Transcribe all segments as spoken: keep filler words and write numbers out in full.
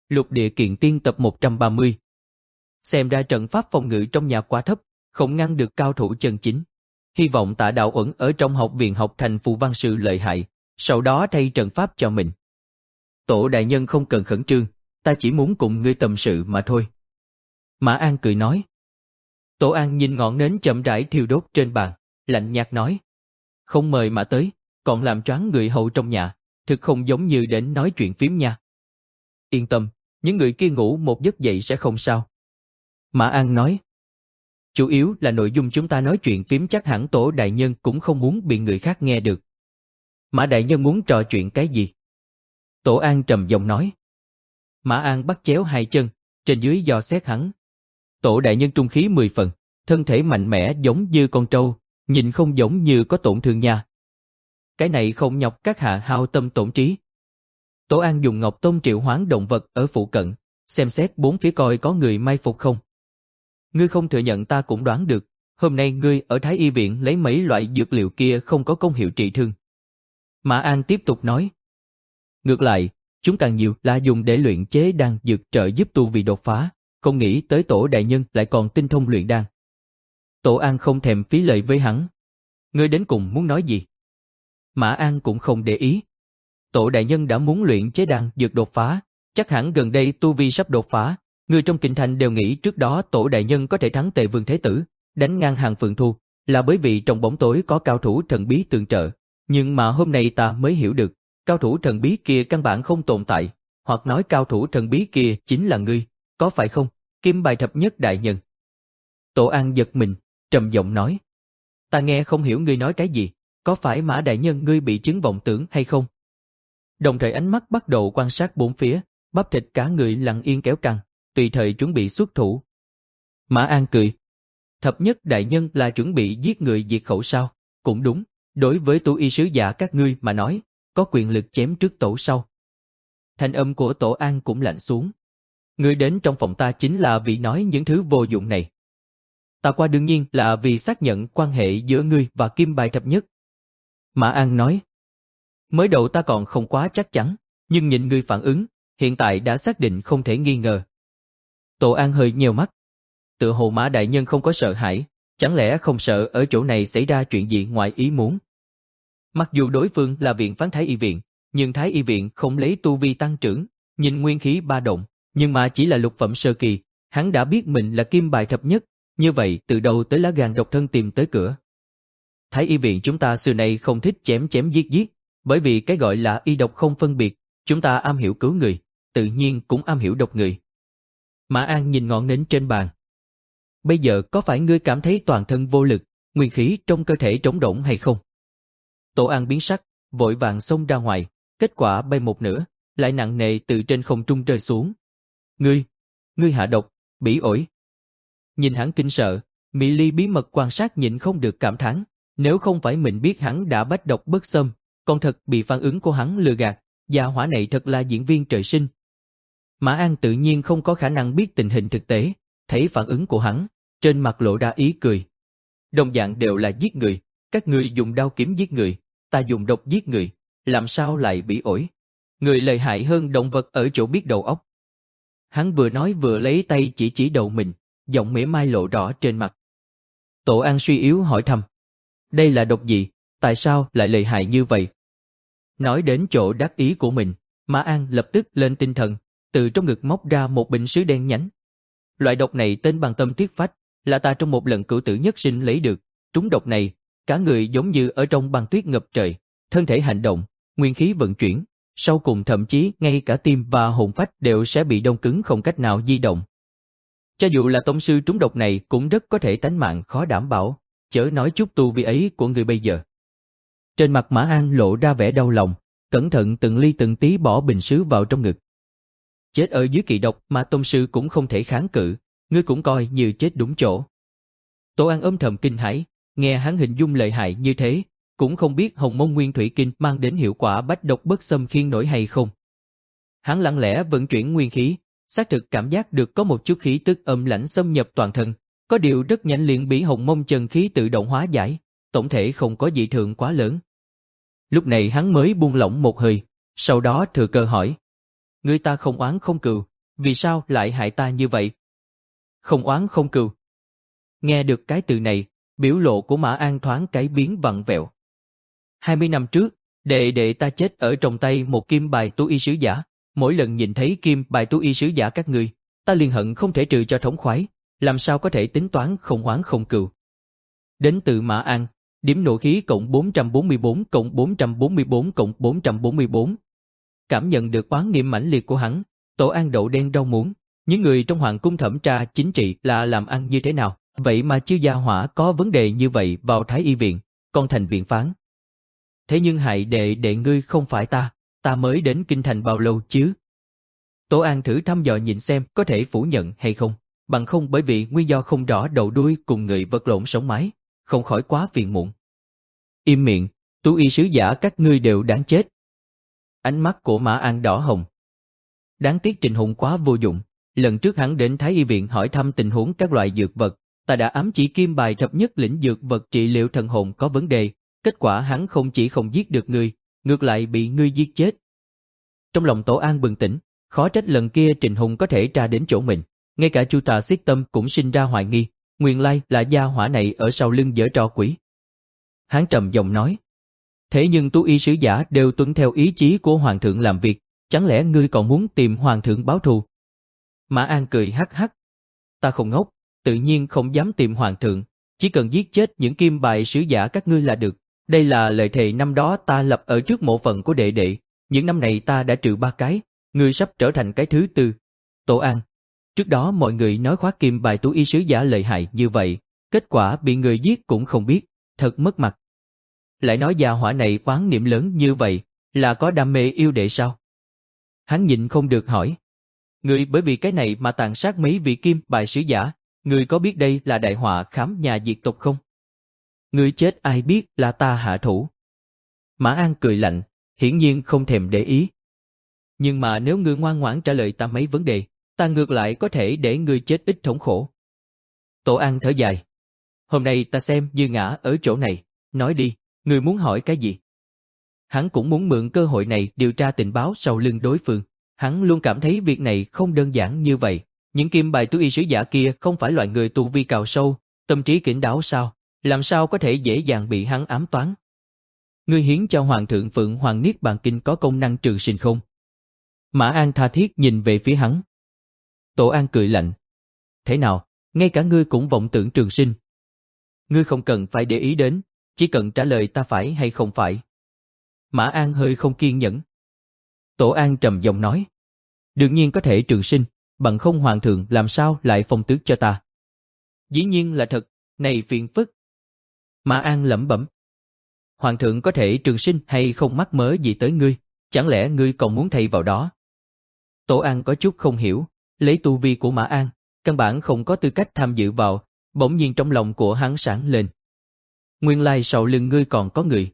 Lục địa kiện tiên tập một trăm ba mươi. Xem ra trận pháp phòng ngự trong nhà quá thấp, không ngăn được cao thủ chân chính. Hy vọng Tạ Đạo Uẩn ở trong học viện học thành phù văn sư lợi hại, sau đó thay trận pháp cho mình. Tổ đại nhân không cần khẩn trương, ta chỉ muốn cùng ngươi tâm sự mà thôi. Mã An cười nói. Tổ An nhìn ngọn nến chậm rãi thiêu đốt trên bàn, lạnh nhạt nói. Không mời mà tới, còn làm choáng người hầu trong nhà, thực không giống như đến nói chuyện phím nha. Yên tâm, những người kia ngủ một giấc dậy sẽ không sao. Mã An nói. Chủ yếu là nội dung chúng ta nói chuyện phím chắc hẳn tổ đại nhân cũng không muốn bị người khác nghe được. Mã đại nhân muốn trò chuyện cái gì? Tổ An trầm giọng nói. Mã An bắt chéo hai chân, trên dưới dò xét hắn. Tổ đại nhân trung khí mười phần, thân thể mạnh mẽ giống như con trâu, nhìn không giống như có tổn thương nha. Cái này không nhọc các hạ hao tâm tổn trí. Tổ An dùng ngọc tông triệu hoán động vật ở phụ cận, xem xét bốn phía coi có người mai phục không. Ngươi không thừa nhận ta cũng đoán được, hôm nay ngươi ở Thái Y viện lấy mấy loại dược liệu kia không có công hiệu trị thương. Mã An tiếp tục nói. Ngược lại, chúng càng nhiều là dùng để luyện chế đan dược trợ giúp tu vi đột phá, không nghĩ tới tổ đại nhân lại còn tinh thông luyện đan. Tổ An không thèm phí lời với hắn. Ngươi đến cùng muốn nói gì? Mã An cũng không để ý. Tổ đại nhân đã muốn luyện chế đan dược đột phá, chắc hẳn gần đây tu vi sắp đột phá. Người trong kinh thành đều nghĩ trước đó tổ đại nhân có thể thắng Tề Vương Thế Tử, đánh ngang hàng Phượng Thu, là bởi vì trong bóng tối có cao thủ thần bí tương trợ. Nhưng mà hôm nay ta mới hiểu được, cao thủ thần bí kia căn bản không tồn tại, hoặc nói cao thủ thần bí kia chính là ngươi, có phải không, Kim Bài Thập Nhất đại nhân? Tổ An giật mình, trầm giọng nói. Ta nghe không hiểu ngươi nói cái gì, có phải Mã đại nhân ngươi bị chứng vọng tưởng hay không? Đồng thời ánh mắt bắt đầu quan sát bốn phía, bắp thịt cả người lặng yên kéo căng, tùy thời chuẩn bị xuất thủ. Mã An cười. Thập Nhất đại nhân là chuẩn bị giết người diệt khẩu sao? Cũng đúng, đối với tu y sứ giả các ngươi mà nói, có quyền lực chém trước tổ sau. Thanh âm của Tổ An cũng lạnh xuống. Ngươi đến trong phòng ta chính là vì nói những thứ vô dụng này. Ta qua đương nhiên là vì xác nhận quan hệ giữa ngươi và Kim Bài Thập Nhất. Mã An nói. Mới đầu ta còn không quá chắc chắn, nhưng nhìn ngươi phản ứng, hiện tại đã xác định không thể nghi ngờ. Tổ An hơi nheo mắt. Tựa hồ Mã đại nhân không có sợ hãi, chẳng lẽ không sợ ở chỗ này xảy ra chuyện gì ngoài ý muốn? Mặc dù đối phương là viện phán Thái Y viện, nhưng Thái Y viện không lấy tu vi tăng trưởng, nhìn nguyên khí ba động, nhưng mà chỉ là lục phẩm sơ kỳ, hắn đã biết mình là Kim Bài Thập Nhất, như vậy từ đầu tới lá gan độc thân tìm tới cửa. Thái Y viện chúng ta xưa nay không thích chém chém giết giết, bởi vì cái gọi là y độc không phân biệt, chúng ta am hiểu cứu người, tự nhiên cũng am hiểu độc người. Mã An nhìn ngọn nến trên bàn. Bây giờ có phải ngươi cảm thấy toàn thân vô lực, nguyên khí trong cơ thể trống rỗng hay không? Tổ An biến sắc, vội vàng xông ra ngoài, kết quả bay một nửa, lại nặng nề từ trên không trung rơi xuống. Ngươi, ngươi hạ độc, bỉ ổi. Nhìn hắn kinh sợ, Mỹ Ly bí mật quan sát nhịn không được cảm thán, nếu không phải mình biết hắn đã bách độc bất xâm, còn thật bị phản ứng của hắn lừa gạt, gia hỏa này thật là diễn viên trời sinh. Mã An tự nhiên không có khả năng biết tình hình thực tế, thấy phản ứng của hắn, trên mặt lộ ra ý cười. Đồng dạng đều là giết người, các ngươi dùng đao kiếm giết người, ta dùng độc giết người, làm sao lại bị ổi? Người lợi hại hơn động vật ở chỗ biết đầu óc. Hắn vừa nói vừa lấy tay chỉ chỉ đầu mình, giọng mỉa mai lộ rõ trên mặt. Tổ An suy yếu hỏi thăm. Đây là độc gì, tại sao lại lợi hại như vậy? Nói đến chỗ đắc ý của mình, Mã An lập tức lên tinh thần, từ trong ngực móc ra một bình sứ đen nhánh. Loại độc này tên bằng tâm tuyết phách, là ta trong một lần cửu tử nhất sinh lấy được. Trúng độc này, cả người giống như ở trong băng tuyết ngập trời, thân thể hành động, nguyên khí vận chuyển, sau cùng thậm chí ngay cả tim và hồn phách đều sẽ bị đông cứng không cách nào di động. Cho dù là tông sư trúng độc này cũng rất có thể tánh mạng khó đảm bảo, chớ nói chút tu vi ấy của người bây giờ. Trên mặt Mã An lộ ra vẻ đau lòng, cẩn thận từng ly từng tí bỏ bình sứ vào trong ngực. Chết ở dưới kỳ độc mà tông sư cũng không thể kháng cự, ngươi cũng coi như chết đúng chỗ. Tổ An âm thầm kinh hãi, nghe hắn hình dung lợi hại như thế, cũng không biết Hồng Mông Nguyên Thủy Kinh mang đến hiệu quả bách độc bất xâm khiên nổi hay không. Hắn lặng lẽ vận chuyển nguyên khí, xác thực cảm giác được có một chút khí tức âm lãnh xâm nhập toàn thân, có điều rất nhanh liền bị Hồng Mông chân khí tự động hóa giải, tổng thể không có dị thường quá lớn. Lúc này hắn mới buông lỏng một hơi, sau đó thừa cơ hỏi. Người ta không oán không cừu, Vì sao lại hại ta như vậy? Không oán không cừu. Nghe được cái từ này, biểu lộ của Mã An thoáng cái biến vặn vẹo. Hai mươi năm trước, đệ đệ ta chết ở trong tay một kim bài tú y sứ giả. Mỗi lần nhìn thấy kim bài tú y sứ giả các ngươi, ta liền hận không thể trừ cho thống khoái, làm sao có thể tính toán không oán không cừu. Đến từ Mã An, điểm nộ khí cộng bốn trăm bốn mươi bốn cộng bốn trăm bốn mươi bốn cộng bốn trăm bốn mươi bốn. Cảm nhận được oán niệm mãnh liệt của hắn, Tổ An đậu đen rau muống, những người trong hoàng cung thẩm tra chính trị là làm ăn như thế nào, vậy mà Chiêu Gia Hỏa có vấn đề như vậy vào Thái Y viện, còn thành viện phán. Thế nhưng hại đệ đệ ngươi không phải ta, ta mới đến kinh thành bao lâu chứ? Tổ An thử thăm dò nhìn xem có thể phủ nhận hay không, bằng không bởi vì nguyên do không rõ đầu đuôi cùng người vật lộn sống mái, không khỏi quá phiền muộn. Im miệng, tú y sứ giả các ngươi đều đáng chết. Ánh mắt của Mã An đỏ hồng. Đáng tiếc Trình Hùng quá vô dụng, lần trước hắn đến Thái Y viện hỏi thăm tình huống các loại dược vật, ta đã ám chỉ kim bài thập nhất lĩnh dược vật trị liệu thần hồn có vấn đề, kết quả hắn không chỉ không giết được ngươi, ngược lại bị ngươi giết chết. Trong lòng Tổ An bừng tỉnh, khó trách lần kia Trình Hùng có thể tra đến chỗ mình, ngay cả Chu Tà Xiết Tâm cũng sinh ra hoài nghi, nguyên lai là gia hỏa này ở sau lưng giở trò quỷ. Hắn trầm giọng nói, thế nhưng tú y sứ giả đều tuân theo ý chí của hoàng thượng làm việc, chẳng lẽ ngươi còn muốn tìm hoàng thượng báo thù? Mã An cười hắc hắc, ta không ngốc, tự nhiên không dám tìm hoàng thượng, chỉ cần giết chết những kim bài sứ giả các ngươi là được. Đây là lời thề năm đó ta lập ở trước mộ phận của đệ đệ, những năm này ta đã trừ ba cái, ngươi sắp trở thành cái thứ tư. Tổ An, trước đó mọi người nói khóa kim bài tú y sứ giả lợi hại như vậy, kết quả bị người giết cũng không biết, thật mất mặt. Lại nói gia hỏa này oán niệm lớn như vậy, là có đam mê yêu đệ sao? Hắn nhịn không được hỏi, ngươi bởi vì cái này mà tàn sát mấy vị kim bài sứ giả, ngươi có biết đây là đại họa khám nhà diệt tộc không? Ngươi chết ai biết là ta hạ thủ. Mã An cười lạnh, hiển nhiên không thèm để ý. Nhưng mà nếu ngươi ngoan ngoãn trả lời ta mấy vấn đề, ta ngược lại có thể để ngươi chết ít thống khổ. Tổ An thở dài. Hôm nay ta xem như ngã ở chỗ này, nói đi, ngươi muốn hỏi cái gì? Hắn cũng muốn mượn cơ hội này điều tra tình báo sau lưng đối phương. Hắn luôn cảm thấy việc này không đơn giản như vậy. Những kim bài tú y sứ giả kia không phải loại người tu vi cao sâu, tâm trí kín đáo sao? Làm sao có thể dễ dàng bị hắn ám toán? Ngươi hiến cho Hoàng thượng Phượng Hoàng Niết Bàn Kinh có công năng trường sinh không? Mã An tha thiết nhìn về phía hắn. Tổ An cười lạnh. Thế nào, ngay cả ngươi cũng vọng tưởng trường sinh? Ngươi không cần phải để ý đến, chỉ cần trả lời ta phải hay không phải. Mã An hơi không kiên nhẫn. Tổ An trầm giọng nói. Đương nhiên có thể trường sinh, bằng không Hoàng thượng làm sao lại phong tước cho ta? Dĩ nhiên là thật, này phiền phức. Mã An lẩm bẩm. Hoàng thượng có thể trường sinh hay không mắc mớ gì tới ngươi, chẳng lẽ ngươi còn muốn thay vào đó? Tổ An có chút không hiểu, lấy tu vi của Mã An, căn bản không có tư cách tham dự vào, bỗng nhiên trong lòng của hắn sáng lên. Nguyên lai sau lưng ngươi còn có người.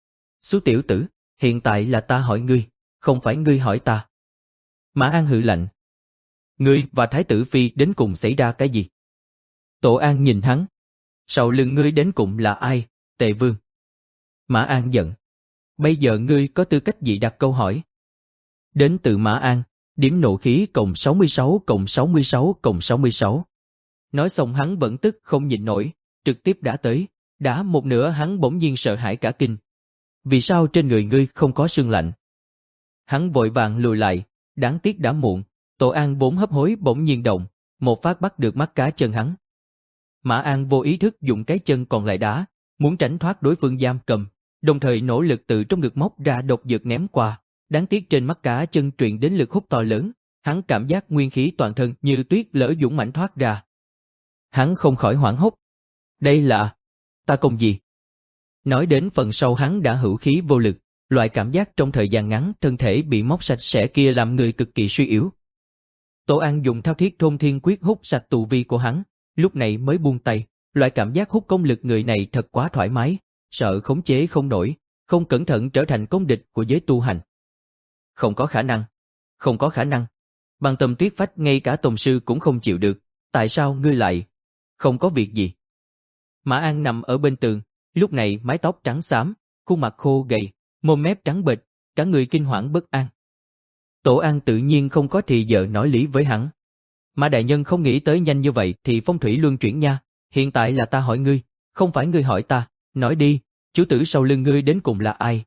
Xú tiểu tử, hiện tại là ta hỏi ngươi, không phải ngươi hỏi ta. Mã An hừ lạnh. Ngươi và Thái tử Phi đến cùng xảy ra cái gì? Tổ An nhìn hắn. Sau lưng ngươi đến cùng là ai, Tề Vương? Mã An giận. Bây giờ ngươi có tư cách gì đặt câu hỏi? Đến từ Mã An, điểm nộ khí cộng sáu mươi sáu cộng sáu mươi sáu cộng sáu mươi sáu. Nói xong hắn vẫn tức không nhịn nổi, trực tiếp đã tới, đã một nửa hắn bỗng nhiên sợ hãi cả kinh. Vì sao trên người ngươi không có sương lạnh? Hắn vội vàng lùi lại, đáng tiếc đã muộn, Tổ An vốn hấp hối bỗng nhiên động, một phát bắt được mắt cá chân hắn. Mã An vô ý thức dùng cái chân còn lại đá, muốn tránh thoát đối phương giam cầm, đồng thời nỗ lực từ trong ngực móc ra độc dược ném qua, đáng tiếc trên mắt cá chân truyền đến lực hút to lớn, hắn cảm giác nguyên khí toàn thân như tuyết lở dũng mãnh thoát ra. Hắn không khỏi hoảng hốt. Đây là... ta công gì? Nói đến phần sau hắn đã hữu khí vô lực, loại cảm giác trong thời gian ngắn thân thể bị móc sạch sẽ kia làm người cực kỳ suy yếu. Tổ An dùng thao thiết thôn thiên quyết hút sạch tù vi của hắn, lúc này mới buông tay, loại cảm giác hút công lực người này thật quá thoải mái, sợ khống chế không nổi, không cẩn thận trở thành công địch của giới tu hành. Không có khả năng, không có khả năng. Bằng tâm tuyết phách ngay cả tổng sư cũng không chịu được, tại sao ngươi lại... Không có việc gì. Mã An nằm ở bên tường, lúc này mái tóc trắng xám, khuôn mặt khô gầy, mồm mép trắng bệch, cả người kinh hoảng bất an. Tổ An tự nhiên không có thì giờ nói lý với hắn. Mã đại nhân không nghĩ tới nhanh như vậy thì phong thủy luân chuyển nha, hiện tại là ta hỏi ngươi, không phải ngươi hỏi ta, nói đi, chủ tử sau lưng ngươi đến cùng là ai?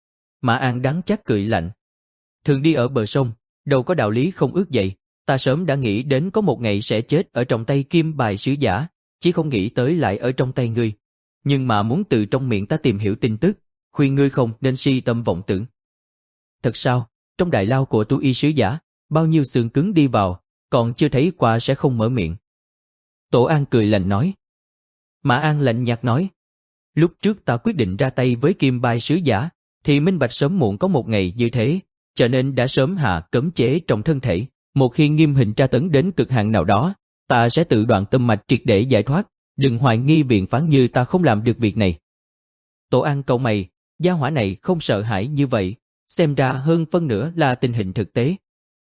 Mã An đắng chát cười lạnh. Thường đi ở bờ sông, đâu có đạo lý không ước dậy, ta sớm đã nghĩ đến có một ngày sẽ chết ở trong tay kim bài sứ giả, chỉ không nghĩ tới lại ở trong tay ngươi. Nhưng mà muốn từ trong miệng ta tìm hiểu tin tức, khuyên ngươi không nên si tâm vọng tưởng. Thật sao, trong đại lao của tu y sứ giả, bao nhiêu xương cứng đi vào, còn chưa thấy qua sẽ không mở miệng. Tổ An cười lạnh nói. Mã An lạnh nhạt nói. Lúc trước ta quyết định ra tay với kim bài sứ giả, thì minh bạch sớm muộn có một ngày như thế, cho nên đã sớm hạ cấm chế trong thân thể. Một khi nghiêm hình tra tấn đến cực hạn nào đó, ta sẽ tự đoạn tâm mạch triệt để giải thoát, đừng hoài nghi viện phán như ta không làm được việc này. Tổ An cau mày, gia hỏa này không sợ hãi như vậy, xem ra hơn phân nửa là tình hình thực tế.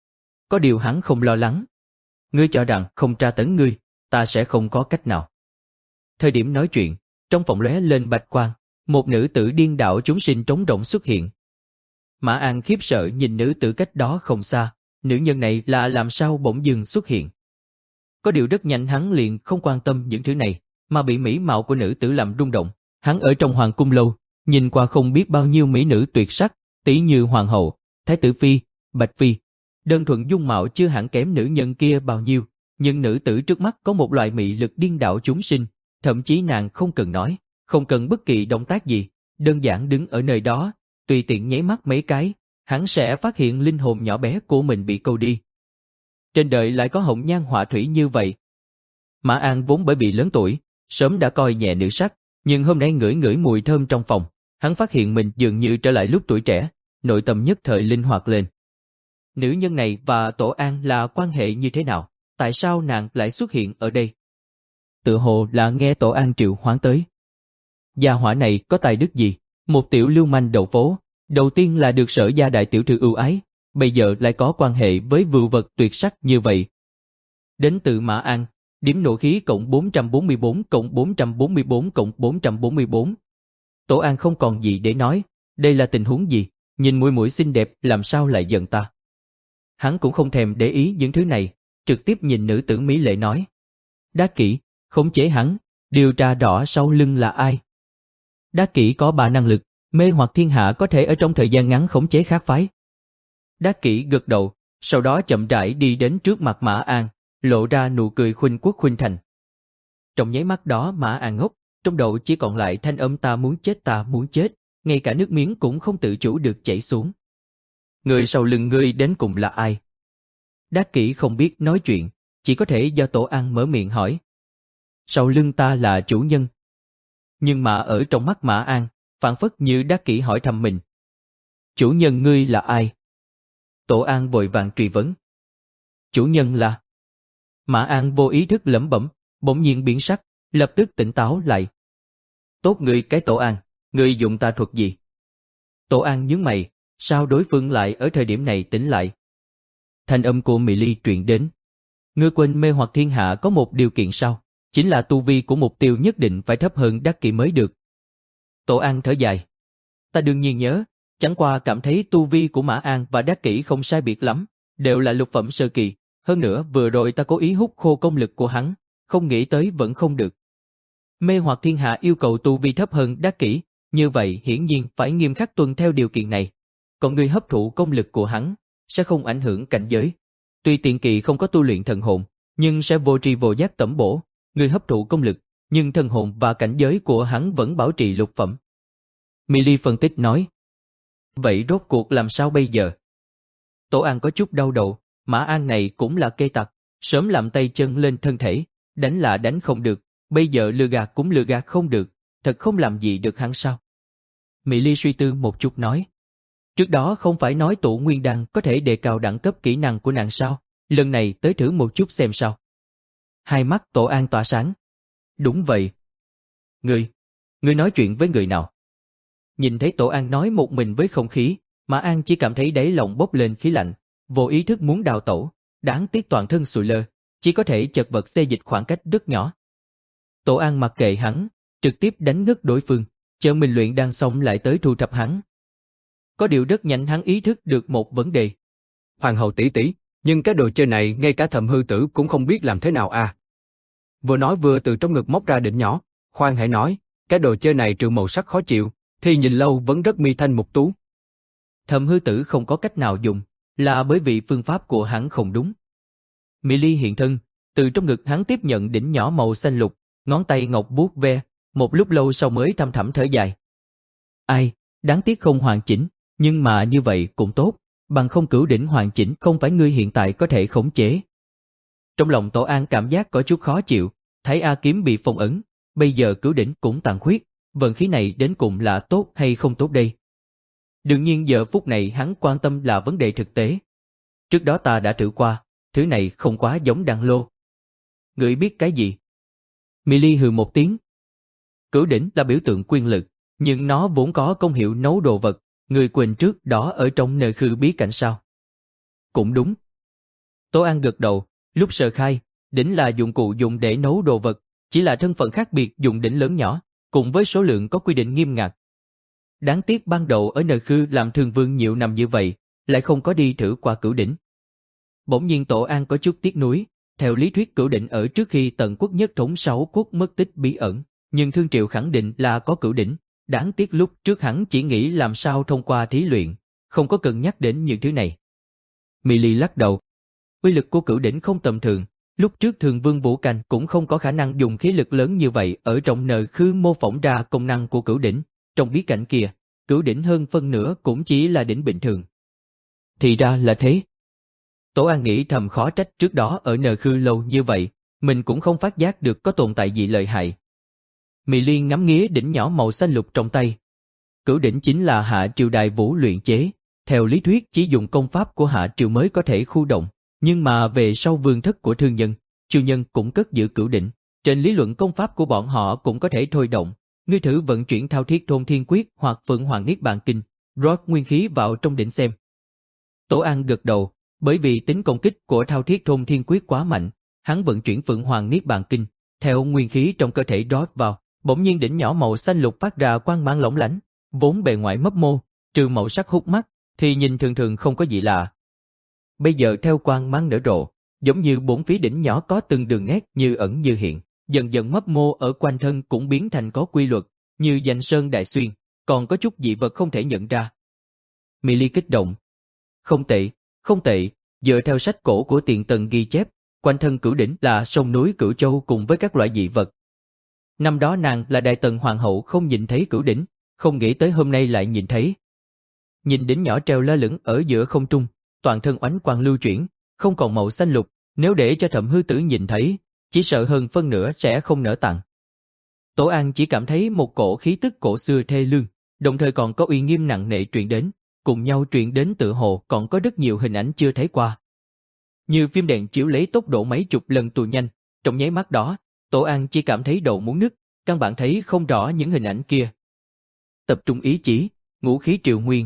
Có điều hắn không lo lắng. Ngươi cho rằng không tra tấn ngươi, ta sẽ không có cách nào. Thời điểm nói chuyện, trong phòng lóe lên bạch quang, một nữ tử điên đảo chúng sinh trống rỗng xuất hiện. Mã An khiếp sợ nhìn nữ tử cách đó không xa, nữ nhân này là làm sao bỗng dưng xuất hiện. Có điều rất nhanh hắn liền không quan tâm những thứ này, mà bị mỹ mạo của nữ tử làm rung động. Hắn ở trong hoàng cung lâu, nhìn qua không biết bao nhiêu mỹ nữ tuyệt sắc, tỷ như hoàng hậu, thái tử phi, bạch phi. Đơn thuần dung mạo chưa hẳn kém nữ nhân kia bao nhiêu, nhưng nữ tử trước mắt có một loại mị lực điên đảo chúng sinh, thậm chí nàng không cần nói, không cần bất kỳ động tác gì, đơn giản đứng ở nơi đó, tùy tiện nháy mắt mấy cái, hắn sẽ phát hiện linh hồn nhỏ bé của mình bị câu đi. Trên đời lại có hồng nhan họa thủy như vậy. Mã An vốn bởi vì lớn tuổi, sớm đã coi nhẹ nữ sắc, nhưng hôm nay ngửi ngửi mùi thơm trong phòng, hắn phát hiện mình dường như trở lại lúc tuổi trẻ, nội tâm nhất thời linh hoạt lên. Nữ nhân này và Tổ An là quan hệ như thế nào? Tại sao nàng lại xuất hiện ở đây? Tự hồ là nghe Tổ An triệu hoán tới. Gia hỏa này có tài đức gì? Một tiểu lưu manh đầu phố, đầu tiên là được Sở gia đại tiểu thư ưu ái, bây giờ lại có quan hệ với vưu vật tuyệt sắc như vậy. Đến từ Mã An, điểm nộ khí cộng bốn trăm bốn mươi bốn cộng bốn trăm bốn mươi bốn cộng bốn trăm bốn mươi bốn. Tổ An không còn gì để nói, đây là tình huống gì? Nhìn muội muội xinh đẹp làm sao lại giận ta? Hắn cũng không thèm để ý những thứ này, trực tiếp nhìn nữ tử mỹ lệ nói. Đát Kỷ, khống chế hắn, điều tra rõ sau lưng là ai. Đát Kỷ có ba năng lực, mê hoặc thiên hạ có thể ở trong thời gian ngắn khống chế khác phái. Đát Kỷ gật đầu, sau đó chậm rãi đi đến trước mặt Mã An, lộ ra nụ cười khuynh quốc khuynh thành. Trong nháy mắt đó Mã An ngốc, trong đầu chỉ còn lại thanh âm ta muốn chết ta muốn chết, ngay cả nước miếng cũng không tự chủ được chảy xuống. Người sau lưng ngươi đến cùng là ai? Đát Kỷ không biết nói chuyện, chỉ có thể do Tổ An mở miệng hỏi. Sau lưng ta là chủ nhân. Nhưng mà ở trong mắt Mã An, phảng phất như Đát Kỷ hỏi thăm mình. Chủ nhân ngươi là ai? Tổ An vội vàng truy vấn. Chủ nhân là... Mã An vô ý thức lẩm bẩm, bỗng nhiên biến sắc, lập tức tỉnh táo lại. Tốt ngươi cái Tổ An, ngươi dùng ta thuật gì? Tổ An nhướng mày, sao đối phương lại ở thời điểm này tỉnh lại? Thanh âm của Mị Ly truyền đến. Ngươi quên mê hoặc thiên hạ có một điều kiện sao? Chính là tu vi của mục tiêu nhất định phải thấp hơn Đắc Kỷ mới được. Tổ An thở dài. Ta đương nhiên nhớ, chẳng qua cảm thấy tu vi của Mã An và Đắc Kỷ không sai biệt lắm, đều là lục phẩm sơ kỳ. Hơn nữa vừa rồi ta cố ý hút khô công lực của hắn, không nghĩ tới vẫn không được. Mê hoặc thiên hạ yêu cầu tu vi thấp hơn Đắc Kỷ, như vậy hiển nhiên phải nghiêm khắc tuân theo điều kiện này. Còn người hấp thụ công lực của hắn, sẽ không ảnh hưởng cảnh giới. Tuy tiền kỳ không có tu luyện thần hồn, nhưng sẽ vô tri vô giác tẩm bổ, người hấp thụ công lực, nhưng thần hồn và cảnh giới của hắn vẫn bảo trì lục phẩm. Mị Ly phân tích nói. Vậy rốt cuộc làm sao bây giờ? Tổ An có chút đau đầu, Mã An này cũng là cây tặc, sớm làm tay chân lên thân thể, đánh là đánh không được, bây giờ lừa gạt cũng lừa gạt không được, thật không làm gì được hắn sao? Mị Ly suy tư một chút nói. Trước đó không phải nói tụ nguyên đan có thể đề cao đẳng cấp kỹ năng của nàng sao, lần này tới thử một chút xem sao. Hai mắt Tổ An tỏa sáng. Đúng vậy. Ngươi, ngươi nói chuyện với người nào? Nhìn thấy Tổ An nói một mình với không khí, Mã An chỉ cảm thấy đáy lòng bốc lên khí lạnh, vô ý thức muốn đào tẩu, đáng tiếc toàn thân sụi lơ, chỉ có thể chật vật xê dịch khoảng cách rất nhỏ. Tổ An mặc kệ hắn, trực tiếp đánh ngất đối phương, chờ mình luyện đan xong lại tới thu thập hắn. Có điều rất nhanh hắn ý thức được một vấn đề. Hoàng hậu tỷ tỷ, nhưng cái đồ chơi này ngay cả Thẩm Hư Tử cũng không biết làm thế nào à. Vừa nói vừa từ trong ngực móc ra đỉnh nhỏ, khoan hãy nói, cái đồ chơi này trừ màu sắc khó chịu, thì nhìn lâu vẫn rất mi thanh mục tú. Thẩm Hư Tử không có cách nào dùng, là bởi vì phương pháp của hắn không đúng. Mỹ Ly hiện thân, từ trong ngực hắn tiếp nhận đỉnh nhỏ màu xanh lục, ngón tay ngọc vuốt ve, một lúc lâu sau mới thăm thẳm thở dài. Ai, đáng tiếc không hoàn chỉnh, nhưng mà như vậy cũng tốt, bằng không cửu đỉnh hoàn chỉnh không phải ngươi hiện tại có thể khống chế. Trong lòng Tổ An cảm giác có chút khó chịu, thấy A Kiếm bị phong ấn, bây giờ cửu đỉnh cũng tàn khuyết, vận khí này đến cùng là tốt hay không tốt đây? Đương nhiên giờ phút này hắn quan tâm là vấn đề thực tế. Trước đó ta đã thử qua, thứ này không quá giống đan lô. Ngươi biết cái gì? Mỹ Ly hừ một tiếng. Cửu đỉnh là biểu tượng quyền lực, nhưng nó vốn có công hiệu nấu đồ vật, người quên trước đó ở trong nơi khư bí cảnh sao? Cũng đúng. Tố An gật đầu, lúc sơ khai, đỉnh là dụng cụ dùng để nấu đồ vật, chỉ là thân phận khác biệt dùng đỉnh lớn nhỏ, cùng với số lượng có quy định nghiêm ngặt. Đáng tiếc ban đầu ở nơi khư làm thương vương nhiều năm như vậy, lại không có đi thử qua cửu đỉnh. Bỗng nhiên Tổ An có chút tiếc nuối, theo lý thuyết cửu đỉnh ở trước khi Tần quốc nhất thống sáu quốc mất tích bí ẩn, nhưng Thương Triệu khẳng định là có cửu đỉnh, đáng tiếc lúc trước hắn chỉ nghĩ làm sao thông qua thí luyện, không có cần nhắc đến những thứ này. Mỹ Ly lắc đầu. Uy lực của cửu đỉnh không tầm thường, lúc trước Thường Vương Vũ Canh cũng không có khả năng dùng khí lực lớn như vậy ở trong nơi khư mô phỏng ra công năng của cửu đỉnh, trong bí cảnh kia, cửu đỉnh hơn phân nửa cũng chỉ là đỉnh bình thường. Thì ra là thế. Tổ An nghĩ thầm khó trách trước đó ở nơi khư lâu như vậy, mình cũng không phát giác được có tồn tại gì lợi hại. Mỹ Liên ngắm nghía đỉnh nhỏ màu xanh lục trong tay. Cửu đỉnh chính là Hạ Triều Đại Vũ luyện chế, theo lý thuyết chỉ dùng công pháp của Hạ Triều mới có thể khu động, nhưng mà về sau vương thất của thương nhân, triều nhân cũng cất giữ cửu đỉnh, trên lý luận công pháp của bọn họ cũng có thể thôi động. Ngươi thử vận chuyển Thao Thiết Thôn Thiên Quyết hoặc Phượng Hoàng Niết Bàn Kinh, rót nguyên khí vào trong đỉnh xem. Tổ An gật đầu, bởi vì tính công kích của Thao Thiết Thôn Thiên Quyết quá mạnh, hắn vận chuyển Phượng Hoàng Niết Bàn Kinh, theo nguyên khí trong cơ thể rót vào, bỗng nhiên đỉnh nhỏ màu xanh lục phát ra quang mang lỏng lánh, vốn bề ngoài mấp mô, trừ màu sắc hút mắt, thì nhìn thường thường không có gì lạ. Bây giờ theo quang mang nở rộ, giống như bốn phía đỉnh nhỏ có từng đường nét như ẩn như hiện, dần dần mấp mô ở quanh thân cũng biến thành có quy luật, như Danh Sơn Đại Xuyên, còn có chút dị vật không thể nhận ra. Mỹ Ly kích động. Không tệ, không tệ, dựa theo sách cổ của Tiền Tần ghi chép, quanh thân cửu đỉnh là sông núi Cửu Châu cùng với các loại dị vật. Năm đó nàng là Đại Tần Hoàng hậu không nhìn thấy cửu đỉnh, không nghĩ tới hôm nay lại nhìn thấy. Nhìn đỉnh nhỏ treo lơ lửng ở giữa không trung, toàn thân oánh quang lưu chuyển, không còn màu xanh lục, nếu để cho Thẩm Hư Tử nhìn thấy, chỉ sợ hơn phân nửa sẽ không nỡ tặng. Tổ An chỉ cảm thấy một cổ khí tức cổ xưa thê lương, đồng thời còn có uy nghiêm nặng nề truyền đến, cùng nhau truyền đến tự hồ còn có rất nhiều hình ảnh chưa thấy qua. Như phim đèn chiếu lấy tốc độ mấy chục lần tù nhanh, trong nháy mắt đó, Tổ An chỉ cảm thấy đầu muốn nứt, căn bản thấy không rõ những hình ảnh kia. Tập trung ý chỉ, ngũ khí triệu nguyên.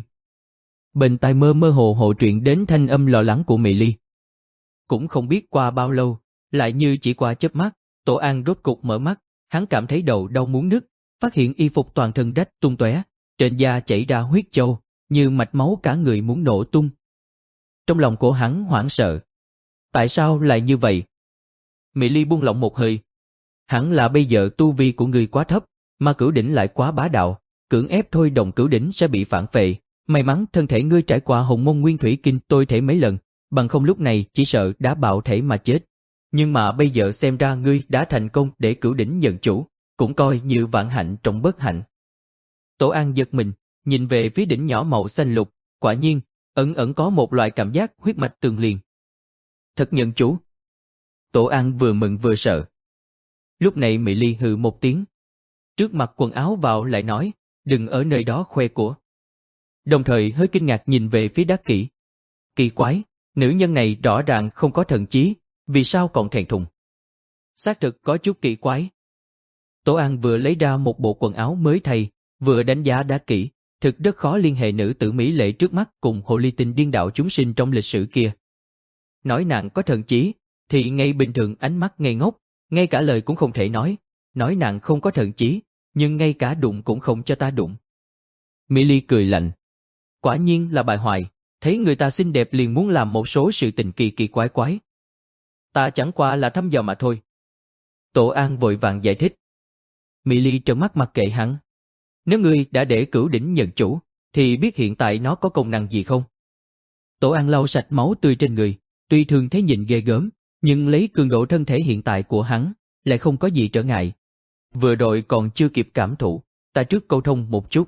Bên tai mơ mơ hồ hồ truyền đến thanh âm lo lắng của Mỹ Ly. Cũng không biết qua bao lâu, lại như chỉ qua chớp mắt, Tổ An rốt cục mở mắt, hắn cảm thấy đầu đau muốn nứt, phát hiện y phục toàn thân rách tung tóe, trên da chảy ra huyết châu, như mạch máu cả người muốn nổ tung. Trong lòng của hắn hoảng sợ. Tại sao lại như vậy? Mỹ Ly buông lỏng một hơi. Hẳn là bây giờ tu vi của người quá thấp, mà cửu đỉnh lại quá bá đạo, cưỡng ép thôi động cửu đỉnh sẽ bị phản phệ. May mắn thân thể ngươi trải qua Hồng Môn Nguyên Thủy Kinh tôi thể mấy lần, bằng không lúc này chỉ sợ đã bạo thể mà chết. Nhưng mà bây giờ xem ra ngươi đã thành công để cửu đỉnh nhận chủ, cũng coi như vạn hạnh trong bất hạnh. Tổ An giật mình, nhìn về phía đỉnh nhỏ màu xanh lục, quả nhiên, ẩn ẩn có một loại cảm giác huyết mạch tương liền. Thật nhận chủ. Tổ An vừa mừng vừa sợ. Lúc này Mỹ Ly hừ một tiếng. Trước mặt quần áo vào lại nói, đừng ở nơi đó khoe của. Đồng thời hơi kinh ngạc nhìn về phía Đắc Kỷ. Kỳ quái, nữ nhân này rõ ràng không có thần trí, vì sao còn thẹn thùng? Xác thực có chút kỳ quái. Tổ An vừa lấy ra một bộ quần áo mới thay, vừa đánh giá Đắc Kỷ, thực rất khó liên hệ nữ tử mỹ lệ trước mắt cùng hồ ly tinh điên đạo chúng sinh trong lịch sử kia. Nói nàng có thần trí, thì ngay bình thường ánh mắt ngây ngốc, ngay cả lời cũng không thể nói. Nói nàng không có thần trí, nhưng ngay cả đụng cũng không cho ta đụng. Mỹ Ly cười lạnh. Quả nhiên là bài hoài, thấy người ta xinh đẹp liền muốn làm một số sự tình kỳ kỳ quái quái. Ta chẳng qua là thăm dò mà thôi. Tổ An vội vàng giải thích. Mỹ Ly trợn mắt mặc kệ hắn. Nếu ngươi đã để Cửu Đỉnh nhận chủ, thì biết hiện tại nó có công năng gì không? Tổ An lau sạch máu tươi trên người, tuy thường thấy nhìn ghê gớm, nhưng lấy cường độ thân thể hiện tại của hắn, lại không có gì trở ngại. Vừa rồi còn chưa kịp cảm thụ, ta trước câu thông một chút.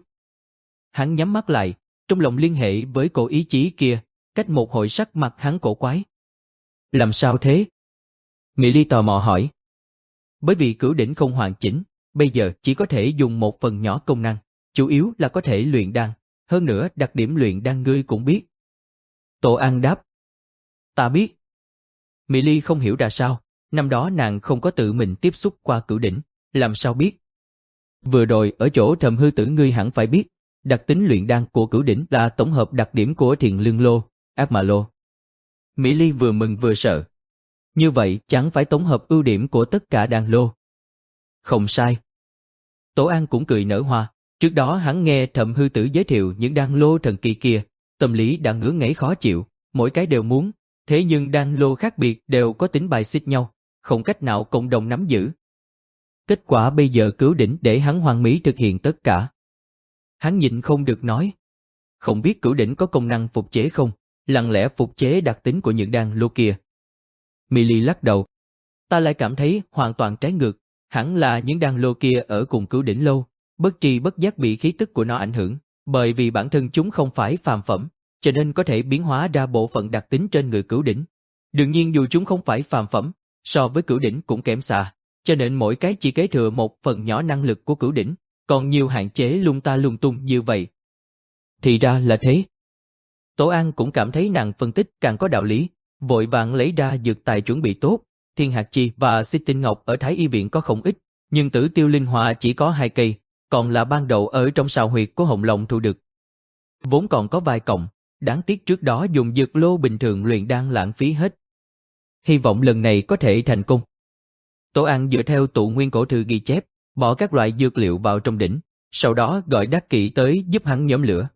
Hắn nhắm mắt lại, trong lòng liên hệ với cổ ý chí kia, cách một hồi sắc mặt hắn cổ quái. Làm sao thế? Mỹ Ly tò mò hỏi. Bởi vì Cửu Đỉnh không hoàn chỉnh, bây giờ chỉ có thể dùng một phần nhỏ công năng, chủ yếu là có thể luyện đan, hơn nữa đặc điểm luyện đan ngươi cũng biết. Tổ An đáp. Ta biết. Mỹ Ly không hiểu ra sao, năm đó nàng không có tự mình tiếp xúc qua Cửu Đỉnh, làm sao biết. Vừa rồi ở chỗ Thầm Hư Tử ngươi hẳn phải biết, đặc tính luyện đan của Cửu Đỉnh là tổng hợp đặc điểm của Thiền Lương Lô, Ác Mà Lô. Mỹ Ly vừa mừng vừa sợ. Như vậy chẳng phải tổng hợp ưu điểm của tất cả đan lô. Không sai. Tổ An cũng cười nở hoa, trước đó hắn nghe Thầm Hư Tử giới thiệu những đan lô thần kỳ kia, tâm lý đã ngứa ngáy khó chịu, mỗi cái đều muốn, thế nhưng đan lô khác biệt đều có tính bài xích nhau, không cách nào cộng đồng nắm giữ. Kết quả bây giờ Cửu Đỉnh để hắn hoàn mỹ thực hiện tất cả. Hắn nhịn không được nói. Không biết Cửu Đỉnh có công năng phục chế không, lặng lẽ phục chế đặc tính của những đan lô kia. Mỹ Ly lắc đầu. Ta lại cảm thấy hoàn toàn trái ngược, hẳn là những đan lô kia ở cùng Cửu Đỉnh lâu, bất tri bất giác bị khí tức của nó ảnh hưởng, bởi vì bản thân chúng không phải phàm phẩm, cho nên có thể biến hóa ra bộ phận đặc tính trên người Cửu Đỉnh. Đương nhiên dù chúng không phải phàm phẩm, so với Cửu Đỉnh cũng kém xa, cho nên mỗi cái chỉ kế thừa một phần nhỏ năng lực của Cửu Đỉnh, còn nhiều hạn chế lung ta lung tung như vậy. Thì ra là thế. Tổ An cũng cảm thấy nàng phân tích càng có đạo lý, vội vàng lấy ra dược tài chuẩn bị tốt, Thiên Hạt Chi và Xích Tinh Ngọc ở Thái Y Viện có không ít, nhưng Tử Tiêu Linh Hỏa chỉ có hai cây, còn là ban đầu ở trong sào huyệt của Hồng Long thu được. Vốn còn có vài cọng, đáng tiếc trước đó dùng dược lô bình thường luyện đan lãng phí hết. Hy vọng lần này có thể thành công. Tổ An dựa theo tụ nguyên cổ thư ghi chép, bỏ các loại dược liệu vào trong đỉnh, sau đó gọi Đắc Kỷ tới giúp hắn nhóm lửa.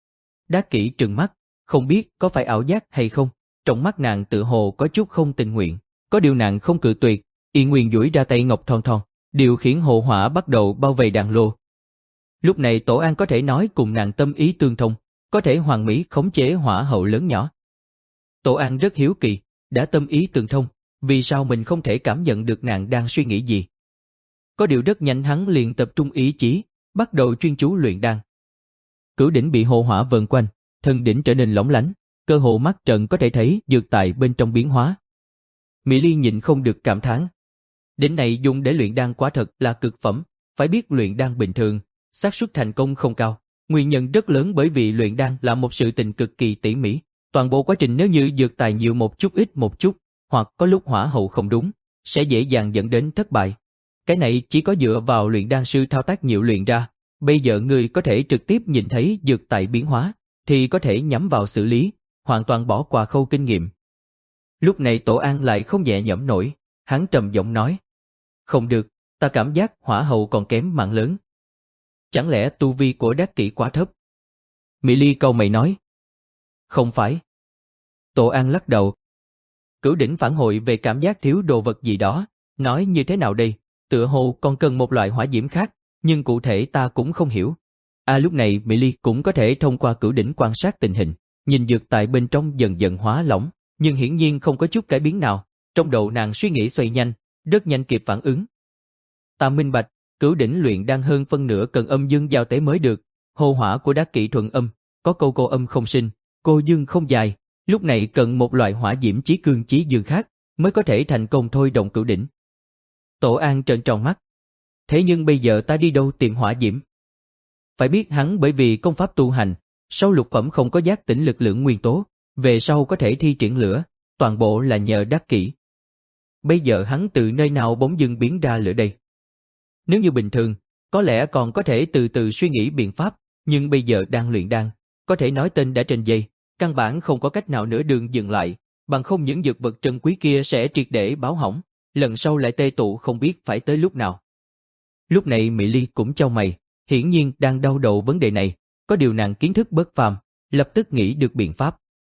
Đắc Kỷ trừng mắt, không biết có phải ảo giác hay không, trong mắt nàng tự hồ có chút không tình nguyện, có điều nàng không cự tuyệt, y nguyên duỗi ra tay ngọc thon thon, điều khiển hộ hỏa bắt đầu bao vây đàn lô. Lúc này Tổ An có thể nói cùng nàng tâm ý tương thông, có thể hoàn mỹ khống chế hỏa hậu lớn nhỏ. Tổ An rất hiếu kỳ, đã tâm ý tương thông, vì sao mình không thể cảm nhận được nàng đang suy nghĩ gì? Có điều rất nhanh hắn liền tập trung ý chí, bắt đầu chuyên chú luyện đan. Cửu Đỉnh bị hộ hỏa vần quanh, thân đỉnh trở nên lóng lánh, cơ hồ mắt trần có thể thấy dược tài bên trong biến hóa. Mỹ Ly nhịn không được cảm thán. Đỉnh này dùng để luyện đan quả thật là cực phẩm, phải biết luyện đan bình thường, xác suất thành công không cao. Nguyên nhân rất lớn bởi vì luyện đan là một sự tình cực kỳ tỉ mỉ, toàn bộ quá trình nếu như dược tài nhiều một chút ít một chút, hoặc có lúc hỏa hậu không đúng, sẽ dễ dàng dẫn đến thất bại. Cái này chỉ có dựa vào luyện đan sư thao tác nhiều luyện ra, bây giờ người có thể trực tiếp nhìn thấy dược tài biến hóa, thì có thể nhắm vào xử lý, hoàn toàn bỏ qua khâu kinh nghiệm. Lúc này Tổ An lại không nhẹ nhõm nổi, hắn trầm giọng nói. Không được, ta cảm giác hỏa hậu còn kém mạng lớn. Chẳng lẽ tu vi của Đắc Kỷ quá thấp? Mỹ Ly cau mày nói. Không phải. Tổ An lắc đầu. Cửu Đỉnh phản hồi về cảm giác thiếu đồ vật gì đó, nói như thế nào đây, tựa hồ còn cần một loại hỏa diễm khác, nhưng cụ thể ta cũng không hiểu. À lúc này Mỹ Ly cũng có thể thông qua Cửu Đỉnh quan sát tình hình, nhìn dược tài bên trong dần dần hóa lỏng, nhưng hiển nhiên không có chút cải biến nào, trong đầu nàng suy nghĩ xoay nhanh, rất nhanh kịp phản ứng. Ta minh bạch, Cửu Đỉnh luyện đan hơn phân nửa cần âm dương giao tế mới được, hô hỏa của Đắc Kỷ thuần âm, có câu cô âm không sinh, cô dương không dài, lúc này cần một loại hỏa diễm chí cương chí dương khác, mới có thể thành công thôi động Cửu Đỉnh. Tổ An trợn tròn mắt. Thế nhưng bây giờ ta đi đâu tìm hỏa diễm? Phải biết hắn bởi vì công pháp tu hành, sau lục phẩm không có giác tỉnh lực lượng nguyên tố, về sau có thể thi triển lửa, toàn bộ là nhờ Đắc Kỷ. Bây giờ hắn từ nơi nào bỗng dưng biến ra lửa đây? Nếu như bình thường, có lẽ còn có thể từ từ suy nghĩ biện pháp, nhưng bây giờ đang luyện đan, có thể nói tên đã trên dây, căn bản không có cách nào nửa đường dừng lại, bằng không những dược vật trân quý kia sẽ triệt để báo hỏng, lần sau lại tê tụ không biết phải tới lúc nào. Lúc này Mỹ Ly cũng chau mày, hiển nhiên đang đau đầu vấn đề này, có điều nàng kiến thức bất phàm, lập tức nghĩ được biện pháp,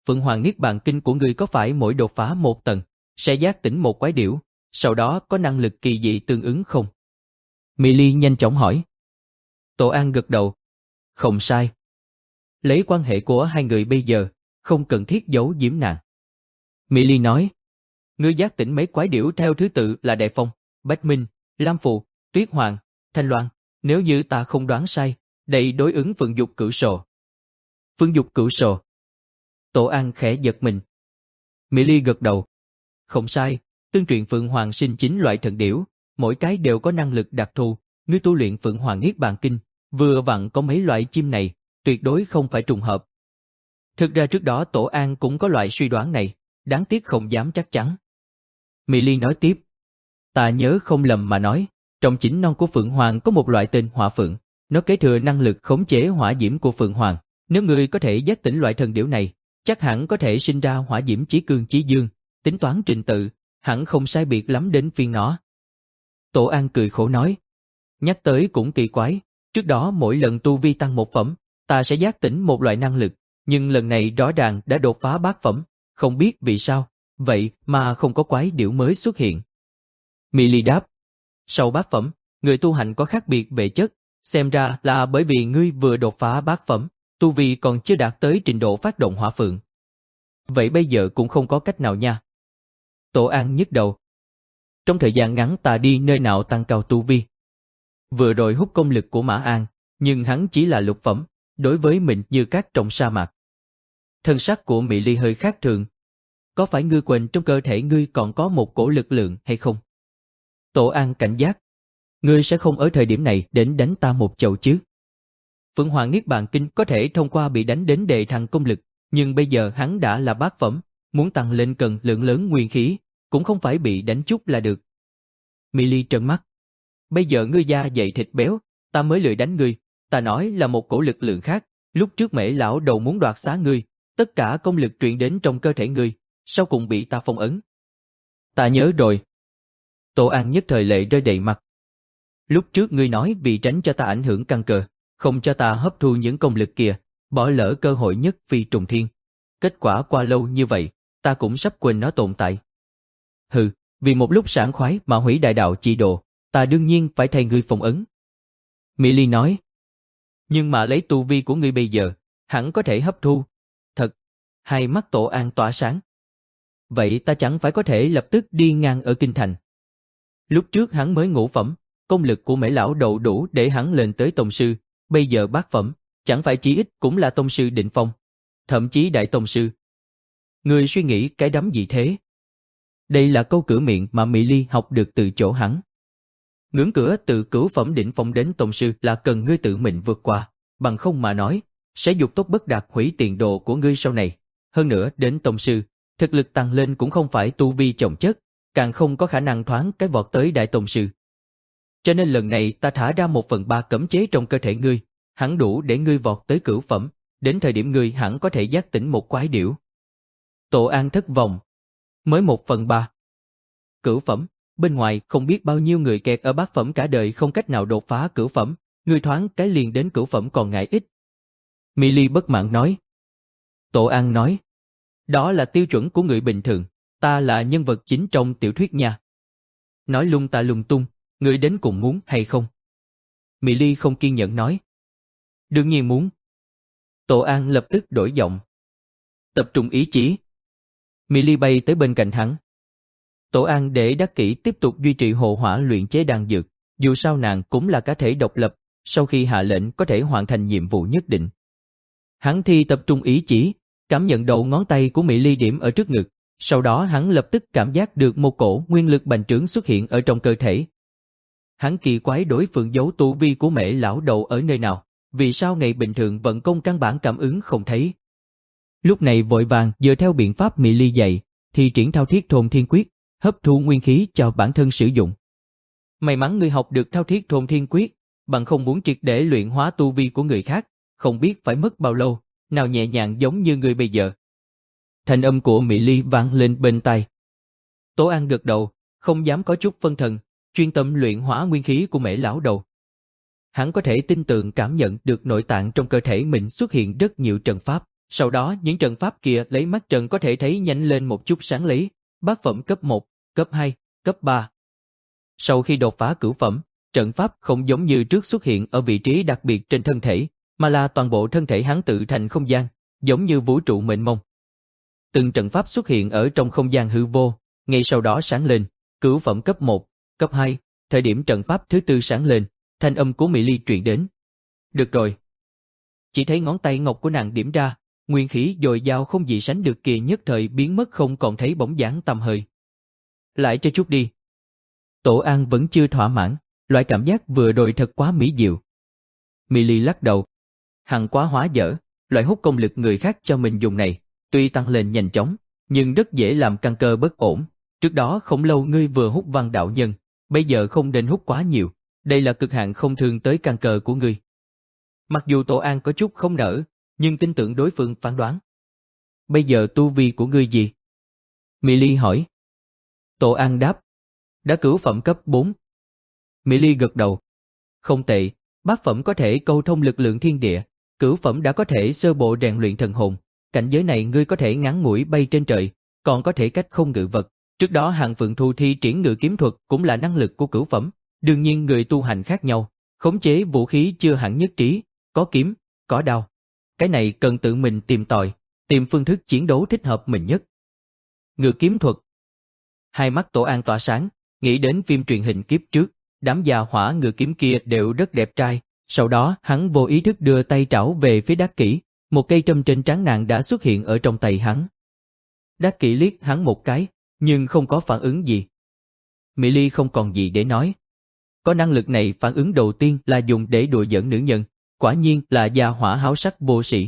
Phượng Hoàng Niết Bàn Kinh của ngươi có phải mỗi đột phá một tầng, sẽ giác tỉnh một quái điểu, sau đó có năng lực kỳ dị tương ứng không? Mỹ Ly nhanh chóng hỏi. Tổ An gật đầu. Không sai. Lấy quan hệ của hai người bây giờ, không cần thiết giấu giếm nàng. Mỹ Ly nói. Ngươi giác tỉnh mấy quái điểu theo thứ tự là Đại Phong, Bách Minh, Lam Phù, Tuyết Hoàng, Thanh Loan. Nếu như ta không đoán sai, đây đối ứng Phượng Dục Cửu Sồ. Phượng Dục Cửu Sồ. Tổ An khẽ giật mình. Mỹ Ly gật đầu. Không sai, tương truyền Phượng Hoàng sinh chín loại thần điểu, mỗi cái đều có năng lực đặc thù. Ngươi tu luyện Phượng Hoàng Niết Bàn Kinh, vừa vặn có mấy loại chim này, tuyệt đối không phải trùng hợp. Thực ra trước đó Tổ An cũng có loại suy đoán này, đáng tiếc không dám chắc chắn. Mỹ Ly nói tiếp. Ta nhớ không lầm mà nói, trong chỉnh non của Phượng Hoàng có một loại tên Hỏa Phượng, nó kế thừa năng lực khống chế hỏa diễm của Phượng Hoàng. Nếu ngươi có thể giác tỉnh loại thần điểu này, chắc hẳn có thể sinh ra hỏa diễm chí cương chí dương, tính toán trình tự, hẳn không sai biệt lắm đến phiên nó. Tổ An cười khổ nói. Nhắc tới cũng kỳ quái, trước đó mỗi lần tu vi tăng một phẩm, ta sẽ giác tỉnh một loại năng lực, nhưng lần này rõ ràng đã đột phá bát phẩm, không biết vì sao, vậy mà không có quái điểu mới xuất hiện. Mỹ Ly đáp. Sau bát phẩm, người tu hành có khác biệt về chất, xem ra là bởi vì ngươi vừa đột phá bát phẩm, tu vi còn chưa đạt tới trình độ phát động hỏa phượng. Vậy bây giờ cũng không có cách nào nha. Tổ An nhức đầu. Trong thời gian ngắn ta đi nơi nào tăng cao tu vi. Vừa rồi hút công lực của Mã An, nhưng hắn chỉ là lục phẩm, đối với mình như cát trong sa mạc. Thân sắc của Mỹ Ly hơi khác thường. Có phải ngươi quên trong cơ thể ngươi còn có một cổ lực lượng hay không? Tổ An cảnh giác. Ngươi sẽ không ở thời điểm này đến đánh ta một chầu chứ? Phượng Hoàng Niết Bàn Kinh có thể thông qua bị đánh đến đề thăng công lực, nhưng bây giờ hắn đã là bát phẩm, muốn tăng lên cần lượng lớn nguyên khí, cũng không phải bị đánh chút là được. Mỹ Ly trợn mắt. Bây giờ ngươi da dày thịt béo, ta mới lười đánh ngươi, ta nói là một cổ lực lượng khác, lúc trước Mễ lão đầu muốn đoạt xá ngươi, tất cả công lực truyền đến trong cơ thể ngươi, sau cùng bị ta phong ấn. Ta nhớ rồi. Tổ An nhất thời lệ rơi đầy mặt. Lúc trước ngươi nói vì tránh cho ta ảnh hưởng căn cơ, không cho ta hấp thu những công lực kia, bỏ lỡ cơ hội nhất phi trùng thiên. Kết quả qua lâu như vậy, ta cũng sắp quên nó tồn tại. Hừ, vì một lúc sảng khoái mà hủy đại đạo chi đồ, ta đương nhiên phải thay ngươi phong ấn. Mỹ Ly nói. Nhưng mà lấy tu vi của ngươi bây giờ, hẳn có thể hấp thu. Thật, hai mắt Tổ An tỏa sáng. Vậy ta chẳng phải có thể lập tức đi ngang ở kinh thành. Lúc trước hắn mới ngũ phẩm, công lực của Mễ lão đầu đủ để hắn lên tới tông sư, bây giờ bát phẩm, chẳng phải chí ít cũng là tông sư đỉnh phong, thậm chí đại tông sư. Ngươi suy nghĩ cái đám gì thế? Đây là câu cửa miệng mà Mỹ Ly học được từ chỗ hắn. Ngưỡng cửa từ cửu phẩm đỉnh phong đến tông sư là cần ngươi tự mình vượt qua, bằng không mà nói, sẽ dục tốc bất đạt hủy tiền đồ của ngươi sau này. Hơn nữa đến tông sư, thực lực tăng lên cũng không phải tu vi chồng chất, càng không có khả năng thoáng cái vọt tới đại tông sư. Cho nên lần này ta thả ra một phần ba cấm chế trong cơ thể ngươi, hẳn đủ để ngươi vọt tới cửu phẩm, đến thời điểm ngươi hẳn có thể giác tỉnh một quái điểu. Tổ An thất vọng. Mới một phần ba. Cửu phẩm, bên ngoài không biết bao nhiêu người kẹt ở bát phẩm cả đời không cách nào đột phá cửu phẩm, ngươi thoáng cái liền đến cửu phẩm còn ngại ít. Mỹ Ly bất mãn nói. Tổ An nói. Đó là tiêu chuẩn của người bình thường, ta là nhân vật chính trong tiểu thuyết nha. Nói lung ta lung tung, ngươi đến cùng muốn hay không? Mỹ Ly không kiên nhẫn nói. Đương nhiên muốn. Tổ An lập tức đổi giọng. Tập trung ý chí. Mỹ Ly bay tới bên cạnh hắn. Tổ An để đắc kỷ tiếp tục duy trì hộ hỏa luyện chế đan dược, dù sao nàng cũng là cá thể độc lập, sau khi hạ lệnh có thể hoàn thành nhiệm vụ nhất định. Hắn thi tập trung ý chí, cảm nhận đầu ngón tay của Mỹ Ly điểm ở trước ngực, sau đó hắn lập tức cảm giác được một cổ nguyên lực bành trướng xuất hiện ở trong cơ thể. Hắn kỳ quái đối phương giấu tu vi của Mễ lão đầu ở nơi nào, vì sao ngày bình thường vận công căn bản cảm ứng không thấy. Lúc này vội vàng dựa theo biện pháp Mỹ Ly dạy, thì triển thao thiết thôn thiên quyết, hấp thu nguyên khí cho bản thân sử dụng. May mắn ngươi học được thao thiết thôn thiên quyết, bằng không muốn triệt để luyện hóa tu vi của người khác, không biết phải mất bao lâu, nào nhẹ nhàng giống như ngươi bây giờ. Thanh âm của Mỹ Ly vang lên bên tai. Tổ An gật đầu, không dám có chút phân thần, chuyên tâm luyện hóa nguyên khí của Mễ lão đầu. Hắn có thể tin tưởng cảm nhận được nội tạng trong cơ thể mình xuất hiện rất nhiều trận pháp, Sau đó những trận pháp kia lấy mắt trần có thể thấy nhanh lên một chút sáng lấy, bát phẩm cấp một, cấp hai, cấp ba. Sau khi đột phá cửu phẩm, trận pháp không giống như trước xuất hiện ở vị trí đặc biệt trên thân thể, mà là toàn bộ thân thể hắn tự thành không gian, giống như vũ trụ mênh mông. Từng trận pháp xuất hiện ở trong không gian hư vô, ngay sau đó sáng lên, cửu phẩm cấp một, cấp hai, thời điểm trận pháp thứ tư sáng lên, thanh âm của Mỹ Ly truyền đến. Được rồi. Chỉ thấy ngón tay ngọc của nàng điểm ra, nguyên khí dồi dào không gì sánh được kia nhất thời biến mất không còn thấy bóng dáng tăm hơi. Lại cho chút đi. Tổ An vẫn chưa thỏa mãn, loại cảm giác vừa rồi thật quá mỹ diệu. Mỹ Ly lắc đầu. Hằng quá hóa dở, loại hút công lực người khác cho mình dùng này, tuy tăng lên nhanh chóng, nhưng rất dễ làm căn cơ bất ổn. Trước đó không lâu ngươi vừa hút văn đạo nhân, bây giờ không nên hút quá nhiều, đây là cực hạn không thương tới căn cơ của ngươi. Mặc dù Tổ An có chút không nỡ, nhưng tin tưởng đối phương phán đoán. Bây giờ tu vi của ngươi gì? Mỹ Ly hỏi. Tổ An đáp. Đã cửu phẩm cấp bốn. Mỹ Ly gật đầu. Không tệ, bát phẩm có thể câu thông lực lượng thiên địa, cửu phẩm đã có thể sơ bộ rèn luyện thần hồn, cảnh giới này ngươi có thể ngắn ngủi bay trên trời, còn có thể cách không ngự vật. Trước đó Hạng Phượng Thu thi triển ngự kiếm thuật cũng là năng lực của cửu phẩm, đương nhiên người tu hành khác nhau, khống chế vũ khí chưa hẳn nhất trí, có kiếm, có đao. Cái này cần tự mình tìm tòi, tìm phương thức chiến đấu thích hợp mình nhất. Ngự kiếm thuật. Hai mắt Tổ An tỏa sáng, nghĩ đến phim truyền hình kiếp trước, đám già hỏa ngự kiếm kia đều rất đẹp trai, sau đó hắn vô ý thức đưa tay trảo về phía Đắc Kỷ, một cây trâm trên trán nàng đã xuất hiện ở trong tay hắn. Đắc Kỷ liếc hắn một cái, nhưng không có phản ứng gì. Mỹ Ly không còn gì để nói. Có năng lực này phản ứng đầu tiên là dùng để đùa giỡn nữ nhân, quả nhiên là gia hỏa háo sắc vô sĩ.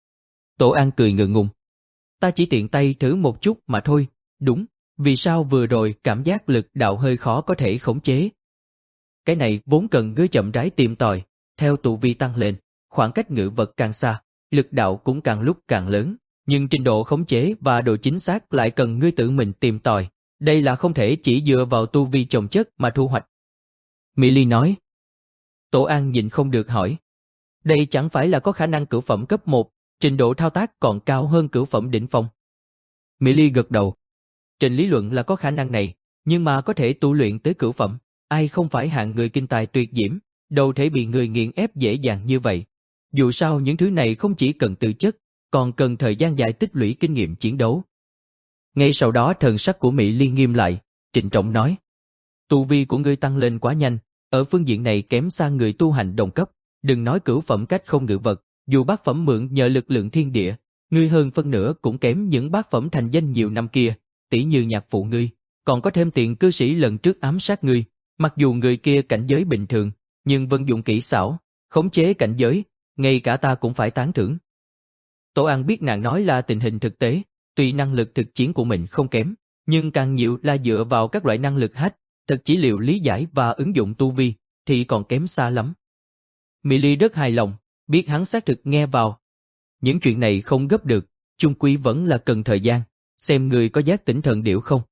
Tổ An cười ngượng ngùng. Ta chỉ tiện tay thử một chút mà thôi, đúng, vì sao vừa rồi cảm giác lực đạo hơi khó có thể khống chế. Cái này vốn cần ngươi chậm rãi tìm tòi, theo tu vi tăng lên, khoảng cách ngự vật càng xa, lực đạo cũng càng lúc càng lớn, nhưng trình độ khống chế và độ chính xác lại cần ngươi tự mình tìm tòi, đây là không thể chỉ dựa vào tu vi chồng chất mà thu hoạch. Mỹ Ly nói. Tổ An nhịn không được hỏi. Đây chẳng phải là có khả năng cửu phẩm cấp một, trình độ thao tác còn cao hơn cửu phẩm đỉnh phong. Mỹ Ly gật đầu. Trên lý luận là có khả năng này, nhưng mà có thể tu luyện tới cửu phẩm, ai không phải hạng người kinh tài tuyệt diễm, đâu thể bị người nghiền ép dễ dàng như vậy. Dù sao những thứ này không chỉ cần tư chất, còn cần thời gian dài tích lũy kinh nghiệm chiến đấu. Ngay sau đó thần sắc của Mỹ Ly nghiêm lại, trịnh trọng nói. Tu vi của ngươi tăng lên quá nhanh, ở phương diện này kém xa người tu hành đồng cấp, đừng nói cửu phẩm cách không ngự vật, dù bát phẩm mượn nhờ lực lượng thiên địa, ngươi hơn phân nửa cũng kém những bát phẩm thành danh nhiều năm kia, tỷ như nhạc phụ ngươi, còn có thêm tiện cư sĩ lần trước ám sát ngươi, mặc dù người kia cảnh giới bình thường, nhưng vận dụng kỹ xảo, khống chế cảnh giới, ngay cả ta cũng phải tán thưởng. Tổ An biết nàng nói là tình hình thực tế, tuy năng lực thực chiến của mình không kém, nhưng càng nhiều là dựa vào các loại năng lực hack, thật chỉ liệu lý giải và ứng dụng tu vi, thì còn kém xa lắm. Mỹ Ly rất hài lòng, biết hắn xác thực nghe vào. Những chuyện này không gấp được, chung quy vẫn là cần thời gian, xem người có giác tỉnh thần điểu không.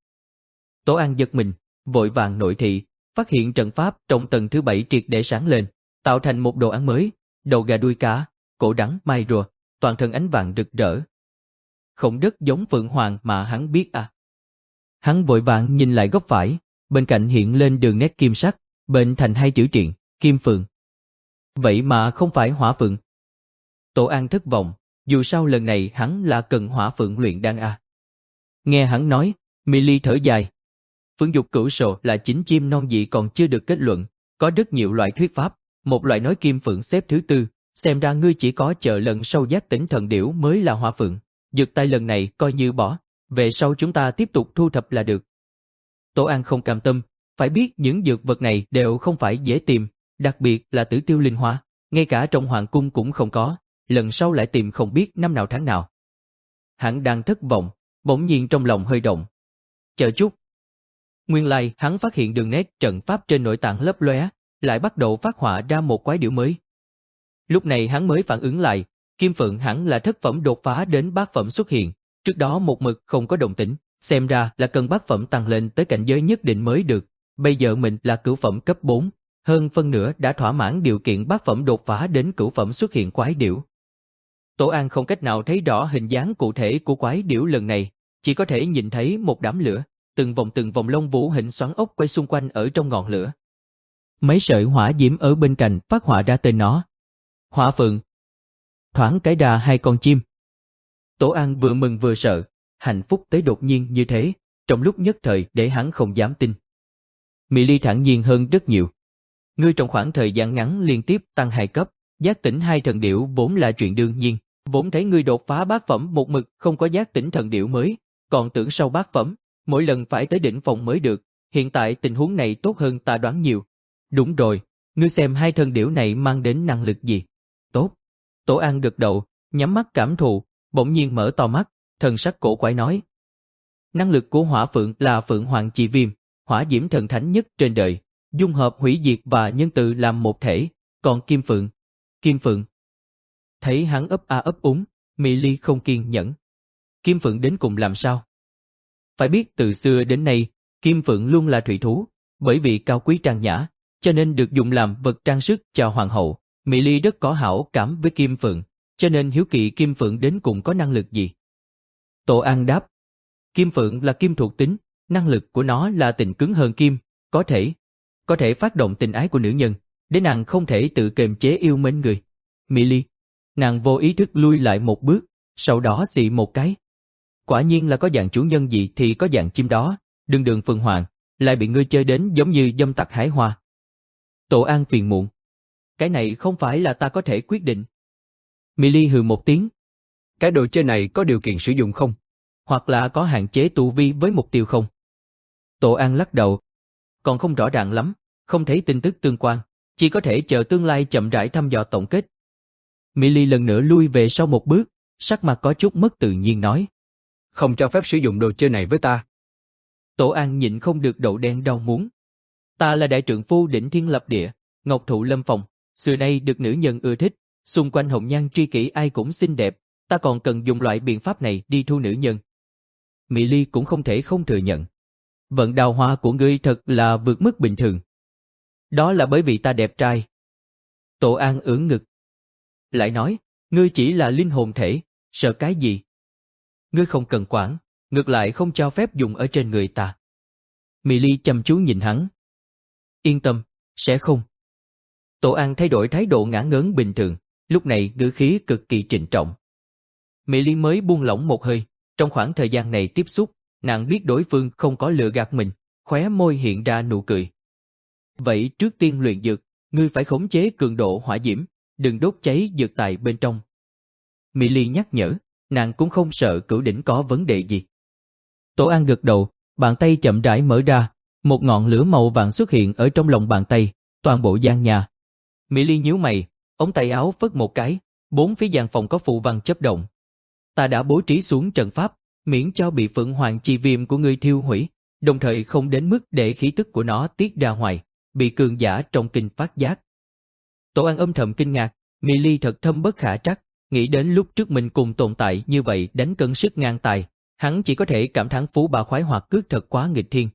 Tổ An giật mình, vội vàng nội thị, phát hiện trận pháp trong tầng thứ bảy triệt để sáng lên, tạo thành một đồ án mới, đầu gà đuôi cá, cổ đắng mai rùa, toàn thân ánh vàng rực rỡ. Không đất giống Phượng Hoàng mà hắn biết à. Hắn vội vàng nhìn lại góc phải, bên cạnh hiện lên đường nét kim sắc, bên thành hai chữ triện, Kim Phượng. Vậy mà không phải Hỏa Phượng. Tổ An thất vọng, dù sao lần này hắn là cần Hỏa Phượng luyện đan à. Nghe hắn nói, Mỹ Ly thở dài. Phượng dục cửu sổ là chính chim non dị còn chưa được kết luận, có rất nhiều loại thuyết pháp, một loại nói Kim Phượng xếp thứ tư, xem ra ngươi chỉ có chờ lần sau giác tỉnh thần điểu mới là Hỏa Phượng, dược tay lần này coi như bỏ, về sau chúng ta tiếp tục thu thập là được. Tổ An không cam tâm, phải biết những dược vật này đều không phải dễ tìm, đặc biệt là tử tiêu linh hoa, ngay cả trong hoàng cung cũng không có, lần sau lại tìm không biết năm nào tháng nào. Hắn đang thất vọng, bỗng nhiên trong lòng hơi động. Chờ chút. Nguyên lai hắn phát hiện đường nét trận pháp trên nội tạng lấp lóe, lại bắt đầu phát họa ra một quái điểu mới. Lúc này hắn mới phản ứng lại, Kim Phượng hẳn là thất phẩm đột phá đến bát phẩm xuất hiện, trước đó một mực không có động tĩnh, xem ra là cần bát phẩm tăng lên tới cảnh giới nhất định mới được, bây giờ mình là cửu phẩm cấp bốn, hơn phân nửa đã thỏa mãn điều kiện bát phẩm đột phá đến cửu phẩm xuất hiện quái điểu. Tổ An không cách nào thấy rõ hình dáng cụ thể của quái điểu lần này, chỉ có thể nhìn thấy một đám lửa, từng vòng từng vòng lông vũ hình xoắn ốc quay xung quanh ở trong ngọn lửa. Mấy sợi hỏa diễm ở bên cạnh phát họa ra tên nó. Hỏa phượng. Thoáng cái ra hai con chim. Tổ An vừa mừng vừa sợ, hạnh phúc tới đột nhiên như thế, trong lúc nhất thời để hắn không dám tin. Mỹ Ly thản nhiên hơn rất nhiều. Ngươi trong khoảng thời gian ngắn liên tiếp tăng hai cấp, giác tỉnh hai thần điểu vốn là chuyện đương nhiên, vốn thấy ngươi đột phá bát phẩm một mực không có giác tỉnh thần điểu mới, còn tưởng sau bát phẩm, mỗi lần phải tới đỉnh phong mới được, hiện tại tình huống này tốt hơn ta đoán nhiều. Đúng rồi, ngươi xem hai thần điểu này mang đến năng lực gì? Tốt. Tổ An gật đầu, nhắm mắt cảm thụ, bỗng nhiên mở to mắt, thần sắc cổ quái nói. Năng lực của hỏa phượng là phượng hoàng chi viêm, hỏa diễm thần thánh nhất trên đời, dung hợp hủy diệt và nhân từ làm một thể, còn kim phượng, kim phượng. Thấy hắn ấp a ấp úng, Mỹ Ly không kiên nhẫn. Kim phượng đến cùng làm sao? Phải biết từ xưa đến nay, kim phượng luôn là thủy thú, bởi vì cao quý trang nhã, cho nên được dùng làm vật trang sức cho hoàng hậu. Mỹ Ly rất có hảo cảm với kim phượng, cho nên hiếu kỳ kim phượng đến cùng có năng lực gì. Tổ An đáp, kim phượng là kim thuộc tính, năng lực của nó là tình cứng hơn kim, có thể, có thể phát động tình ái của nữ nhân, để nàng không thể tự kiềm chế yêu mến người. Mỹ Ly, nàng vô ý thức lui lại một bước, sau đó xị một cái. Quả nhiên là có dạng chủ nhân gì thì có dạng chim đó, đường đường phượng hoàng, lại bị ngươi chơi đến giống như dâm tặc hải hoa. Tổ An phiền muộn. Cái này không phải là ta có thể quyết định. Mỹ Ly hừ một tiếng. Cái đồ chơi này có điều kiện sử dụng không? Hoặc là có hạn chế tu vi với mục tiêu không? Tổ An lắc đầu. Còn không rõ ràng lắm, không thấy tin tức tương quan, chỉ có thể chờ tương lai chậm rãi thăm dò tổng kết. Mỹ Ly lần nữa lui về sau một bước, sắc mặt có chút mất tự nhiên nói. Không cho phép sử dụng đồ chơi này với ta. Tổ An nhịn không được đậu đen đau muốn. Ta là đại trượng phu đỉnh thiên lập địa, ngọc thụ lâm phong, xưa nay được nữ nhân ưa thích, xung quanh hồng nhan tri kỷ ai cũng xinh đẹp, ta còn cần dùng loại biện pháp này đi thu nữ nhân. Mỹ Ly cũng không thể không thừa nhận. Vận đào hoa của ngươi thật là vượt mức bình thường. Đó là bởi vì ta đẹp trai. Tổ An ưỡn ngực. Lại nói, ngươi chỉ là linh hồn thể, sợ cái gì? Ngươi không cần quản, ngược lại không cho phép dùng ở trên người ta. Mỹ Ly chăm chú nhìn hắn. Yên tâm, sẽ không. Tổ An thay đổi thái độ ngã ngớn bình thường, lúc này ngữ khí cực kỳ trịnh trọng. Mỹ Ly mới buông lỏng một hơi, trong khoảng thời gian này tiếp xúc, nàng biết đối phương không có lừa gạt mình, khóe môi hiện ra nụ cười. Vậy trước tiên luyện dược, ngươi phải khống chế cường độ hỏa diễm, đừng đốt cháy dược tài bên trong. Mỹ Ly nhắc nhở, nàng cũng không sợ cửu đỉnh có vấn đề gì. Tổ An gật đầu, bàn tay chậm rãi mở ra, một ngọn lửa màu vàng xuất hiện ở trong lòng bàn tay, toàn bộ gian nhà. Mỹ Ly nhíu mày, ống tay áo phất một cái, bốn phía gian phòng có phù văn chớp động. Ta đã bố trí xuống trận pháp, miễn cho bị phượng hoàng chi viêm của ngươi thiêu hủy, đồng thời không đến mức để khí tức của nó tiết ra ngoài, bị cường giả trong kinh phát giác. Tổ An âm thầm kinh ngạc, Mỹ Ly thật thâm bất khả trắc, nghĩ đến lúc trước mình cùng tồn tại như vậy đánh cân sức ngang tài, hắn chỉ có thể cảm thán phú bà khoái hoạt cước thật quá nghịch thiên.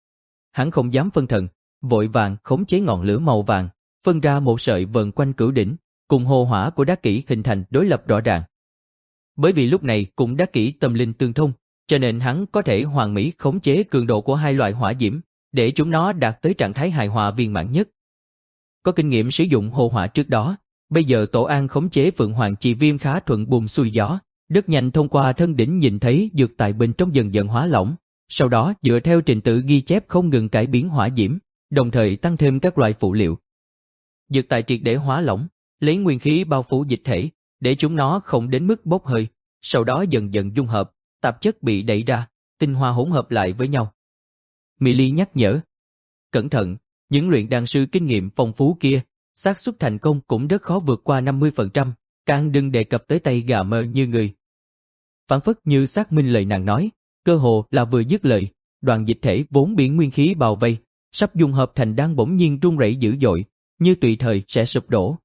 Hắn không dám phân thần, vội vàng khống chế ngọn lửa màu vàng, phân ra một sợi vần quanh cửu đỉnh, cùng hồ hỏa của đắc kỷ hình thành đối lập rõ ràng. Bởi vì lúc này cùng đắc kỷ tâm linh tương thông, cho nên hắn có thể hoàn mỹ khống chế cường độ của hai loại hỏa diễm, để chúng nó đạt tới trạng thái hài hòa viên mãn nhất. Có kinh nghiệm sử dụng hồ hỏa trước đó, bây giờ Tổ An khống chế phượng hoàng chi viêm khá thuận buồm xuôi gió, rất nhanh thông qua thân đỉnh nhìn thấy dược tài bên trong dần dần hóa lỏng, sau đó dựa theo trình tự ghi chép không ngừng cải biến hỏa diễm, đồng thời tăng thêm các loại phụ liệu. Dược tài triệt để hóa lỏng, lấy nguyên khí bao phủ dịch thể, để chúng nó không đến mức bốc hơi, sau đó dần dần dung hợp, tạp chất bị đẩy ra, tinh hoa hỗn hợp lại với nhau. Mỹ Ly nhắc nhở, cẩn thận, những luyện đan sư kinh nghiệm phong phú kia, xác suất thành công cũng rất khó vượt qua năm mươi phần trăm, càng đừng đề cập tới tay gà mờ như người. Phản phất như xác minh lời nàng nói, cơ hồ là vừa dứt lời, đoàn dịch thể vốn biển nguyên khí bao vây, sắp dung hợp thành đan bỗng nhiên rung rẩy dữ dội, như tùy thời sẽ sụp đổ.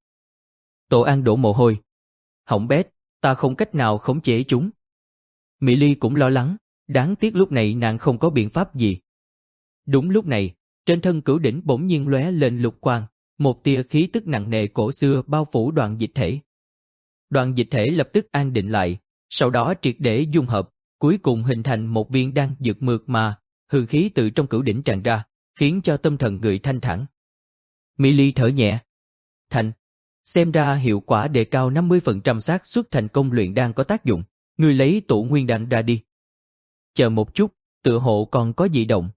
Tổ An đổ mồ hôi. Hỏng bét, ta không cách nào khống chế chúng. Mỹ Ly cũng lo lắng, đáng tiếc lúc này nàng không có biện pháp gì. Đúng lúc này, trên thân cửu đỉnh bỗng nhiên lóe lên lục quang, một tia khí tức nặng nề cổ xưa bao phủ đoàn dịch thể. Đoàn dịch thể lập tức an định lại, sau đó triệt để dung hợp, cuối cùng hình thành một viên đan dược mượt mà, hư khí từ trong cửu đỉnh tràn ra, khiến cho tâm thần người thanh thản. Mỹ Ly thở nhẹ. Thành, xem ra hiệu quả đề cao năm mươi phần trăm xác suất thành công luyện đan có tác dụng, ngươi lấy tổ nguyên đan ra đi. Chờ một chút, tựa hộ còn có dị động.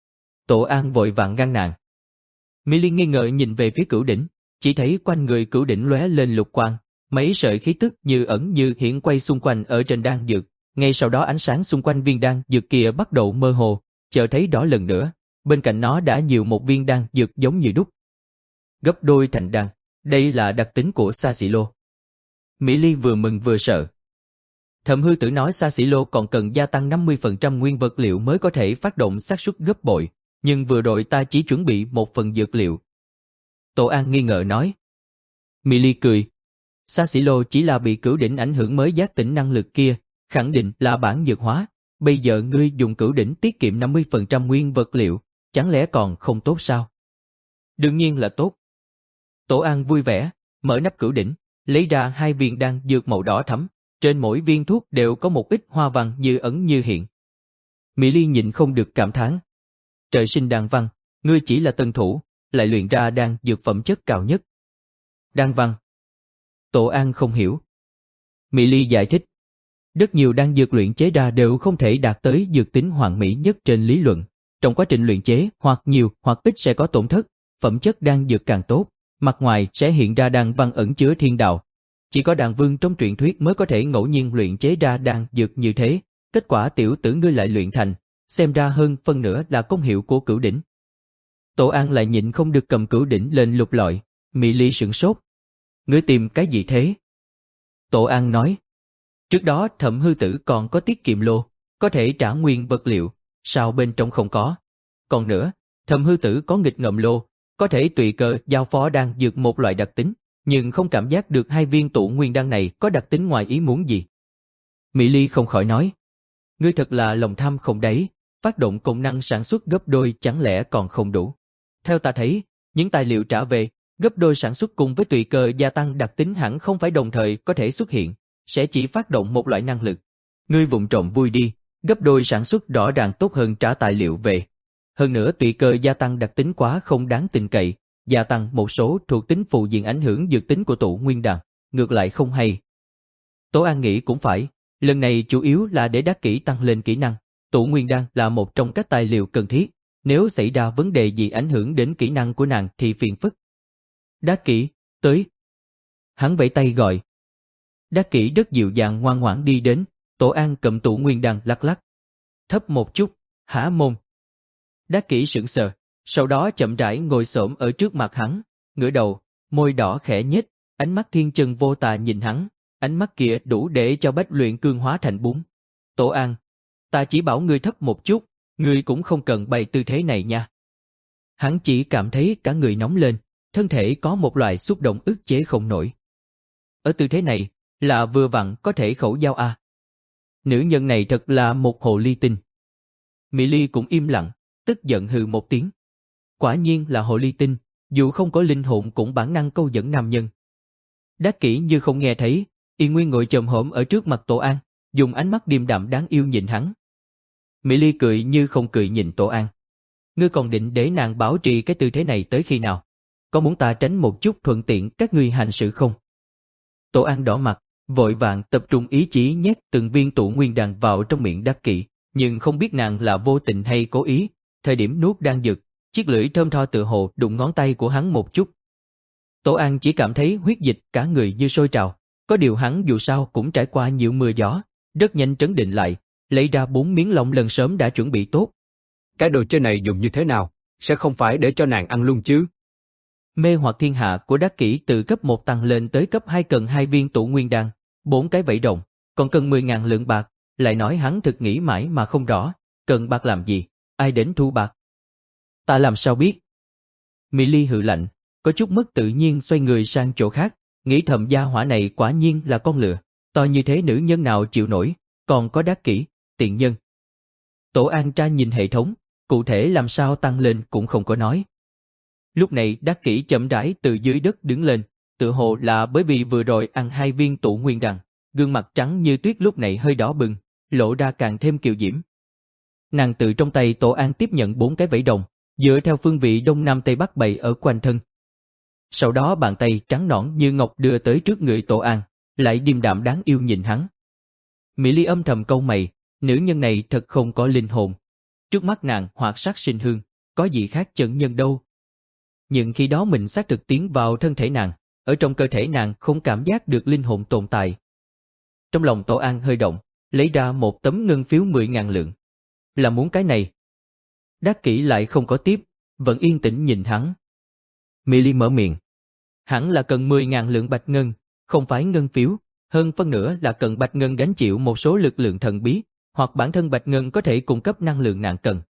Tổ An vội vàng ngăn nàng. Mỹ Ly nghi ngờ nhìn về phía cửu đỉnh, chỉ thấy quanh người cửu đỉnh lóe lên lục quang, mấy sợi khí tức như ẩn như hiện quay xung quanh ở trên đan dược, ngay sau đó ánh sáng xung quanh viên đan dược kia bắt đầu mơ hồ, chờ thấy rõ lần nữa, bên cạnh nó đã nhiều một viên đan dược giống như đúc. Gấp đôi thành đan, đây là đặc tính của Sa Sĩ Lô. Mỹ Ly vừa mừng vừa sợ. Thẩm Hư Tử nói Sa Sĩ Lô còn cần gia tăng năm mươi phần trăm nguyên vật liệu mới có thể phát động xác suất gấp bội, nhưng vừa rồi ta chỉ chuẩn bị một phần dược liệu. Tổ An nghi ngờ nói. Mỹ Ly cười. Sa Sĩ Lô chỉ là bị cửu đỉnh ảnh hưởng mới giác tỉnh năng lực kia, khẳng định là bản dược hóa. Bây giờ ngươi dùng cửu đỉnh tiết kiệm năm mươi phần trăm nguyên vật liệu, chẳng lẽ còn không tốt sao? Đương nhiên là tốt. Tổ An vui vẻ, mở nắp cửu đỉnh, lấy ra hai viên đan dược màu đỏ thẫm, trên mỗi viên thuốc đều có một ít hoa văn như ẩn như hiện. Mỹ Ly nhịn không được cảm thán. Trời sinh đan văn, ngươi chỉ là tân thủ, lại luyện ra đan dược phẩm chất cao nhất. Đan văn. Tổ An không hiểu. Mỹ Ly giải thích. Rất nhiều đan dược luyện chế ra đều không thể đạt tới dược tính hoàn mỹ nhất trên lý luận. Trong quá trình luyện chế, hoặc nhiều hoặc ít sẽ có tổn thất, phẩm chất đan dược càng tốt, mặt ngoài sẽ hiện ra đan văn ẩn chứa thiên đạo. Chỉ có đan vương trong truyện thuyết mới có thể ngẫu nhiên luyện chế ra đan dược như thế, kết quả tiểu tử ngươi lại luyện thành, xem ra hơn phân nửa là công hiệu của cửu đỉnh. Tổ An lại nhịn không được cầm cửu đỉnh lên lục lọi, Mỹ Ly sửng sốt. Ngươi tìm cái gì thế? Tổ An nói. Trước đó Thẩm Hư Tử còn có tiết kiệm lô, có thể trả nguyên vật liệu, sao bên trong không có? Còn nữa, Thẩm Hư Tử có nghịch ngợm lô, có thể tùy cơ giao phó đan dược một loại đặc tính, nhưng không cảm giác được hai viên tụ nguyên đan này có đặc tính ngoài ý muốn gì. Mỹ Ly không khỏi nói. Ngươi thật là lòng tham không đáy, phát động công năng sản xuất gấp đôi chẳng lẽ còn không đủ. Theo ta thấy, những tài liệu trả về, gấp đôi sản xuất cùng với tùy cơ gia tăng đặc tính hẳn không phải đồng thời có thể xuất hiện, sẽ chỉ phát động một loại năng lực. Ngươi vụng trộm vui đi, gấp đôi sản xuất rõ ràng tốt hơn trả tài liệu về. Hơn nữa tùy cơ gia tăng đặc tính quá không đáng tin cậy, gia tăng một số thuộc tính phụ diện ảnh hưởng dược tính của tụ nguyên đan, ngược lại không hay. Tổ An nghĩ cũng phải, lần này chủ yếu là để Đắc Kỷ tăng lên kỹ năng, tụ nguyên đan là một trong các tài liệu cần thiết, nếu xảy ra vấn đề gì ảnh hưởng đến kỹ năng của nàng thì phiền phức. Đắc Kỷ, tới. Hắn vẫy tay gọi. Đắc Kỷ rất dịu dàng ngoan ngoãn đi đến, Tổ An cầm tụ nguyên đan lắc lắc. Thấp một chút, hả môn. Đắc Kỷ sững sờ, sau đó chậm rãi ngồi xổm ở trước mặt hắn, ngửa đầu, môi đỏ khẽ nhếch, ánh mắt thiên chân vô tà nhìn hắn, ánh mắt kia đủ để cho bách luyện cương hóa thành bún. Tổ An, ta chỉ bảo ngươi thấp một chút, ngươi cũng không cần bày tư thế này nha. Hắn chỉ cảm thấy cả người nóng lên, thân thể có một loại xúc động ức chế không nổi. Ở tư thế này, là vừa vặn có thể khẩu giao a. Nữ nhân này thật là một hồ ly tinh. Mỹ Ly cũng im lặng, tức giận hừ một tiếng. Quả nhiên là hồ ly tinh, dù không có linh hồn cũng bản năng câu dẫn nam nhân. Đắc Kỷ như không nghe thấy, yên nguyên ngồi chồm hổm ở trước mặt Tổ An, dùng ánh mắt điềm đạm đáng yêu nhìn hắn. Mỹ Ly cười như không cười nhìn Tổ An. Ngươi còn định để nàng bảo trì cái tư thế này tới khi nào? Có muốn ta tránh một chút thuận tiện các ngươi hành sự không? Tổ An đỏ mặt, vội vàng tập trung ý chí nhét từng viên tụ nguyên đan vào trong miệng Đắc Kỷ, nhưng không biết nàng là vô tình hay cố ý, thời điểm nuốt đan dược, chiếc lưỡi thơm tho tựa hồ đụng ngón tay của hắn một chút. Tổ An chỉ cảm thấy huyết dịch cả người như sôi trào, có điều hắn dù sao cũng trải qua nhiều mưa gió, rất nhanh trấn định lại, lấy ra bốn miếng long lân sớm đã chuẩn bị tốt. Cái đồ chơi này dùng như thế nào, sẽ không phải để cho nàng ăn luôn chứ? Mê hoặc thiên hạ của Đắc Kỷ từ cấp một tăng lên tới cấp hai cần hai viên tụ nguyên đan, bốn cái vảy đồng, còn cần mười ngàn lượng bạc, lại nói hắn thực nghĩ mãi mà không rõ, cần bạc làm gì, ai đến thu bạc? Ta làm sao biết? Mỹ Ly hừ lạnh, có chút mất tự nhiên xoay người sang chỗ khác, nghĩ thầm gia hỏa này quả nhiên là con lừa, to như thế nữ nhân nào chịu nổi, còn có Đắc Kỷ, tiện nhân. Tổ An tra nhìn hệ thống, cụ thể làm sao tăng lên cũng không có nói. Lúc này Đắc Kỷ chậm rãi từ dưới đất đứng lên, tự hồ là bởi vì vừa rồi ăn hai viên tụ nguyên đằng, gương mặt trắng như tuyết lúc này hơi đỏ bừng, lộ ra càng thêm kiều diễm. Nàng từ trong tay Tổ An tiếp nhận bốn cái vẫy đồng, dựa theo phương vị đông nam tây bắc bày ở quanh thân. Sau đó bàn tay trắng nõn như ngọc đưa tới trước người Tổ An, lại điềm đạm đáng yêu nhìn hắn. Mỹ Ly âm thầm câu mày, nữ nhân này thật không có linh hồn. Trước mắt nàng hoạt sát sinh hương, có gì khác chân nhân đâu. Nhưng khi đó mình xác thực tiến vào thân thể nàng, ở trong cơ thể nàng không cảm giác được linh hồn tồn tại. Trong lòng Tổ An hơi động, lấy ra một tấm ngân phiếu mười ngàn lượng. Là muốn cái này. Đắc Kỷ lại không có tiếp, vẫn yên tĩnh nhìn hắn. Mỹ Ly mở miệng. Hẳn là cần mười ngàn lượng bạch ngân, không phải ngân phiếu, hơn phân nửa là cần bạch ngân gánh chịu một số lực lượng thần bí, hoặc bản thân bạch ngân có thể cung cấp năng lượng nàng cần.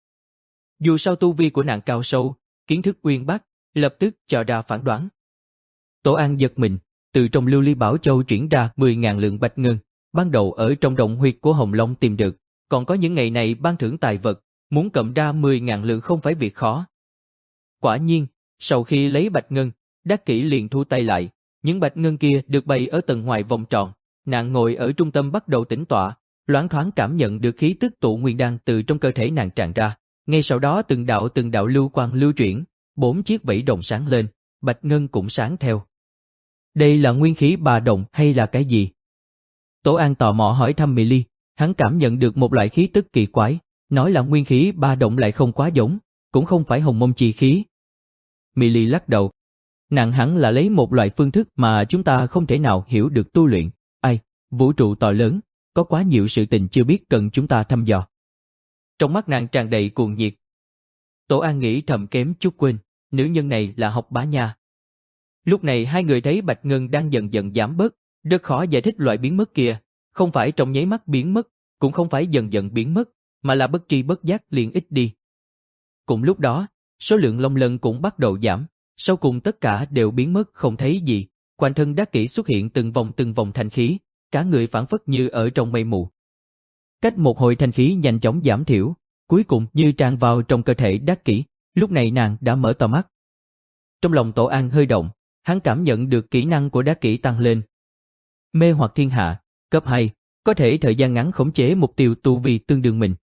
Dù sao tu vi của nàng cao sâu, kiến thức uyên bác, lập tức cho ra phán đoán. Tổ An giật mình, từ trong lưu ly bảo châu chuyển ra mười ngàn lượng bạch ngân, ban đầu ở trong động huyệt của Hồng Long tìm được, còn có những ngày này ban thưởng tài vật, muốn cầm ra mười ngàn lượng không phải việc khó. Quả nhiên, sau khi lấy bạch ngân, Đắc Kỷ liền thu tay lại, những bạch ngân kia được bày ở tầng ngoài vòng tròn, nàng ngồi ở trung tâm bắt đầu tĩnh tọa, loáng thoáng cảm nhận được khí tức tụ nguyên đan từ trong cơ thể nàng tràn ra, ngay sau đó từng đạo từng đạo lưu quang lưu chuyển, bốn chiếc vẫy đồng sáng lên, bạch ngân cũng sáng theo. Đây là nguyên khí ba đồng hay là cái gì? Tổ An tò mò hỏi thăm Mỹ Ly, hắn cảm nhận được một loại khí tức kỳ quái, nói là nguyên khí ba đồng lại không quá giống, cũng không phải hồng mông chi khí. Mỹ Ly lắc đầu, nàng hẳn là lấy một loại phương thức mà chúng ta không thể nào hiểu được tu luyện. Ai, vũ trụ to lớn, có quá nhiều sự tình chưa biết cần chúng ta thăm dò. Trong mắt nàng tràn đầy cuồng nhiệt. Tổ An nghĩ thầm kém chút quên, nữ nhân này là Học Bá nha. Lúc này hai người thấy bạch ngân đang dần dần giảm bớt, rất khó giải thích loại biến mất kia, không phải trong nháy mắt biến mất, cũng không phải dần dần biến mất, mà là bất tri bất giác liền ít đi. Cùng lúc đó, số lượng long lân cũng bắt đầu giảm, sau cùng tất cả đều biến mất không thấy gì, quanh thân Đắc Kỷ xuất hiện từng vòng từng vòng thanh khí, cả người phảng phất như ở trong mây mù. Cách một hồi thanh khí nhanh chóng giảm thiểu, cuối cùng như tràn vào trong cơ thể Đắc Kỷ, lúc này nàng đã mở to mắt. Trong lòng Tổ An hơi động, hắn cảm nhận được kỹ năng của Đắc Kỷ tăng lên. Mê hoặc thiên hạ, cấp hai, có thể thời gian ngắn khống chế mục tiêu tu vi tương đương mình.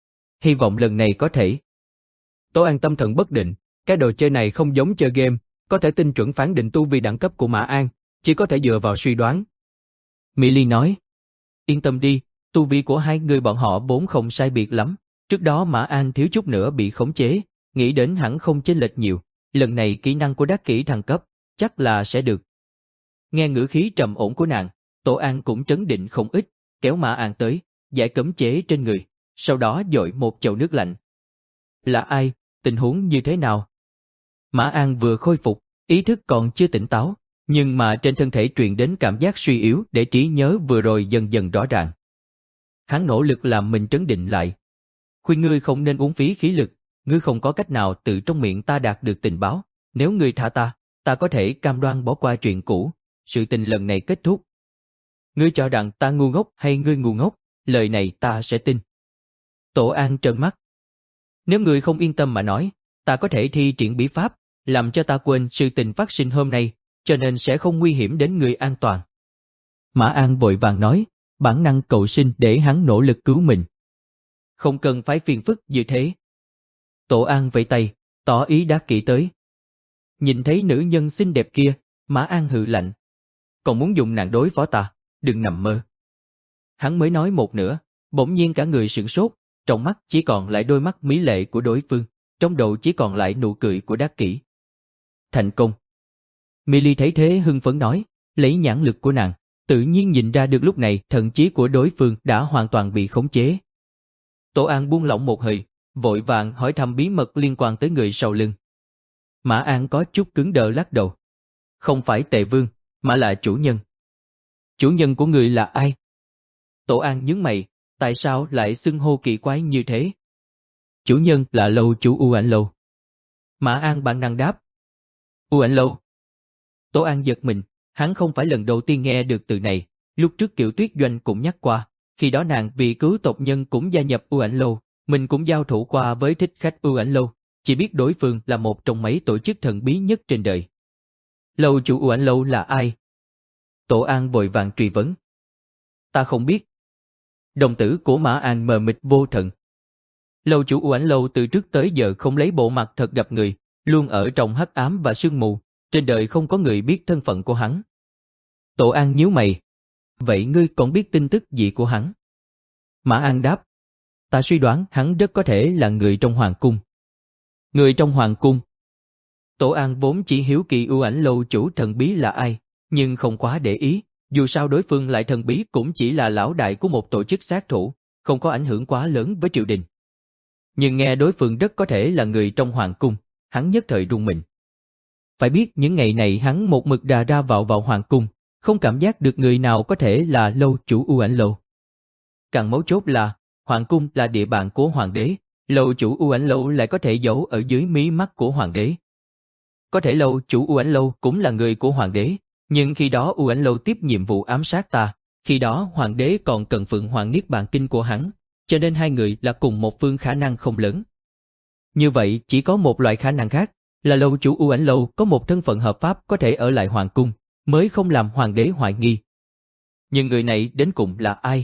Hy vọng lần này có thể. Tổ An tâm thần bất định, cái đồ chơi này không giống chơi game, có thể tinh chuẩn phán định tu vi đẳng cấp của Mã An, chỉ có thể dựa vào suy đoán. Mỹ Ly nói, yên tâm đi, tu vi của hai người bọn họ vốn không sai biệt lắm, trước đó Mã An thiếu chút nữa bị khống chế, nghĩ đến hẳn không chênh lệch nhiều, lần này kỹ năng của Đắc Kỷ thăng cấp, chắc là sẽ được. Nghe ngữ khí trầm ổn của nàng, Tổ An cũng trấn định không ít, kéo Mã An tới, giải cấm chế trên người, sau đó dội một chậu nước lạnh. Là ai? Tình huống như thế nào? Mã An vừa khôi phục, ý thức còn chưa tỉnh táo, nhưng mà trên thân thể truyền đến cảm giác suy yếu để trí nhớ vừa rồi dần dần rõ ràng. Hắn nỗ lực làm mình trấn định lại. Khuyên ngươi không nên uống phí khí lực, ngươi không có cách nào từ trong miệng ta đạt được tình báo, nếu ngươi thả ta, ta có thể cam đoan bỏ qua chuyện cũ, sự tình lần này kết thúc. Ngươi cho rằng ta ngu ngốc hay ngươi ngu ngốc, lời này ta sẽ tin. Tổ An trợn mắt. Nếu ngươi không yên tâm mà nói, ta có thể thi triển bí pháp, làm cho ta quên sự tình phát sinh hôm nay, cho nên sẽ không nguy hiểm đến người an toàn. Mã An vội vàng nói, bản năng cầu sinh để hắn nỗ lực cứu mình. Không cần phải phiền phức như thế. Tổ An vẫy tay, tỏ ý Đắc Kỷ tới. Nhìn thấy nữ nhân xinh đẹp kia, Mã An hừ lạnh. Còn muốn dùng nàng đối phó ta, đừng nằm mơ. Hắn mới nói một nửa, bỗng nhiên cả người sửng sốt, trong mắt chỉ còn lại đôi mắt mỹ lệ của đối phương, trong đầu chỉ còn lại nụ cười của Đắc Kỷ. Thành công. Mỹ Ly thấy thế hưng phấn nói, lấy nhãn lực của nàng, tự nhiên nhìn ra được lúc này thần trí của đối phương đã hoàn toàn bị khống chế. Tổ An buông lỏng một hơi, vội vàng hỏi thăm bí mật liên quan tới người sau lưng. Mã An có chút cứng đờ lắc đầu. Không phải Tề Vương, mà là chủ nhân. Chủ nhân của người là ai? Tổ An nhướng mày, tại sao lại xưng hô kỳ quái như thế? Chủ nhân là lâu chủ U Ảnh Lâu. Mã An bản năng đáp. U Ảnh Lâu. Tổ An giật mình, hắn không phải lần đầu tiên nghe được từ này, lúc trước Kiều Tuyết Doanh cũng nhắc qua, khi đó nàng vì cứu tộc nhân cũng gia nhập U Ảnh Lâu, mình cũng giao thủ qua với thích khách U Ảnh Lâu, chỉ biết đối phương là một trong mấy tổ chức thần bí nhất trên đời. Lâu chủ U Ảnh Lâu là ai? Tổ An vội vàng truy vấn. Ta không biết. Đồng tử của Mã An mờ mịt vô thần. Lâu chủ U Ảnh Lâu từ trước tới giờ không lấy bộ mặt thật gặp người, luôn ở trong hắc ám và sương mù, trên đời không có người biết thân phận của hắn. Tổ An nhíu mày. Vậy ngươi còn biết tin tức gì của hắn? Mã An đáp. Ta suy đoán hắn rất có thể là người trong hoàng cung. Người trong hoàng cung. Tổ An vốn chỉ hiếu kỳ U Ảnh Lâu chủ thần bí là ai, nhưng không quá để ý, dù sao đối phương lại thần bí cũng chỉ là lão đại của một tổ chức sát thủ, không có ảnh hưởng quá lớn với triều đình. Nhưng nghe đối phương rất có thể là người trong hoàng cung, hắn nhất thời run mình. Phải biết những ngày này hắn một mực đà ra vào vào hoàng cung, không cảm giác được người nào có thể là lâu chủ U Ảnh Lâu. Càng mấu chốt là, hoàng cung là địa bàn của hoàng đế, lâu chủ U Ảnh Lâu lại có thể giấu ở dưới mí mắt của hoàng đế. Có thể lâu chủ U Ảnh Lâu cũng là người của hoàng đế, nhưng khi đó U Ảnh Lâu tiếp nhiệm vụ ám sát ta, khi đó hoàng đế còn cần Phượng Hoàng Niết Bàn Kinh của hắn, cho nên hai người là cùng một phương khả năng không lớn. Như vậy chỉ có một loại khả năng khác, là lâu chủ U Ảnh Lâu có một thân phận hợp pháp có thể ở lại hoàng cung, mới không làm hoàng đế hoài nghi. Nhưng người này đến cùng là ai?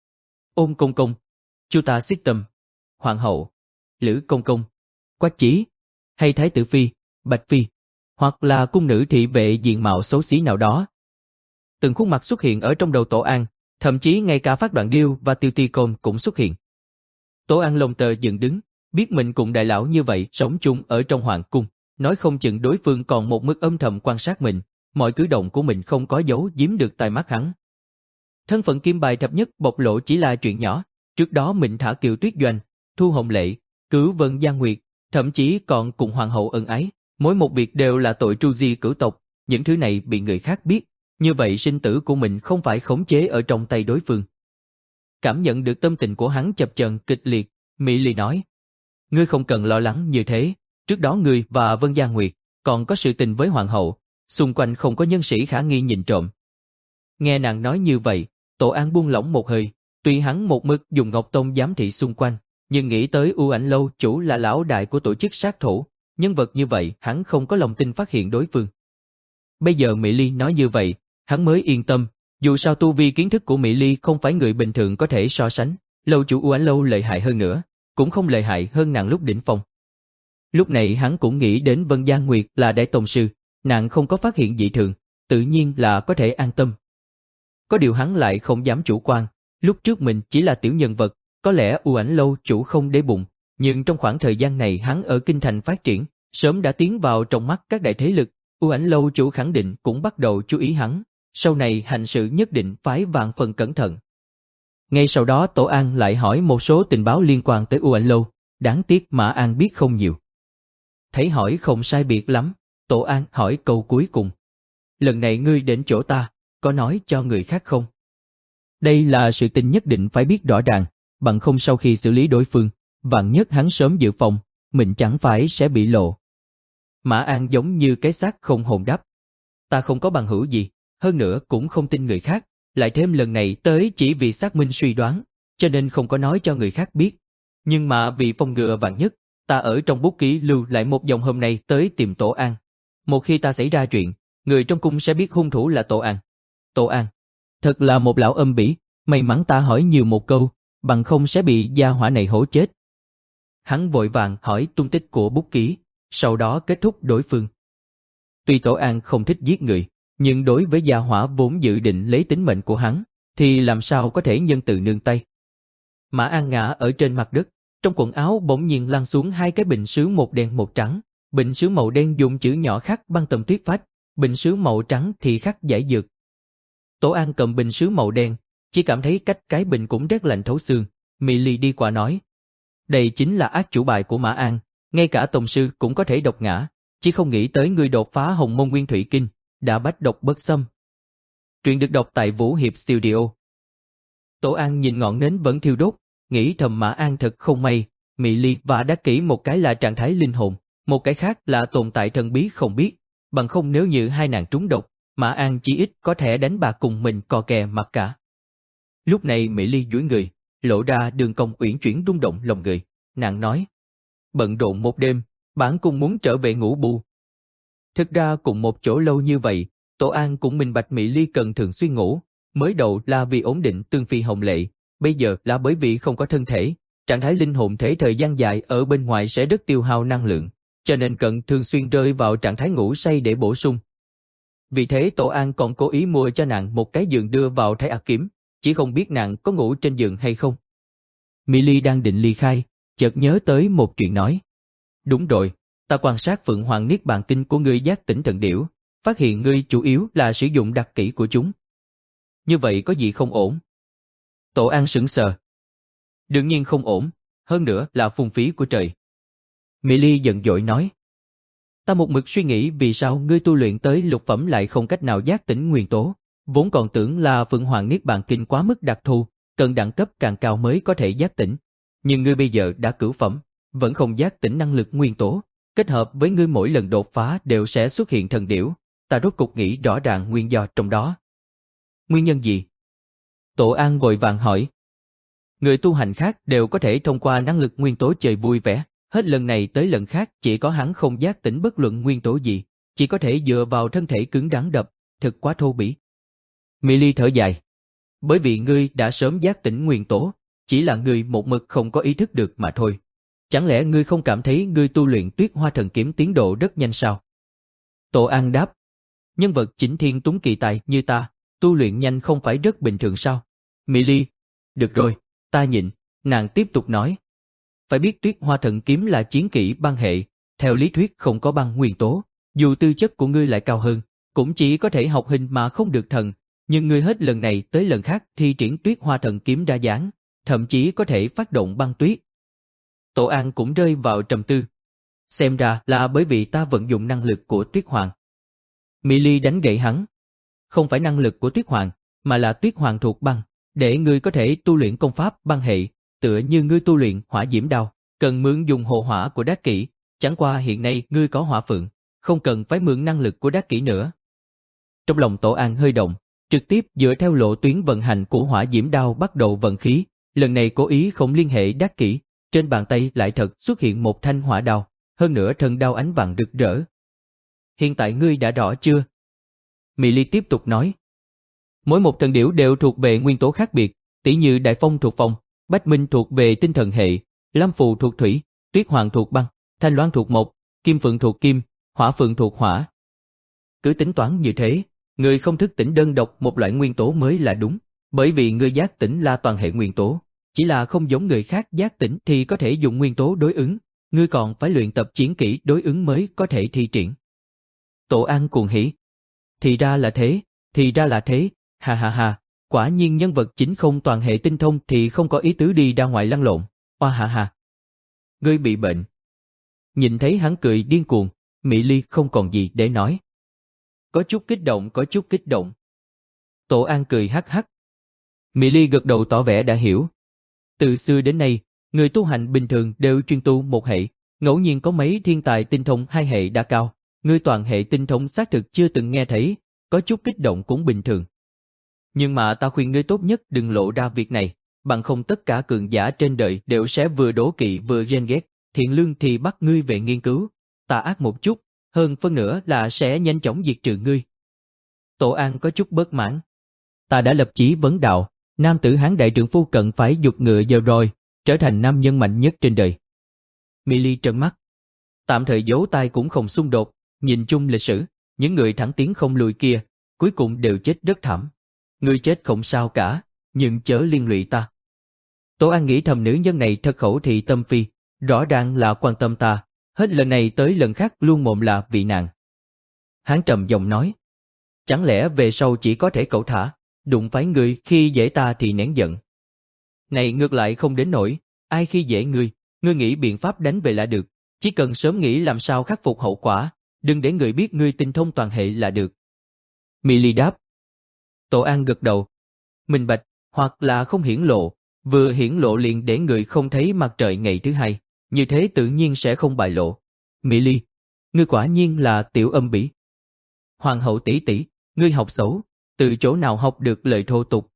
Ôn Công Công, Chu Ta Xích Tâm, Hoàng hậu, Lữ Công Công, Quách Chí, hay Thái tử Phi, Bạch Phi, hoặc là cung nữ thị vệ diện mạo xấu xí nào đó. Từng khuôn mặt xuất hiện ở trong đầu Tổ An, thậm chí ngay cả Phát Đoạn Điêu và Tiêu Ti Côn cũng xuất hiện. Tổ An lông tơ dựng đứng, biết mình cùng đại lão như vậy sống chung ở trong hoàng cung, nói không chừng đối phương còn một mực âm thầm quan sát mình, mọi cử động của mình không có giấu giếm được tai mắt hắn. Thân phận kim bài thập nhất bộc lộ chỉ là chuyện nhỏ, trước đó mình thả Kiều Tuyết Doanh, Thu Hồng Lệ, cứu Vân Giang Nguyệt, thậm chí còn cùng hoàng hậu ân ái, mỗi một việc đều là tội tru di cửu tộc, những thứ này bị người khác biết, như vậy sinh tử của mình không phải khống chế ở trong tay đối phương. Cảm nhận được tâm tình của hắn chập chờn kịch liệt, Mỹ Ly nói: ngươi không cần lo lắng như thế, trước đó ngươi và Vân Giang Nguyệt còn có sự tình với hoàng hậu, xung quanh không có nhân sĩ khả nghi nhìn trộm. Nghe nàng nói như vậy, Tổ An buông lỏng một hơi, tuy hắn một mực dùng Ngọc Tông giám thị xung quanh, nhưng nghĩ tới U Ảnh Lâu chủ là lão đại của tổ chức sát thủ, nhân vật như vậy hắn không có lòng tin phát hiện đối phương. Bây giờ Mỹ Ly nói như vậy, hắn mới yên tâm, dù sao tu vi kiến thức của Mỹ Ly không phải người bình thường có thể so sánh, lâu chủ U Ảnh Lâu lợi hại hơn nữa, cũng không lợi hại hơn nàng lúc đỉnh phong. Lúc này hắn cũng nghĩ đến Vân Giang Nguyệt là đại tông sư, nàng không có phát hiện dị thường, tự nhiên là có thể an tâm. Có điều hắn lại không dám chủ quan, lúc trước mình chỉ là tiểu nhân vật, có lẽ U Ảnh Lâu chủ không để bụng, nhưng trong khoảng thời gian này hắn ở kinh thành phát triển, sớm đã tiến vào trong mắt các đại thế lực, U Ảnh Lâu chủ khẳng định cũng bắt đầu chú ý hắn, sau này hành sự nhất định phải vạn phần cẩn thận. Ngay sau đó Tổ An lại hỏi một số tình báo liên quan tới U Ảnh Lâu, đáng tiếc Mã An biết không nhiều. Thấy hỏi không sai biệt lắm, Tổ An hỏi câu cuối cùng: lần này ngươi đến chỗ ta, có nói cho người khác không? Đây là sự tình nhất định phải biết rõ ràng, bằng không sau khi xử lý đối phương, vạn nhất hắn sớm dự phòng, mình chẳng phải sẽ bị lộ. Mã An giống như cái xác không hồn đáp: ta không có bằng hữu gì, hơn nữa cũng không tin người khác, lại thêm lần này tới chỉ vì xác minh suy đoán, cho nên không có nói cho người khác biết. Nhưng mà vì phòng ngừa vạn nhất, ta ở trong bút ký lưu lại một dòng hôm nay tới tìm Tổ An. Một khi ta xảy ra chuyện, người trong cung sẽ biết hung thủ là Tổ An. Tổ An, thật là một lão âm bỉ, may mắn ta hỏi nhiều một câu, bằng không sẽ bị gia hỏa này hổ chết. Hắn vội vàng hỏi tung tích của bút ký, sau đó kết thúc đối phương. Tuy Tổ An không thích giết người, nhưng đối với gia hỏa vốn dự định lấy tính mệnh của hắn, thì làm sao có thể nhân từ nương tay. Mã An ngã ở trên mặt đất, trong quần áo bỗng nhiên lăn xuống hai cái bình sứ một đen một trắng, bình sứ màu đen dùng chữ nhỏ khắc băng tầm tuyết phách, bình sứ màu trắng thì khắc giải dược. Tổ An cầm bình sứ màu đen, chỉ cảm thấy cách cái bình cũng rét lạnh thấu xương. Mỹ Ly đi qua nói: đây chính là ác chủ bài của Mã An, ngay cả tổng sư cũng có thể độc ngã, chỉ không nghĩ tới người đột phá Hồng Môn Nguyên Thủy Kinh, đã bách độc bất xâm. Truyện được đọc tại Vũ Hiệp Studio. Tổ An nhìn ngọn nến vẫn thiêu đốt, nghĩ thầm Mã An thật không may, Mỹ Ly và Đắc Kỷ một cái là trạng thái linh hồn, một cái khác là tồn tại thần bí không biết, bằng không nếu như hai nàng trúng độc, Mã An chỉ ít có thể đánh bạc cùng mình cò kè mặt cả. Lúc này Mỹ Ly duỗi người, lộ ra đường cong uyển chuyển rung động lòng người, nàng nói: bận rộn một đêm, bản cung muốn trở về ngủ bù. Thực ra cùng một chỗ lâu như vậy, Tổ An cũng minh bạch Mỹ Ly cần thường xuyên ngủ, mới đầu là vì ổn định tương phi hồng lệ, bây giờ là bởi vì không có thân thể, trạng thái linh hồn thể thời gian dài ở bên ngoài sẽ rất tiêu hao năng lượng, cho nên cần thường xuyên rơi vào trạng thái ngủ say để bổ sung. Vì thế Tổ An còn cố ý mua cho nàng một cái giường đưa vào Thái Ác Kiếm, chỉ không biết nàng có ngủ trên giường hay không. Mỹ Ly đang định ly khai, chợt nhớ tới một chuyện nói. Đúng rồi, ta quan sát Phượng Hoàng Niết Bàn Kinh của ngươi giác tỉnh thần điểu, phát hiện ngươi chủ yếu là sử dụng đặc kỹ của chúng. Như vậy có gì không ổn? Tổ An sững sờ. Đương nhiên không ổn, hơn nữa là phung phí của trời. Mỹ Ly giận dỗi nói. Ta một mực suy nghĩ vì sao ngươi tu luyện tới lục phẩm lại không cách nào giác tỉnh nguyên tố, vốn còn tưởng là Phượng Hoàng Niết Bàn Kinh quá mức đặc thù, cần đẳng cấp càng cao mới có thể giác tỉnh. Nhưng ngươi bây giờ đã cửu phẩm, vẫn không giác tỉnh năng lực nguyên tố, kết hợp với ngươi mỗi lần đột phá đều sẽ xuất hiện thần điểu, ta rốt cục nghĩ rõ ràng nguyên do trong đó. Nguyên nhân gì? Tổ An vội vàng hỏi. Người tu hành khác đều có thể thông qua năng lực nguyên tố chơi vui vẻ, hết lần này tới lần khác chỉ có hắn không giác tỉnh bất luận nguyên tố gì, chỉ có thể dựa vào thân thể cứng rắn đập, thật quá thô bỉ. Mỹ Ly thở dài. Bởi vì ngươi đã sớm giác tỉnh nguyên tố, chỉ là ngươi một mực không có ý thức được mà thôi. Chẳng lẽ ngươi không cảm thấy ngươi tu luyện Tuyết Hoa Thần Kiếm tiến độ rất nhanh sao? Tổ An đáp. Nhân vật chỉnh thiên tuấn kỳ tài như ta, tu luyện nhanh không phải rất bình thường sao? Mỹ Ly. Được rồi, ta nhịn, nàng tiếp tục nói. Phải biết Tuyết Hoa Thần Kiếm là chiến kỹ băng hệ, theo lý thuyết không có băng nguyên tố, dù tư chất của ngươi lại cao hơn, cũng chỉ có thể học hình mà không được thần, nhưng ngươi hết lần này tới lần khác thi triển Tuyết Hoa Thần Kiếm ra dáng, thậm chí có thể phát động băng tuyết. Tổ An cũng rơi vào trầm tư. Xem ra là bởi vì ta vận dụng năng lực của Tuyết Hoàng. Mỹ Ly đánh gậy hắn. Không phải năng lực của Tuyết Hoàng, mà là Tuyết Hoàng thuộc băng, để ngươi có thể tu luyện công pháp băng hệ, tựa như ngươi tu luyện hỏa diễm đao, cần mượn dùng hồ hỏa của Đắc Kỷ, chẳng qua hiện nay ngươi có hỏa phượng, không cần phải mượn năng lực của Đắc Kỷ nữa. Trong lòng Tổ An hơi động, trực tiếp dựa theo lộ tuyến vận hành của hỏa diễm đao bắt đầu vận khí, lần này cố ý không liên hệ Đắc Kỷ, trên bàn tay lại thật xuất hiện một thanh hỏa đao, hơn nữa thân đao ánh vàng rực rỡ. Hiện tại ngươi đã rõ chưa? Mỹ Ly tiếp tục nói. Mỗi một thần điểu đều thuộc về nguyên tố khác biệt, tỉ như Đại Phong thuộc phong, Bách Minh thuộc về tinh thần hệ, Lam Phù thuộc thủy, Tuyết Hoàng thuộc băng, Thanh Loan thuộc mộc, Kim Phượng thuộc kim, Hỏa Phượng thuộc hỏa. Cứ tính toán như thế, ngươi không thức tỉnh đơn độc một loại nguyên tố mới là đúng, bởi vì ngươi giác tỉnh là toàn hệ nguyên tố, chỉ là không giống người khác giác tỉnh thì có thể dùng nguyên tố đối ứng, ngươi còn phải luyện tập chiến kỹ đối ứng mới có thể thi triển. Tổ An cuồng hỉ. Thì ra là thế, thì ra là thế, ha ha ha, quả nhiên nhân vật chính không toàn hệ tinh thông thì không có ý tứ đi ra ngoài lăn lộn, oa ha ha. Ngươi bị bệnh. Nhìn thấy hắn cười điên cuồng, Mỹ Ly không còn gì để nói. Có chút kích động, có chút kích động. Tổ An cười hắc hắc. Mỹ Ly gật đầu tỏ vẻ đã hiểu. Từ xưa đến nay, người tu hành bình thường đều chuyên tu một hệ, ngẫu nhiên có mấy thiên tài tinh thông hai hệ đã cao, ngươi toàn hệ tinh thông xác thực chưa từng nghe thấy, có chút kích động cũng bình thường. Nhưng mà ta khuyên ngươi tốt nhất đừng lộ ra việc này, bằng không tất cả cường giả trên đời đều sẽ vừa đố kỵ vừa ghen ghét, Thiện Lương thì bắt ngươi về nghiên cứu, tà ác một chút, hơn phân nữa là sẽ nhanh chóng diệt trừ ngươi. Tổ An có chút bất mãn. Ta đã lập chí vấn đạo, nam tử Hán đại trượng phu cần phải giục ngựa giờ rồi, trở thành nam nhân mạnh nhất trên đời. Mỹ Ly trợn mắt. Tạm thời giấu tai cũng không xung đột, nhìn chung lịch sử, những người thẳng tiến không lùi kia, cuối cùng đều chết rất thảm. Ngươi chết không sao cả, nhưng chớ liên lụy ta. Tổ An nghĩ thầm nữ nhân này thật khẩu thị tâm phi, rõ ràng là quan tâm ta, hết lần này tới lần khác luôn mồm là vì nàng. Hắn trầm giọng nói, chẳng lẽ về sau chỉ có thể cẩu thả, đụng phải người khi dễ ta thì nén giận. Này ngược lại không đến nỗi, ai khi dễ ngươi, ngươi nghĩ biện pháp đánh về là được, chỉ cần sớm nghĩ làm sao khắc phục hậu quả, đừng để người biết ngươi tinh thông toàn hệ là được. Mỹ Ly đáp. Tổ An gật đầu. Minh bạch, hoặc là không hiển lộ, vừa hiển lộ liền để người không thấy mặt trời ngày thứ hai, như thế tự nhiên sẽ không bại lộ. Mỹ Ly, ngươi quả nhiên là tiểu âm bỉ. Hoàng hậu tỷ tỷ, ngươi học xấu, từ chỗ nào học được lời thô tục?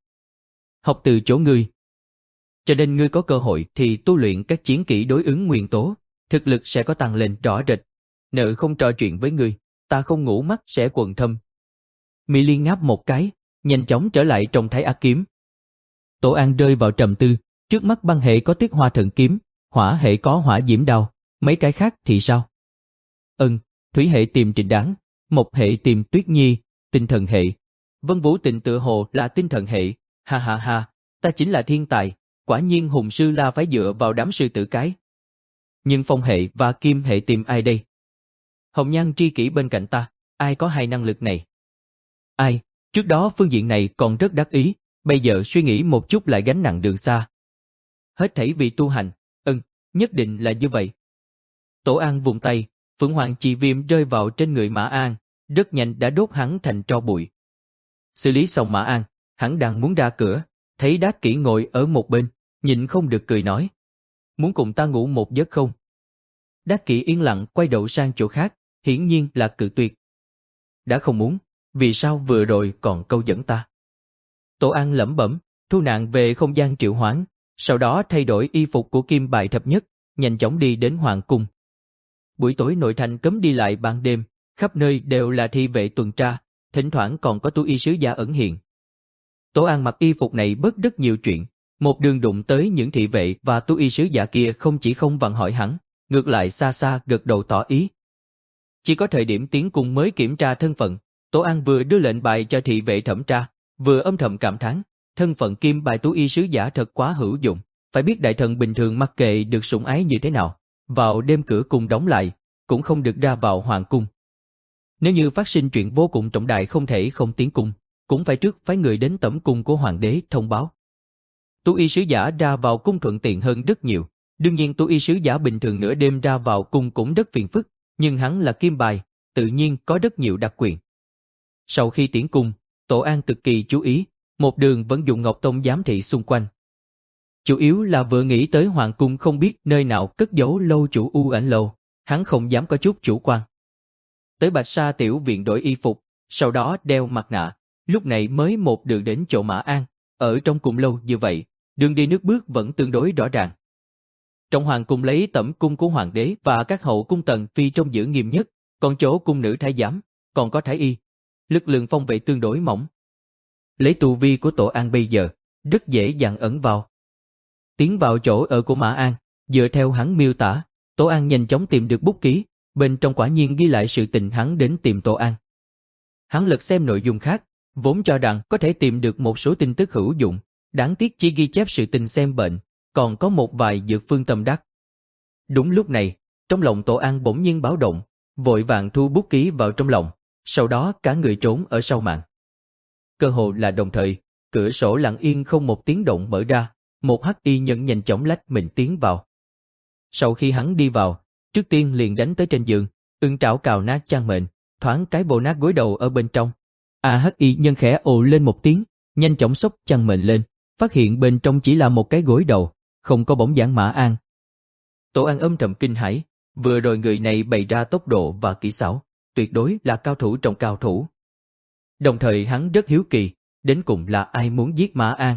Học từ chỗ ngươi. Cho nên ngươi có cơ hội thì tu luyện các chiến kỹ đối ứng nguyên tố, thực lực sẽ có tăng lên rõ rệt. Nợ không trò chuyện với ngươi, ta không ngủ mắt sẽ quần thâm. Mỹ Liên ngáp một cái, nhanh chóng trở lại trong thái ác kiếm. Tổ An rơi vào trầm tư, trước mắt băng hệ có Tuyết Hoa Thần Kiếm, hỏa hệ có Hỏa Diễm Đao, mấy cái khác thì sao? Ừm, thủy hệ tìm Trịnh Đáng, mộc hệ tìm Tuyết Nhi, tinh thần hệ. Vân Vũ Tịnh tựa hồ là tinh thần hệ, ha ha ha, ta chính là thiên tài, quả nhiên hùng sư la phải dựa vào đám sư tử cái. Nhưng phong hệ và kim hệ tìm ai đây? Hồng Nhan tri kỷ bên cạnh ta, ai có hai năng lực này? Ai, trước đó phương diện này còn rất đắc ý, bây giờ suy nghĩ một chút lại gánh nặng đường xa. Hết thảy vì tu hành, ừm, nhất định là như vậy. Tổ An vùng tay, Phượng Hoàng Chi Viêm rơi vào trên người Mã An, rất nhanh đã đốt hắn thành tro bụi. Xử lý xong Mã An, hắn đang muốn ra cửa, thấy Đát Kỷ ngồi ở một bên, nhịn không được cười nói. Muốn cùng ta ngủ một giấc không? Đát Kỷ yên lặng quay đầu sang chỗ khác, hiển nhiên là cự tuyệt. Đã không muốn, vì sao vừa rồi còn câu dẫn ta? Tổ An lẩm bẩm, thu nạn về không gian triệu hoán, sau đó thay đổi y phục của Kim Bài Thập Nhất, nhanh chóng đi đến Hoàng Cung. Buổi tối nội thành cấm đi lại ban đêm, khắp nơi đều là thị vệ tuần tra, thỉnh thoảng còn có tu y sứ giả ẩn hiện. Tổ An mặc y phục này bớt rất nhiều chuyện, một đường đụng tới những thị vệ và tu y sứ giả kia không chỉ không vặn hỏi hắn, ngược lại xa xa gật đầu tỏ ý. Chỉ có thời điểm tiến cung mới kiểm tra thân phận, Tổ An vừa đưa lệnh bài cho thị vệ thẩm tra, vừa âm thầm cảm thán, thân phận Kim Bài tu y sứ giả thật quá hữu dụng, phải biết đại thần bình thường mặc kệ được sủng ái như thế nào, vào đêm cửa cung đóng lại, cũng không được ra vào hoàng cung. Nếu như phát sinh chuyện vô cùng trọng đại không thể không tiến cung, cũng phải trước phái người đến tẩm cung của hoàng đế thông báo. Tu y sứ giả ra vào cung thuận tiện hơn rất nhiều, đương nhiên tu y sứ giả bình thường nửa đêm ra vào cung cũng rất phiền phức, nhưng hắn là Kim Bài, tự nhiên có rất nhiều đặc quyền. Sau khi tiến cung, Tổ An cực kỳ chú ý, một đường vẫn dùng Ngọc Tông giám thị xung quanh. Chủ yếu là vừa nghĩ tới hoàng cung không biết nơi nào cất giấu lâu chủ U Ảnh Lâu, hắn không dám có chút chủ quan. Tới Bạch Sa tiểu viện đổi y phục, sau đó đeo mặt nạ, lúc này mới một đường đến chỗ Mã An, ở trong cung lâu như vậy, đường đi nước bước vẫn tương đối rõ ràng. Trong hoàng cung lấy tẩm cung của hoàng đế và các hậu cung tần phi trong giữ nghiêm nhất, còn chỗ cung nữ thái giám, còn có thái y, lực lượng phong vệ tương đối mỏng. Lấy tu vi của Tổ An bây giờ, rất dễ dàng ẩn vào. Tiến vào chỗ ở của Mã An, dựa theo hắn miêu tả, Tổ An nhanh chóng tìm được bút ký, bên trong quả nhiên ghi lại sự tình hắn đến tìm Tổ An. Hắn lật xem nội dung khác, vốn cho rằng có thể tìm được một số tin tức hữu dụng, đáng tiếc chỉ ghi chép sự tình xem bệnh, còn có một vài dược phương tâm đắc. Đúng lúc này, trong lòng Tổ An bỗng nhiên báo động, vội vàng thu bút ký vào trong lòng, sau đó cả người trốn ở sau màn. Cơ hồ là đồng thời, cửa sổ lặng yên không một tiếng động mở ra, một hắc y nhân nhanh chóng lách mình tiến vào. Sau khi hắn đi vào, trước tiên liền đánh tới trên giường, ưng trảo cào nát chăn mền, thoáng cái vồ nát gối đầu ở bên trong. A hắc y nhân khẽ ồ lên một tiếng, nhanh chóng xốc chăn mền lên, phát hiện bên trong chỉ là một cái gối đầu, không có bóng dáng Mã An. Tổ An âm thầm kinh hãi, vừa rồi người này bày ra tốc độ và kỹ xảo, tuyệt đối là cao thủ trong cao thủ. Đồng thời hắn rất hiếu kỳ, đến cùng là ai muốn giết Mã An.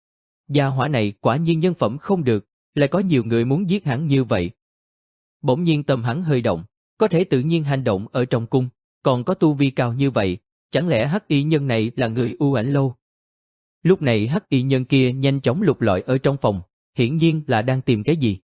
Gia hỏa này quả nhiên nhân phẩm không được, lại có nhiều người muốn giết hắn như vậy. Bỗng nhiên tâm hắn hơi động, có thể tự nhiên hành động ở trong cung, còn có tu vi cao như vậy, chẳng lẽ hắc y nhân này là người U Ảnh Lâu? Lúc này hắc y nhân kia nhanh chóng lục lọi ở trong phòng, hiển nhiên là đang tìm cái gì.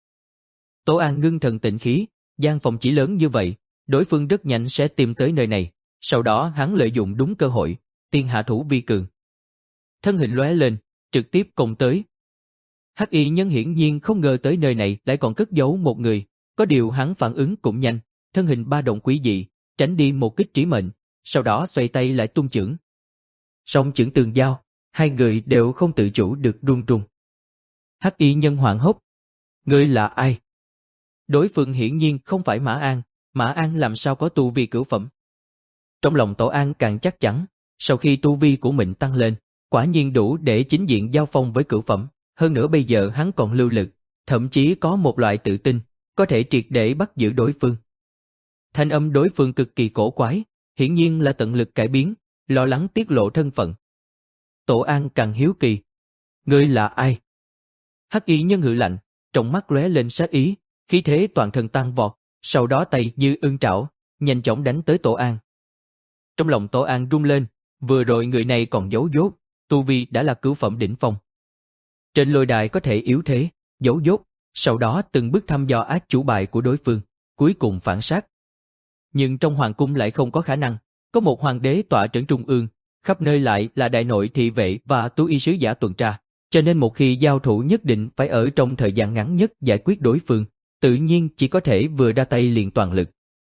Tổ An ngưng thần tịnh khí, gian phòng chỉ lớn như vậy, đối phương rất nhanh sẽ tìm tới nơi này, sau đó hắn lợi dụng đúng cơ hội, tiên hạ thủ vi cường. Thân hình lóe lên, trực tiếp công tới. Hắc y nhân hiển nhiên không ngờ tới nơi này lại còn cất giấu một người, có điều hắn phản ứng cũng nhanh, thân hình ba động quý dị, tránh đi một kích trí mệnh, sau đó xoay tay lại tung chưởng. Song chưởng tường giao, hai người đều không tự chủ được run run. Hắc y nhân hoảng hốt, ngươi là ai? Đối phương hiển nhiên không phải Mã An, Mã An làm sao có tu vi cửu phẩm? Trong lòng Tổ An càng chắc chắn, sau khi tu vi của mình tăng lên, quả nhiên đủ để chính diện giao phong với cửu phẩm, hơn nữa bây giờ hắn còn lưu lực, thậm chí có một loại tự tin, có thể triệt để bắt giữ đối phương. Thanh âm đối phương cực kỳ cổ quái, hiển nhiên là tận lực cải biến, lo lắng tiết lộ thân phận. Tổ An càng hiếu kỳ, ngươi là ai? Hắc y nhân hừ lạnh, trong mắt lóe lên sát ý, khí thế toàn thân tăng vọt, sau đó tay như ưng trảo, nhanh chóng đánh tới Tổ An, Trong lòng Tổ An rung lên, vừa rồi người này còn giấu dốt, tu vi đã là cửu phẩm đỉnh phong. Trên lôi đài có thể yếu thế, giấu dốt, sau đó từng bước thăm dò ác chủ bài của đối phương, cuối cùng phản sát. Nhưng trong hoàng cung lại không có khả năng, có một hoàng đế tọa trấn trung ương, khắp nơi lại là đại nội thị vệ và tú y sứ giả tuần tra, cho nên một khi giao thủ nhất định phải ở trong thời gian ngắn nhất giải quyết đối phương, tự nhiên chỉ có thể vừa ra tay liền toàn lực.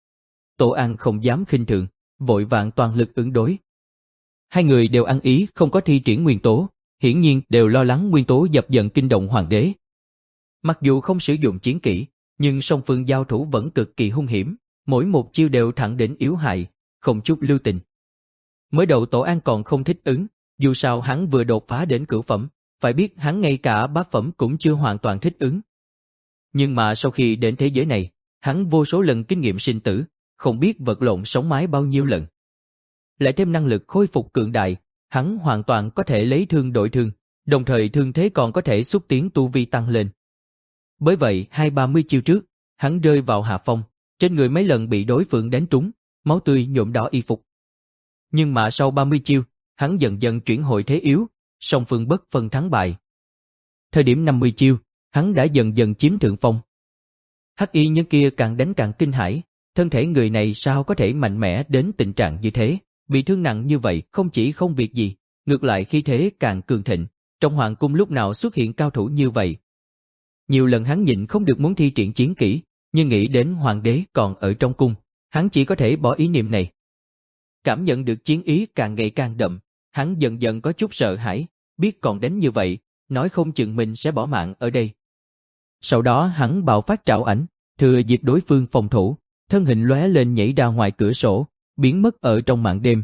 Tổ An không dám khinh thường, vội vàng toàn lực ứng đối. Hai người đều ăn ý không có thi triển nguyên tố, hiển nhiên đều lo lắng nguyên tố dập dần kinh động hoàng đế. Mặc dù không sử dụng chiến kỹ, nhưng song phương giao thủ vẫn cực kỳ hung hiểm, mỗi một chiêu đều thẳng đến yếu hại, không chút lưu tình. Mới đầu Tổ An còn không thích ứng, dù sao hắn vừa đột phá đến cửu phẩm, phải biết hắn ngay cả bát phẩm cũng chưa hoàn toàn thích ứng. Nhưng mà sau khi đến thế giới này, hắn vô số lần kinh nghiệm sinh tử, không biết vật lộn sống mái bao nhiêu lần. Lại thêm năng lực khôi phục cường đại, hắn hoàn toàn có thể lấy thương đổi thương, đồng thời thương thế còn có thể xúc tiến tu vi tăng lên. Bởi vậy hai ba mươi chiêu trước, hắn rơi vào hạ phong, trên người mấy lần bị đối phương đánh trúng, máu tươi nhuộm đỏ y phục. Nhưng mà sau ba mươi chiêu, hắn dần dần chuyển hồi thế yếu, song phương bất phân thắng bại. Thời điểm năm mươi chiêu, hắn đã dần dần chiếm thượng phong. Hắc y nhân kia càng đánh càng kinh hãi, thân thể người này sao có thể mạnh mẽ đến tình trạng như thế, bị thương nặng như vậy không chỉ không việc gì, ngược lại khí thế càng cường thịnh, trong hoàng cung lúc nào xuất hiện cao thủ như vậy. Nhiều lần hắn nhịn không được muốn thi triển chiến kỹ, nhưng nghĩ đến hoàng đế còn ở trong cung, hắn chỉ có thể bỏ ý niệm này. Cảm nhận được chiến ý càng ngày càng đậm, hắn dần dần có chút sợ hãi, biết còn đánh như vậy, nói không chừng mình sẽ bỏ mạng ở đây. Sau đó hắn bạo phát trảo ảnh, thừa dịp đối phương phòng thủ, thân hình lóe lên nhảy ra ngoài cửa sổ, biến mất ở trong màn đêm.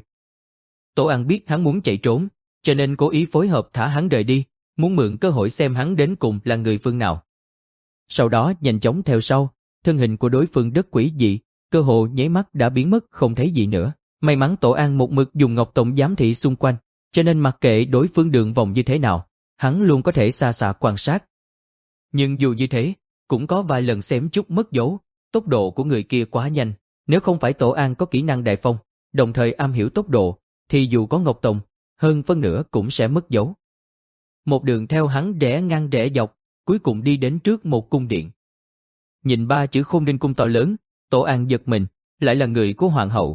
Tổ An biết hắn muốn chạy trốn, cho nên cố ý phối hợp thả hắn rời đi, muốn mượn cơ hội xem hắn đến cùng là người phương nào. Sau đó nhanh chóng theo sau, thân hình của đối phương rất quỷ dị, cơ hồ nháy mắt đã biến mất không thấy gì nữa. May mắn Tổ An một mực dùng Ngọc Tổng giám thị xung quanh, cho nên mặc kệ đối phương đường vòng như thế nào, hắn luôn có thể xa xa quan sát. Nhưng dù như thế, cũng có vài lần xém chút mất dấu, tốc độ của người kia quá nhanh, nếu không phải Tổ An có kỹ năng đại phong, đồng thời am hiểu tốc độ, thì dù có Ngọc Tổng, hơn phân nửa cũng sẽ mất dấu. Một đường theo hắn rẽ ngang rẽ dọc, cuối cùng đi đến trước một cung điện. Nhìn ba chữ Khôn Ninh Cung to lớn, Tổ An giật mình, lại là người của hoàng hậu.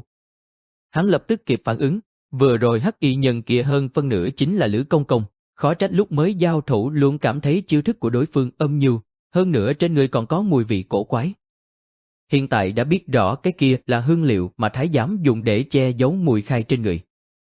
Hắn lập tức kịp phản ứng, vừa rồi hắc y nhân kia hơn phân nửa chính là Lữ Công Công, khó trách lúc mới giao thủ luôn cảm thấy chiêu thức của đối phương âm nhu, hơn nữa trên người còn có mùi vị cổ quái. Hiện tại đã biết rõ cái kia là hương liệu mà thái giám dùng để che giấu mùi khai trên người.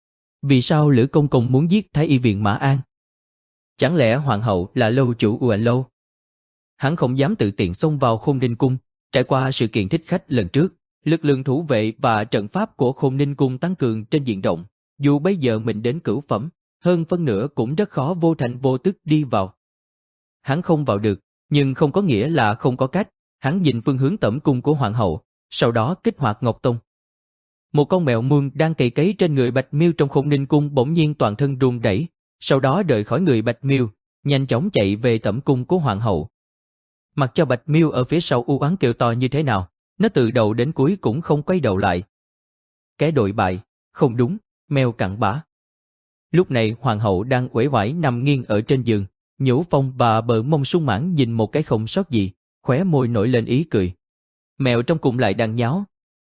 Vì sao Lữ Công Công muốn giết Thái y viện Mã An? Chẳng lẽ hoàng hậu là lâu chủ Uẩn Lâu? Hắn không dám tự tiện xông vào Khôn Ninh Cung, trải qua sự kiện thích khách lần trước, lực lượng thủ vệ và trận pháp của Khôn Ninh Cung tăng cường trên diện rộng, dù bây giờ mình đến cửu phẩm, hơn phân nửa cũng rất khó vô thành vô tức đi vào. Hắn không vào được, nhưng không có nghĩa là không có cách, hắn nhìn phương hướng tẩm cung của hoàng hậu, sau đó kích hoạt Ngọc Tông. Một con mèo muôn đang cày cấy trên người Bạch Miêu trong Khôn Ninh Cung bỗng nhiên toàn thân run rẩy, sau đó rời khỏi người Bạch Miêu, nhanh chóng chạy về tẩm cung của hoàng hậu. Mặc cho Bạch Miêu ở phía sau u oán kêu to như thế nào, nó từ đầu đến cuối cũng không quay đầu lại. Cái đội bại, không đúng, mèo cặn bã. Lúc này hoàng hậu đang uể oải nằm nghiêng ở trên giường, nhũ phong và bờ mông sung mãn nhìn một cái không sót gì, khóe môi nổi lên ý cười. Mèo trong cung lại đang nháo.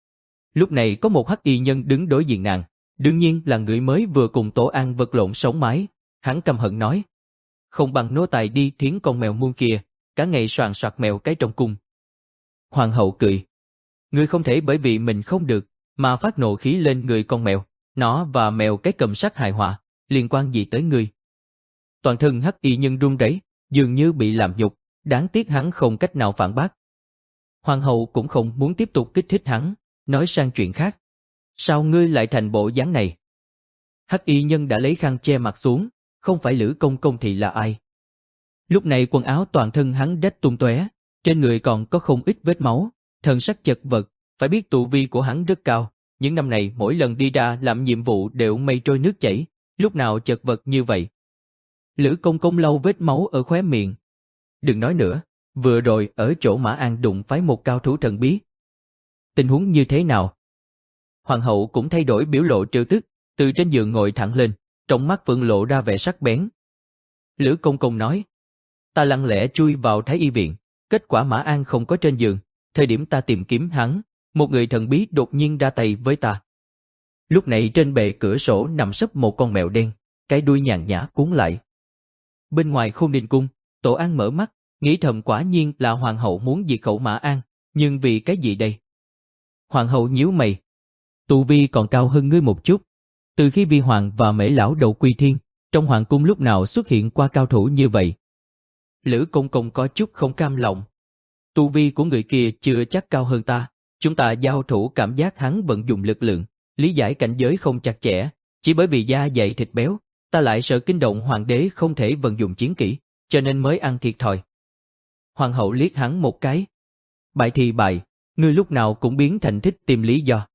Lúc này có một hắc y nhân đứng đối diện nàng, đương nhiên là người mới vừa cùng Tổ An vật lộn sống mái. Hắn căm hận nói, không bằng nô tài đi thiến con mèo muôn kia, cả ngày soàn soạt mèo cái trong cung. Hoàng hậu cười, ngươi không thể bởi vì mình không được mà phát nộ khí lên người con mèo, nó và mèo cái cầm sắc hài hòa, liên quan gì tới ngươi? Toàn thân hắc y nhân run rẩy, dường như bị làm nhục, đáng tiếc hắn không cách nào phản bác. Hoàng hậu cũng không muốn tiếp tục kích thích hắn, nói sang chuyện khác. Sao ngươi lại thành bộ dáng này? Hắc y nhân đã lấy khăn che mặt xuống, không phải Lữ Công Công thì là ai? Lúc này quần áo toàn thân hắn rách tung tóe, trên người còn có không ít vết máu, thần sắc chật vật, phải biết tu vi của hắn rất cao, những năm này mỗi lần đi ra làm nhiệm vụ đều mây trôi nước chảy, lúc nào chật vật như vậy. Lữ Công Công lau vết máu ở khóe miệng. Đừng nói nữa, vừa rồi ở chỗ Mã An đụng phải một cao thủ thần bí. Tình huống như thế nào? Hoàng hậu cũng thay đổi biểu lộ trêu tức, từ trên giường ngồi thẳng lên, trong mắt vẫn lộ ra vẻ sắc bén. Lữ Công Công nói, ta lặng lẽ chui vào Thái Y viện, kết quả Mã An không có trên giường, thời điểm ta tìm kiếm hắn, một người thần bí đột nhiên ra tay với ta. Lúc này trên bệ cửa sổ nằm sấp một con mèo đen, cái đuôi nhàn nhã cuốn lại. Bên ngoài Khôn Ninh cung, Tổ An mở mắt, nghĩ thầm quả nhiên là hoàng hậu muốn diệt khẩu Mã An, nhưng vì cái gì đây? Hoàng hậu nhíu mày, tu vi còn cao hơn ngươi một chút. Từ khi Vi Hoàng và Mễ Lão đầu quy thiên, trong hoàng cung lúc nào xuất hiện qua cao thủ như vậy? Lữ Công Công có chút không cam lòng. Tu vi của người kia chưa chắc cao hơn ta, chúng ta giao thủ cảm giác hắn vận dụng lực lượng, lý giải cảnh giới không chặt chẽ, chỉ bởi vì da dày thịt béo, ta lại sợ kinh động hoàng đế không thể vận dụng chiến kỹ, cho nên mới ăn thiệt thòi. Hoàng hậu liếc hắn một cái. Bại thì bại, ngươi lúc nào cũng biến thành thích tìm lý do.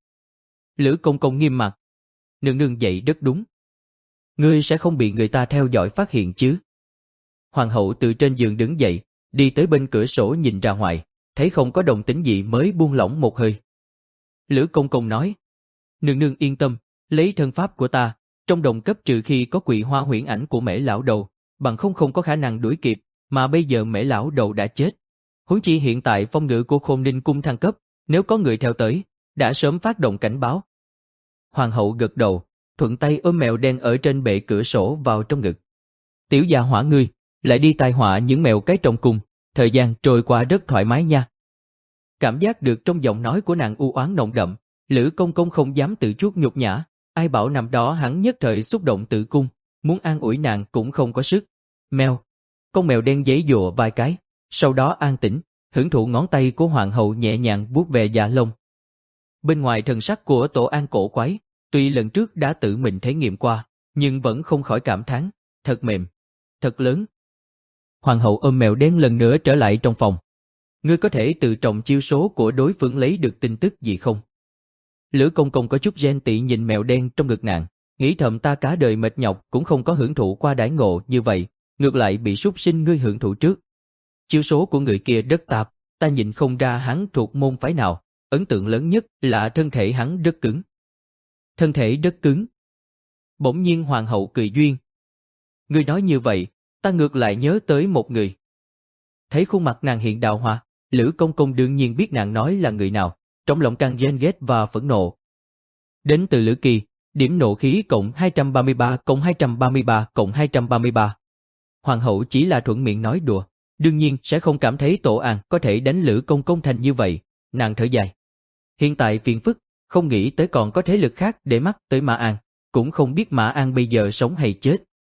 Lữ Công Công nghiêm mặt. Nương nương dậy rất đúng. Ngươi sẽ không bị người ta theo dõi phát hiện chứ? Hoàng hậu từ trên giường đứng dậy, đi tới bên cửa sổ nhìn ra ngoài, thấy không có động tĩnh gì mới buông lỏng một hơi. Lữ Công Công nói, nương nương yên tâm, lấy thân pháp của ta, trong đồng cấp trừ khi có Quỳ Hoa huyễn ảnh của Mễ Lão đầu, bằng không không có khả năng đuổi kịp, mà bây giờ Mễ Lão đầu đã chết. Huống chi hiện tại phong ngự của Khôn Ninh cung thăng cấp, nếu có người theo tới, đã sớm phát động cảnh báo. Hoàng hậu gật đầu, thuận tay ôm mèo đen ở trên bệ cửa sổ vào trong ngực. Tiểu gia hỏa ngươi, lại đi tai họa những mèo cái trong cung, thời gian trôi qua rất thoải mái nha. Cảm giác được trong giọng nói của nàng u oán nồng đậm, Lữ Công Công không dám tự chuốc nhục nhã, ai bảo năm đó hắn nhất thời xúc động tự cung, muốn an ủi nàng cũng không có sức. Mèo, con mèo đen giãy giụa vài cái, sau đó an tĩnh, hưởng thụ ngón tay của hoàng hậu nhẹ nhàng vuốt về dạ lông. Bên ngoài thần sắc của Tổ An cổ quái, tuy lần trước đã tự mình thể nghiệm qua, nhưng vẫn không khỏi cảm thán, thật mềm, thật lớn. Hoàng hậu ôm mèo đen lần nữa trở lại trong phòng. Ngươi có thể từ trọng chiêu số của đối phương lấy được tin tức gì không? Lữ Công Công có chút ghen tị nhìn mèo đen trong ngực nàng, nghĩ thầm ta cả đời mệt nhọc cũng không có hưởng thụ qua đãi ngộ như vậy, ngược lại bị súc sinh ngươi hưởng thụ trước. Chiêu số của người kia rất tạp, ta nhìn không ra hắn thuộc môn phái nào, ấn tượng lớn nhất là thân thể hắn rất cứng. Thân thể rất cứng. Bỗng nhiên hoàng hậu cười duyên. Ngươi nói như vậy, ta ngược lại nhớ tới một người. Thấy khuôn mặt nàng hiện đào hoa, Lữ Công Công đương nhiên biết nàng nói là người nào, trong lòng càng ghen ghét và phẫn nộ. Đến từ Lữ Kỳ, điểm nộ khí cộng hai trăm ba mươi ba cộng hai trăm ba mươi ba cộng hai trăm ba mươi ba. Hoàng hậu chỉ là thuận miệng nói đùa, đương nhiên sẽ không cảm thấy Tổ An có thể đánh Lữ Công Công thành như vậy, nàng thở dài. Hiện tại phiền phức, không nghĩ tới còn có thế lực khác để mắt tới Mã An, cũng không biết Mã An bây giờ sống hay chết.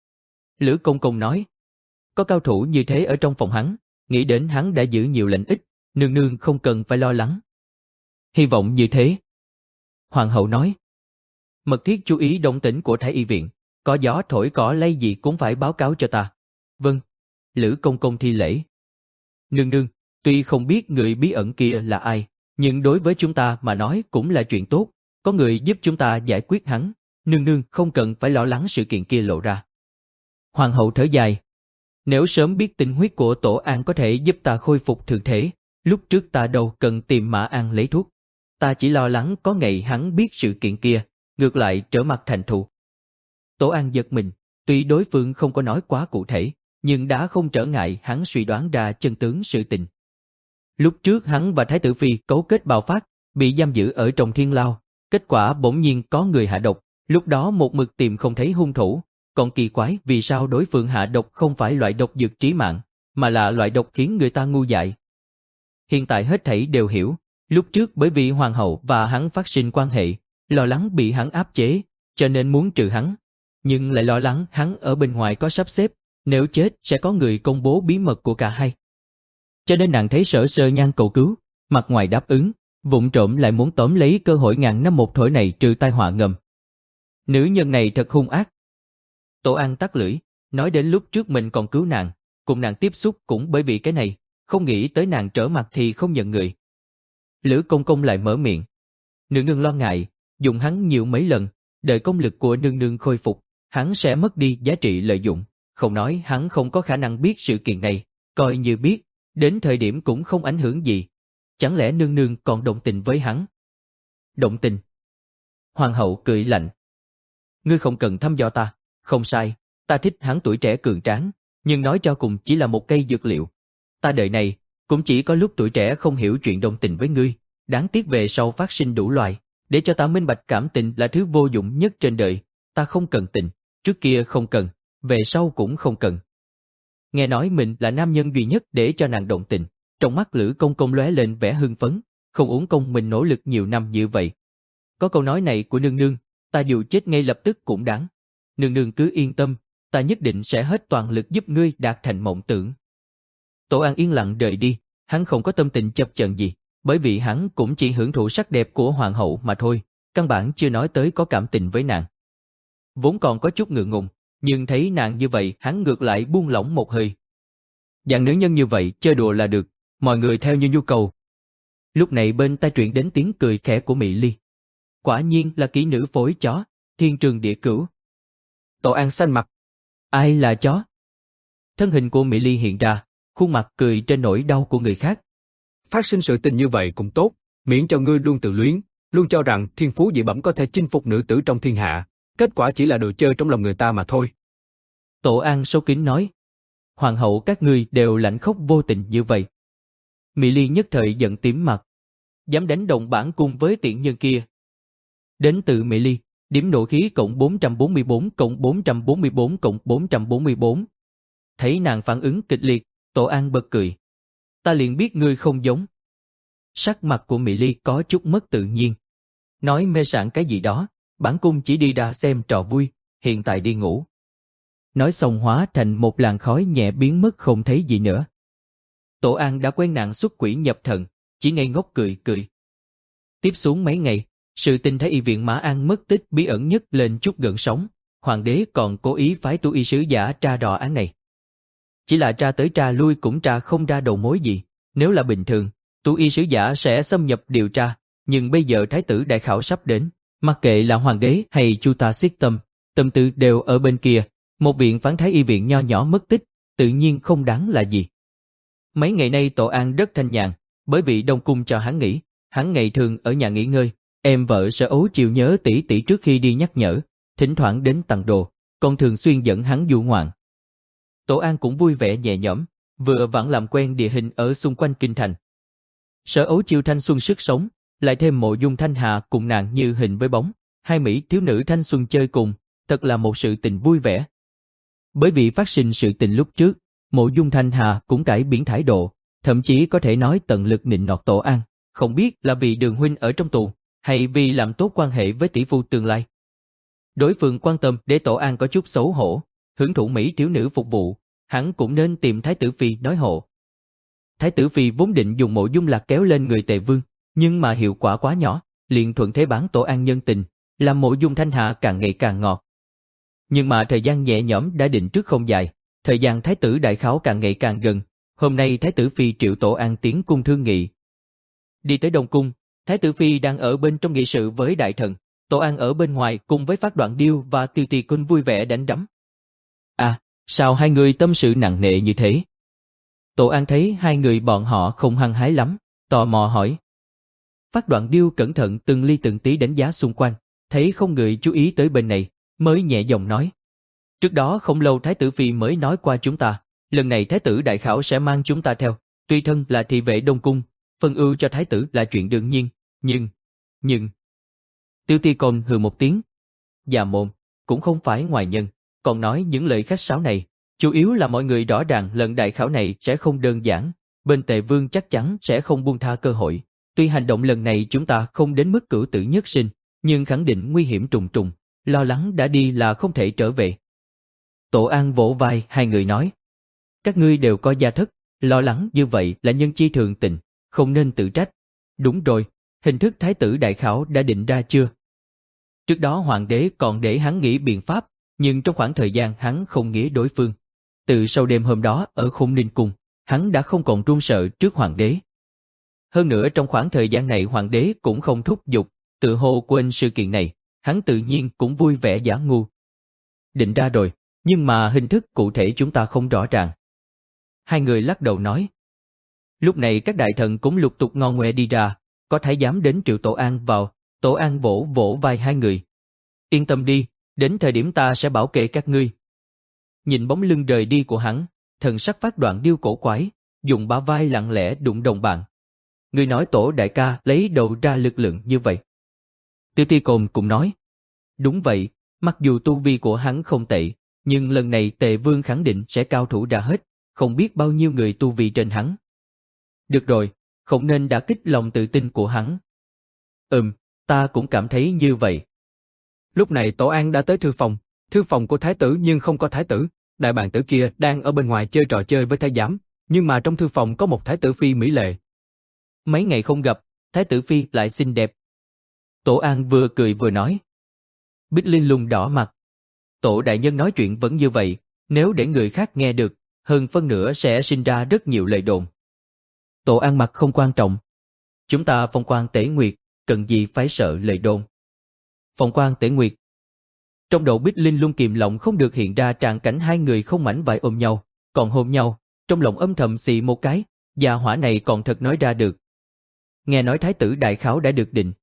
Lữ Công Công nói, có cao thủ như thế ở trong phòng hắn, nghĩ đến hắn đã giữ nhiều lệnh ích, nương nương không cần phải lo lắng. Hy vọng như thế. Hoàng hậu nói, mật thiết chú ý động tĩnh của Thái Y viện, có gió thổi cỏ lay gì cũng phải báo cáo cho ta. Vâng. Lữ Công Công thi lễ. Nương nương, tuy không biết người bí ẩn kia là ai, nhưng đối với chúng ta mà nói cũng là chuyện tốt, có người giúp chúng ta giải quyết hắn, nương nương không cần phải lo lắng sự kiện kia lộ ra. Hoàng hậu thở dài. Nếu sớm biết tinh huyết của Tổ An có thể giúp ta khôi phục thực thể, lúc trước ta đâu cần tìm Mã An lấy thuốc. Ta chỉ lo lắng có ngày hắn biết sự kiện kia, ngược lại trở mặt thành thù. Tổ An giật mình, tuy đối phương không có nói quá cụ thể, nhưng đã không trở ngại hắn suy đoán ra chân tướng sự tình. Lúc trước hắn và Thái tử Phi cấu kết bạo phát, bị giam giữ ở trong thiên lao, kết quả bỗng nhiên có người hạ độc, lúc đó một mực tìm không thấy hung thủ, còn kỳ quái vì sao đối phương hạ độc không phải loại độc dược trí mạng, mà là loại độc khiến người ta ngu dại. Hiện tại hết thảy đều hiểu, lúc trước bởi vì hoàng hậu và hắn phát sinh quan hệ, lo lắng bị hắn áp chế, cho nên muốn trừ hắn, nhưng lại lo lắng hắn ở bên ngoài có sắp xếp, nếu chết sẽ có người công bố bí mật của cả hai. Cho nên nàng thấy Sở Sơ Nhan cầu cứu, mặt ngoài đáp ứng, vụng trộm lại muốn tóm lấy cơ hội ngàn năm một thổi này trừ tai họa ngầm. Nữ nhân này thật hung ác. Tổ An tắt lưỡi, nói đến lúc trước mình còn cứu nàng, cùng nàng tiếp xúc cũng bởi vì cái này, không nghĩ tới nàng trở mặt thì không nhận người. Lữ Công Công lại mở miệng. Nương nương lo ngại, dùng hắn nhiều mấy lần, đợi công lực của nương nương khôi phục, hắn sẽ mất đi giá trị lợi dụng, không nói hắn không có khả năng biết sự kiện này, coi như biết, đến thời điểm cũng không ảnh hưởng gì. Chẳng lẽ nương nương còn động tình với hắn? Động tình? Hoàng hậu cười lạnh. Ngươi không cần thăm dò ta, không sai, ta thích hắn tuổi trẻ cường tráng, nhưng nói cho cùng chỉ là một cây dược liệu. Ta đời này, cũng chỉ có lúc tuổi trẻ không hiểu chuyện đồng tình với ngươi, đáng tiếc về sau phát sinh đủ loại, để cho ta minh bạch cảm tình là thứ vô dụng nhất trên đời, ta không cần tình, trước kia không cần, về sau cũng không cần. Nghe nói mình là nam nhân duy nhất để cho nàng động tình, trong mắt Lữ Công Công lóe lên vẻ hưng phấn, không uổng công mình nỗ lực nhiều năm như vậy. Có câu nói này của nương nương, ta dù chết ngay lập tức cũng đáng. Nương nương cứ yên tâm, ta nhất định sẽ hết toàn lực giúp ngươi đạt thành mộng tưởng. Tổ An yên lặng rời đi, hắn không có tâm tình chập chờn gì, bởi vì hắn cũng chỉ hưởng thụ sắc đẹp của hoàng hậu mà thôi, căn bản chưa nói tới có cảm tình với nàng. Vốn còn có chút ngượng ngùng, nhưng thấy nàng như vậy hắn ngược lại buông lỏng một hơi. Dạng nữ nhân như vậy chơi đùa là được, mọi người theo như nhu cầu. Lúc này bên tai truyền đến tiếng cười khẽ của Mỹ Ly. Quả nhiên là kỹ nữ phối chó, thiên trường địa cửu. Tổ An xanh mặt. Ai là chó? Thân hình của Mỹ Ly hiện ra, khuôn mặt cười trên nỗi đau của người khác. Phát sinh sự tình như vậy cũng tốt, miễn cho ngươi luôn tự luyến, luôn cho rằng thiên phú dị bẩm có thể chinh phục nữ tử trong thiên hạ, kết quả chỉ là đồ chơi trong lòng người ta mà thôi. Tổ An sâu kín nói. Hoàng hậu các ngươi đều lạnh khốc vô tình như vậy. Mỹ Ly nhất thời giận tím mặt. Dám đánh đồng bản cung với tiện nhân kia. Đến từ Mỹ Ly, điểm nộ khí cộng bốn trăm bốn mươi bốn cộng bốn trăm bốn mươi bốn cộng bốn trăm bốn mươi bốn. Thấy nàng phản ứng kịch liệt, Tổ An bật cười. Ta liền biết ngươi không giống. Sắc mặt của Mỹ Ly có chút mất tự nhiên. Nói mê sảng cái gì đó, bản cung chỉ đi ra xem trò vui, hiện tại đi ngủ. Nói xong hóa thành một làn khói nhẹ biến mất không thấy gì nữa. Tổ An đã quen nạn xuất quỷ nhập thần, chỉ ngây ngốc cười cười. Tiếp xuống mấy ngày, sự tình Thái Y viện Mã An mất tích bí ẩn nhất lên chút gợn sóng, hoàng đế còn cố ý phái tu y sứ giả tra rõ án này. Chỉ là tra tới tra lui cũng tra không ra đầu mối gì, nếu là bình thường, tu y sứ giả sẽ xâm nhập điều tra, nhưng bây giờ thái tử đại khảo sắp đến, mặc kệ là hoàng đế hay Chu Ta Siết Tâm, tâm tư đều ở bên kia, một viện phán Thái Y viện nho nhỏ mất tích, tự nhiên không đáng là gì. Mấy ngày nay Tổ An rất thanh nhàn, bởi vì Đông Cung cho hắn nghỉ, hắn ngày thường ở nhà nghỉ ngơi, em vợ Sở Ấu chiều nhớ tỷ tỷ trước khi đi nhắc nhở, thỉnh thoảng đến tặng đồ, còn thường xuyên dẫn hắn du ngoạn. Tổ An cũng vui vẻ nhẹ nhõm, vừa vặn làm quen địa hình ở xung quanh kinh thành. Sở Ấu chiều thanh xuân sức sống, lại thêm Mộ Dung Thanh Hà cùng nàng như hình với bóng, hai mỹ thiếu nữ thanh xuân chơi cùng, thật là một sự tình vui vẻ. Bởi vì phát sinh sự tình lúc trước, Mộ Dung Thanh Hà cũng cải biến thái độ, thậm chí có thể nói tận lực nịnh nọt Tổ An, không biết là vì Đường huynh ở trong tù, hay vì làm tốt quan hệ với tỷ phu tương lai. Đối phương quan tâm để Tổ An có chút xấu hổ, hưởng thụ mỹ thiếu nữ phục vụ, hắn cũng nên tìm Thái tử Phi nói hộ. Thái tử Phi vốn định dùng Mộ Dung Lạc kéo lên người Tề Vương, nhưng mà hiệu quả quá nhỏ, liền thuận thế bán Tổ An nhân tình, làm Mộ Dung Thanh Hà càng ngày càng ngọt. Nhưng mà thời gian nhẹ nhõm đã định trước không dài, thời gian Thái tử đại khảo càng ngày càng gần, hôm nay Thái tử Phi triệu Tổ An tiến cung thương nghị. Đi tới Đông Cung, Thái tử Phi đang ở bên trong nghị sự với đại thần, Tổ An ở bên ngoài cùng với Phát Đoạn Điêu và Tiêu Tì Côn vui vẻ đánh đấm. À, sao hai người tâm sự nặng nề như thế? Tổ An thấy hai người bọn họ không hăng hái lắm, tò mò hỏi. Phát Đoạn Điêu cẩn thận từng ly từng tí đánh giá xung quanh, thấy không người chú ý tới bên này, mới nhẹ giọng nói. Trước đó không lâu Thái tử Phi mới nói qua chúng ta, lần này Thái tử đại khảo sẽ mang chúng ta theo, tuy thân là thị vệ Đông Cung, phân ưu cho Thái tử là chuyện đương nhiên, nhưng, nhưng... Tiêu Ti Côn hừ một tiếng. Già mồm, cũng không phải ngoài nhân, còn nói những lời khách sáo này, chủ yếu là mọi người rõ ràng lần đại khảo này sẽ không đơn giản, bên Tề Vương chắc chắn sẽ không buông tha cơ hội, tuy hành động lần này chúng ta không đến mức cửu tử nhất sinh, nhưng khẳng định nguy hiểm trùng trùng, lo lắng đã đi là không thể trở về. Tổ An vỗ vai hai người nói. Các ngươi đều có gia thất, lo lắng như vậy là nhân chi thường tình, không nên tự trách. Đúng rồi, hình thức thái tử đại khảo đã định ra chưa? Trước đó hoàng đế còn để hắn nghĩ biện pháp, nhưng trong khoảng thời gian hắn không nghĩ đối phương. Từ sau đêm hôm đó ở Khôn Ninh Cung, hắn đã không còn run sợ trước hoàng đế. Hơn nữa trong khoảng thời gian này hoàng đế cũng không thúc giục, tự hồ quên sự kiện này, hắn tự nhiên cũng vui vẻ giả ngu. Định ra rồi, nhưng mà hình thức cụ thể chúng ta không rõ ràng. Hai người lắc đầu nói. Lúc này các đại thần cũng lục tục ngon ngoe đi ra, có thái giám đến triệu Tổ An vào, Tổ An vỗ vỗ vai hai người. Yên tâm đi, đến thời điểm ta sẽ bảo kê các ngươi. Nhìn bóng lưng rời đi của hắn, thần sắc Phát Đoạn Điêu cổ quái, dùng bả vai lặng lẽ đụng đồng bạn. Ngươi nói Tổ đại ca lấy đầu ra lực lượng như vậy. Tiêu Ti Cồn cũng nói. Đúng vậy, mặc dù tu vi của hắn không tệ, nhưng lần này Tề Vương khẳng định sẽ cao thủ ra hết, không biết bao nhiêu người tu vi trên hắn. Được rồi, không nên đả kích lòng tự tin của hắn. Ừm, ta cũng cảm thấy như vậy. Lúc này Tổ An đã tới thư phòng, thư phòng của thái tử nhưng không có thái tử, đại bàng tử kia đang ở bên ngoài chơi trò chơi với thái giám, nhưng mà trong thư phòng có một thái tử phi mỹ lệ. Mấy ngày không gặp, thái tử phi lại xinh đẹp. Tổ An vừa cười vừa nói. Bích Linh Lung đỏ mặt. Tổ đại nhân nói chuyện vẫn như vậy, nếu để người khác nghe được, hơn phân nửa sẽ sinh ra rất nhiều lời đồn. Tổ An mặt không quan trọng. Chúng ta phong quan Tế Nguyệt, cần gì phải sợ lời đồn. Phong quan Tế Nguyệt. Trong đầu Bích Linh Lung kìm lòng không được hiện ra tràng cảnh hai người không mảnh vải ôm nhau, còn hôn nhau, trong lòng âm thầm xì một cái, gia hỏa này còn thật nói ra được. Nghe nói thái tử đại khảo đã được định.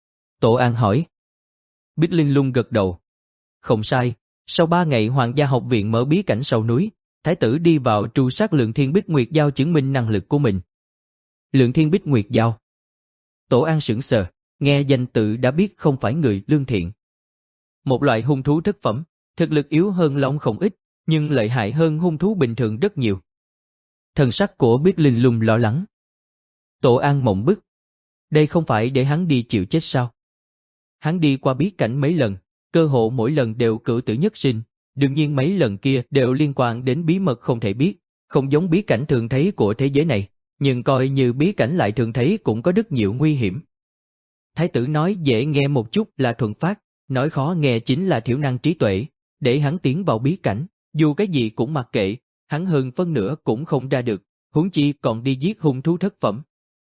Tổ An hỏi. Bích Linh Lung gật đầu. Không sai, sau ba ngày Hoàng gia học viện mở bí cảnh sau núi, thái tử đi vào tru sát Lượng Thiên Bích Nguyệt Giao chứng minh năng lực của mình. Lượng Thiên Bích Nguyệt Giao. Tổ An sững sờ, nghe danh tự đã biết không phải người lương thiện. Một loại hung thú thất phẩm, thực lực yếu hơn long không ít, nhưng lợi hại hơn hung thú bình thường rất nhiều. Thần sắc của Bích Linh Lung lo lắng. Tổ An mộng bức. Đây không phải để hắn đi chịu chết sao? Hắn đi qua bí cảnh mấy lần, cơ hộ mỗi lần đều cửu tử nhất sinh, đương nhiên mấy lần kia đều liên quan đến bí mật không thể biết, không giống bí cảnh thường thấy của thế giới này, nhưng coi như bí cảnh lại thường thấy cũng có rất nhiều nguy hiểm. Thái tử nói dễ nghe một chút là thuần phát, nói khó nghe chính là thiểu năng trí tuệ, để hắn tiến vào bí cảnh, dù cái gì cũng mặc kệ, hắn hơn phân nửa cũng không ra được, huống chi còn đi giết hung thú thất phẩm.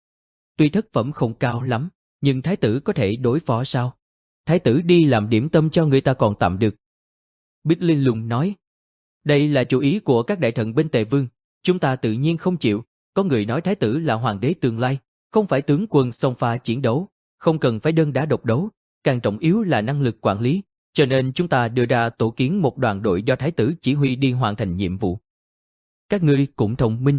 Tuy thất phẩm không cao lắm, nhưng thái tử có thể đối phó sao? Thái tử đi làm điểm tâm cho người ta còn tạm được. Bích Linh Lung nói, đây là chủ ý của các đại thần bên Tề Vương, chúng ta tự nhiên không chịu, có người nói thái tử là hoàng đế tương lai, không phải tướng quân xông pha chiến đấu, không cần phải đơn đả độc đấu, càng trọng yếu là năng lực quản lý, cho nên chúng ta đưa ra tổ kiến một đoàn đội do thái tử chỉ huy đi hoàn thành nhiệm vụ. Các ngươi cũng thông minh.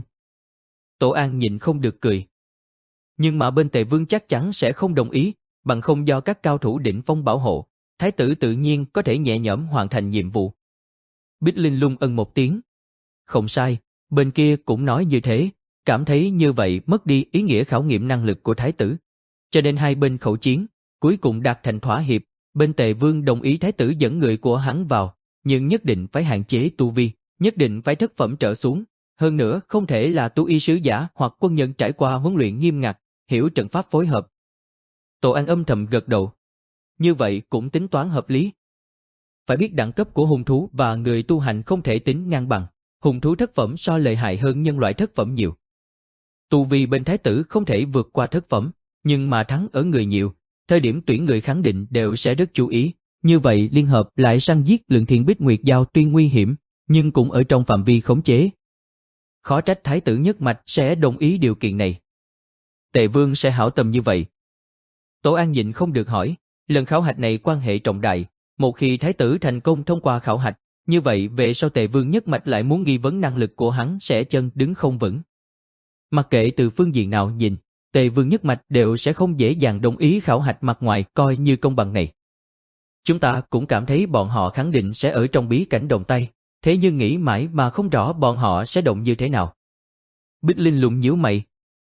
Tổ An nhìn không được cười. Nhưng mà bên Tề Vương chắc chắn sẽ không đồng ý, bằng không do các cao thủ đỉnh phong bảo hộ, thái tử tự nhiên có thể nhẹ nhõm hoàn thành nhiệm vụ. Bích Linh Lung ân một tiếng. Không sai, bên kia cũng nói như thế, cảm thấy như vậy mất đi ý nghĩa khảo nghiệm năng lực của thái tử. Cho nên hai bên khẩu chiến, cuối cùng đạt thành thỏa hiệp, bên Tề Vương đồng ý thái tử dẫn người của hắn vào, nhưng nhất định phải hạn chế tu vi, nhất định phải thất phẩm trở xuống, hơn nữa không thể là tu y sứ giả hoặc quân nhân trải qua huấn luyện nghiêm ngặt, hiểu trận pháp phối hợp. Tổ An âm thầm gật đầu. Như vậy cũng tính toán hợp lý. Phải biết đẳng cấp của hung thú và người tu hành không thể tính ngang bằng, hung thú thất phẩm so lợi hại hơn nhân loại thất phẩm nhiều. Tu vi bên thái tử không thể vượt qua thất phẩm, nhưng mà thắng ở người nhiều, thời điểm tuyển người khẳng định đều sẽ rất chú ý. Như vậy liên hợp lại săn giết Lượng Thiên Bích Nguyệt Giao tuy nguy hiểm, nhưng cũng ở trong phạm vi khống chế. Khó trách thái tử nhất mạch sẽ đồng ý điều kiện này. Tề Vương sẽ hảo tâm như vậy. Tổ An nhịn không được hỏi, lần khảo hạch này quan hệ trọng đại, một khi thái tử thành công thông qua khảo hạch, như vậy về sau Tề Vương nhất mạch lại muốn nghi vấn năng lực của hắn sẽ chân đứng không vững. Mặc kệ từ phương diện nào nhìn, Tề Vương nhất mạch đều sẽ không dễ dàng đồng ý khảo hạch mặt ngoài coi như công bằng này. Chúng ta cũng cảm thấy bọn họ khẳng định sẽ ở trong bí cảnh động tay, thế nhưng nghĩ mãi mà không rõ bọn họ sẽ động như thế nào. Bích Linh Lung nhíu mày.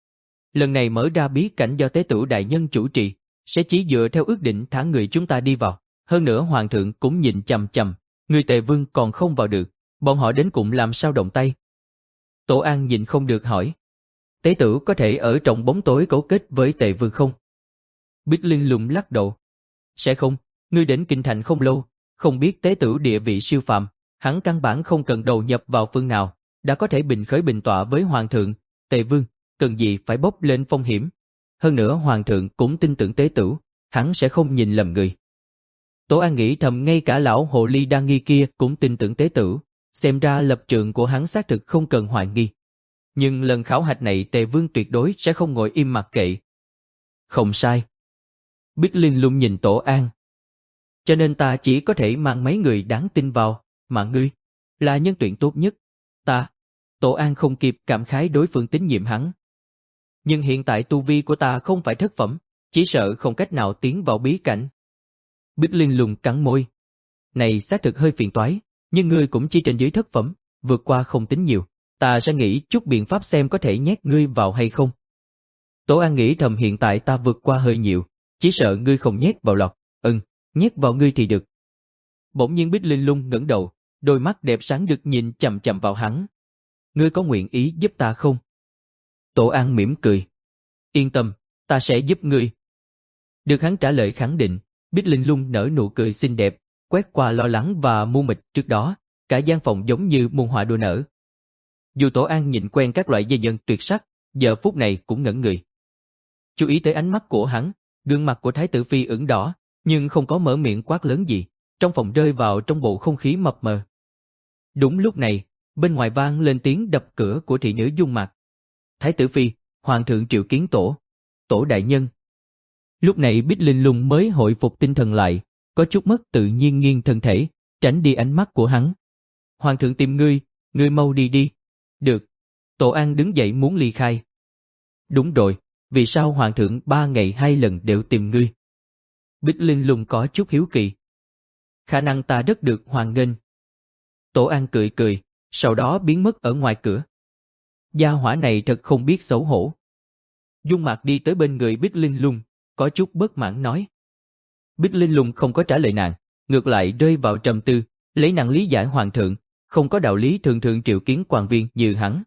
Lần này mở ra bí cảnh do tế tử đại nhân chủ trì, sẽ chỉ dựa theo ước định thả người chúng ta đi vào, hơn nữa hoàng thượng cũng nhìn chằm chằm, người Tề Vương còn không vào được, bọn họ đến cùng làm sao động tay. Tổ An nhìn không được hỏi, tế tử có thể ở trong bóng tối cấu kết với Tề Vương không? Bích Linh Lung lắc đầu. Sẽ không, ngươi đến kinh thành không lâu, không biết tế tử địa vị siêu phàm, hắn căn bản không cần đầu nhập vào phương nào, đã có thể bình khởi bình tọa với hoàng thượng, Tề Vương, cần gì phải bốc lên phong hiểm. Hơn nữa hoàng thượng cũng tin tưởng tế tử, hắn sẽ không nhìn lầm người. Tổ An nghĩ thầm ngay cả lão hồ ly đa nghi kia cũng tin tưởng tế tử, xem ra lập trường của hắn xác thực không cần hoài nghi. Nhưng lần khảo hạch này Tề Vương tuyệt đối sẽ không ngồi im mặc kệ. Không sai. Bích Linh Lung nhìn Tổ An. Cho nên ta chỉ có thể mang mấy người đáng tin vào, mà ngươi là nhân tuyển tốt nhất. Ta, Tổ An không kịp cảm khái đối phương tín nhiệm hắn. Nhưng hiện tại tu vi của ta không phải thất phẩm, chỉ sợ không cách nào tiến vào bí cảnh. Bích Linh Lung cắn môi. Này xác thực hơi phiền toái, nhưng ngươi cũng chỉ trên dưới thất phẩm, vượt qua không tính nhiều. Ta sẽ nghĩ chút biện pháp xem có thể nhét ngươi vào hay không. Tổ An nghĩ thầm hiện tại ta vượt qua hơi nhiều, chỉ sợ ngươi không nhét vào lọt. Ừm, nhét vào ngươi thì được. Bỗng nhiên Bích Linh Lung ngẩng đầu, đôi mắt đẹp sáng rực nhìn chằm chằm vào hắn. Ngươi có nguyện ý giúp ta không? Tổ An mỉm cười. Yên tâm, ta sẽ giúp ngươi. Được hắn trả lời khẳng định, Bích Linh Lung nở nụ cười xinh đẹp, quét qua lo lắng và mù mịt trước đó, cả gian phòng giống như muôn hoa đua nở. Dù Tổ An nhìn quen các loại dây dần tuyệt sắc, giờ phút này cũng ngẩn người. Chú ý tới ánh mắt của hắn, gương mặt của Thái tử Phi ửng đỏ, nhưng không có mở miệng quát lớn gì, trong phòng rơi vào trong bầu không khí mập mờ. Đúng lúc này, bên ngoài vang lên tiếng đập cửa của thị nữ Dung Mạc. Thái tử Phi, Hoàng thượng triệu kiến Tổ. Tổ đại nhân. Lúc này Bích Linh Lung mới hồi phục tinh thần lại, có chút mất tự nhiên nghiêng thân thể, tránh đi ánh mắt của hắn. Hoàng thượng tìm ngươi, ngươi mau đi đi. Được. Tổ An đứng dậy muốn ly khai. Đúng rồi, vì sao Hoàng thượng ba ngày hai lần đều tìm ngươi? Bích Linh Lung có chút hiếu kỳ. Khả năng ta rất được hoan nghênh. Tổ An cười cười, sau đó biến mất ở ngoài cửa. Gia hỏa này thật không biết xấu hổ. Dung Mạc đi tới bên người Bích Linh Lung, có chút bất mãn nói. Bích Linh Lung không có trả lời nàng, ngược lại rơi vào trầm tư, lấy nàng lý giải Hoàng thượng, không có đạo lý thường thường triệu kiến quan viên như hắn.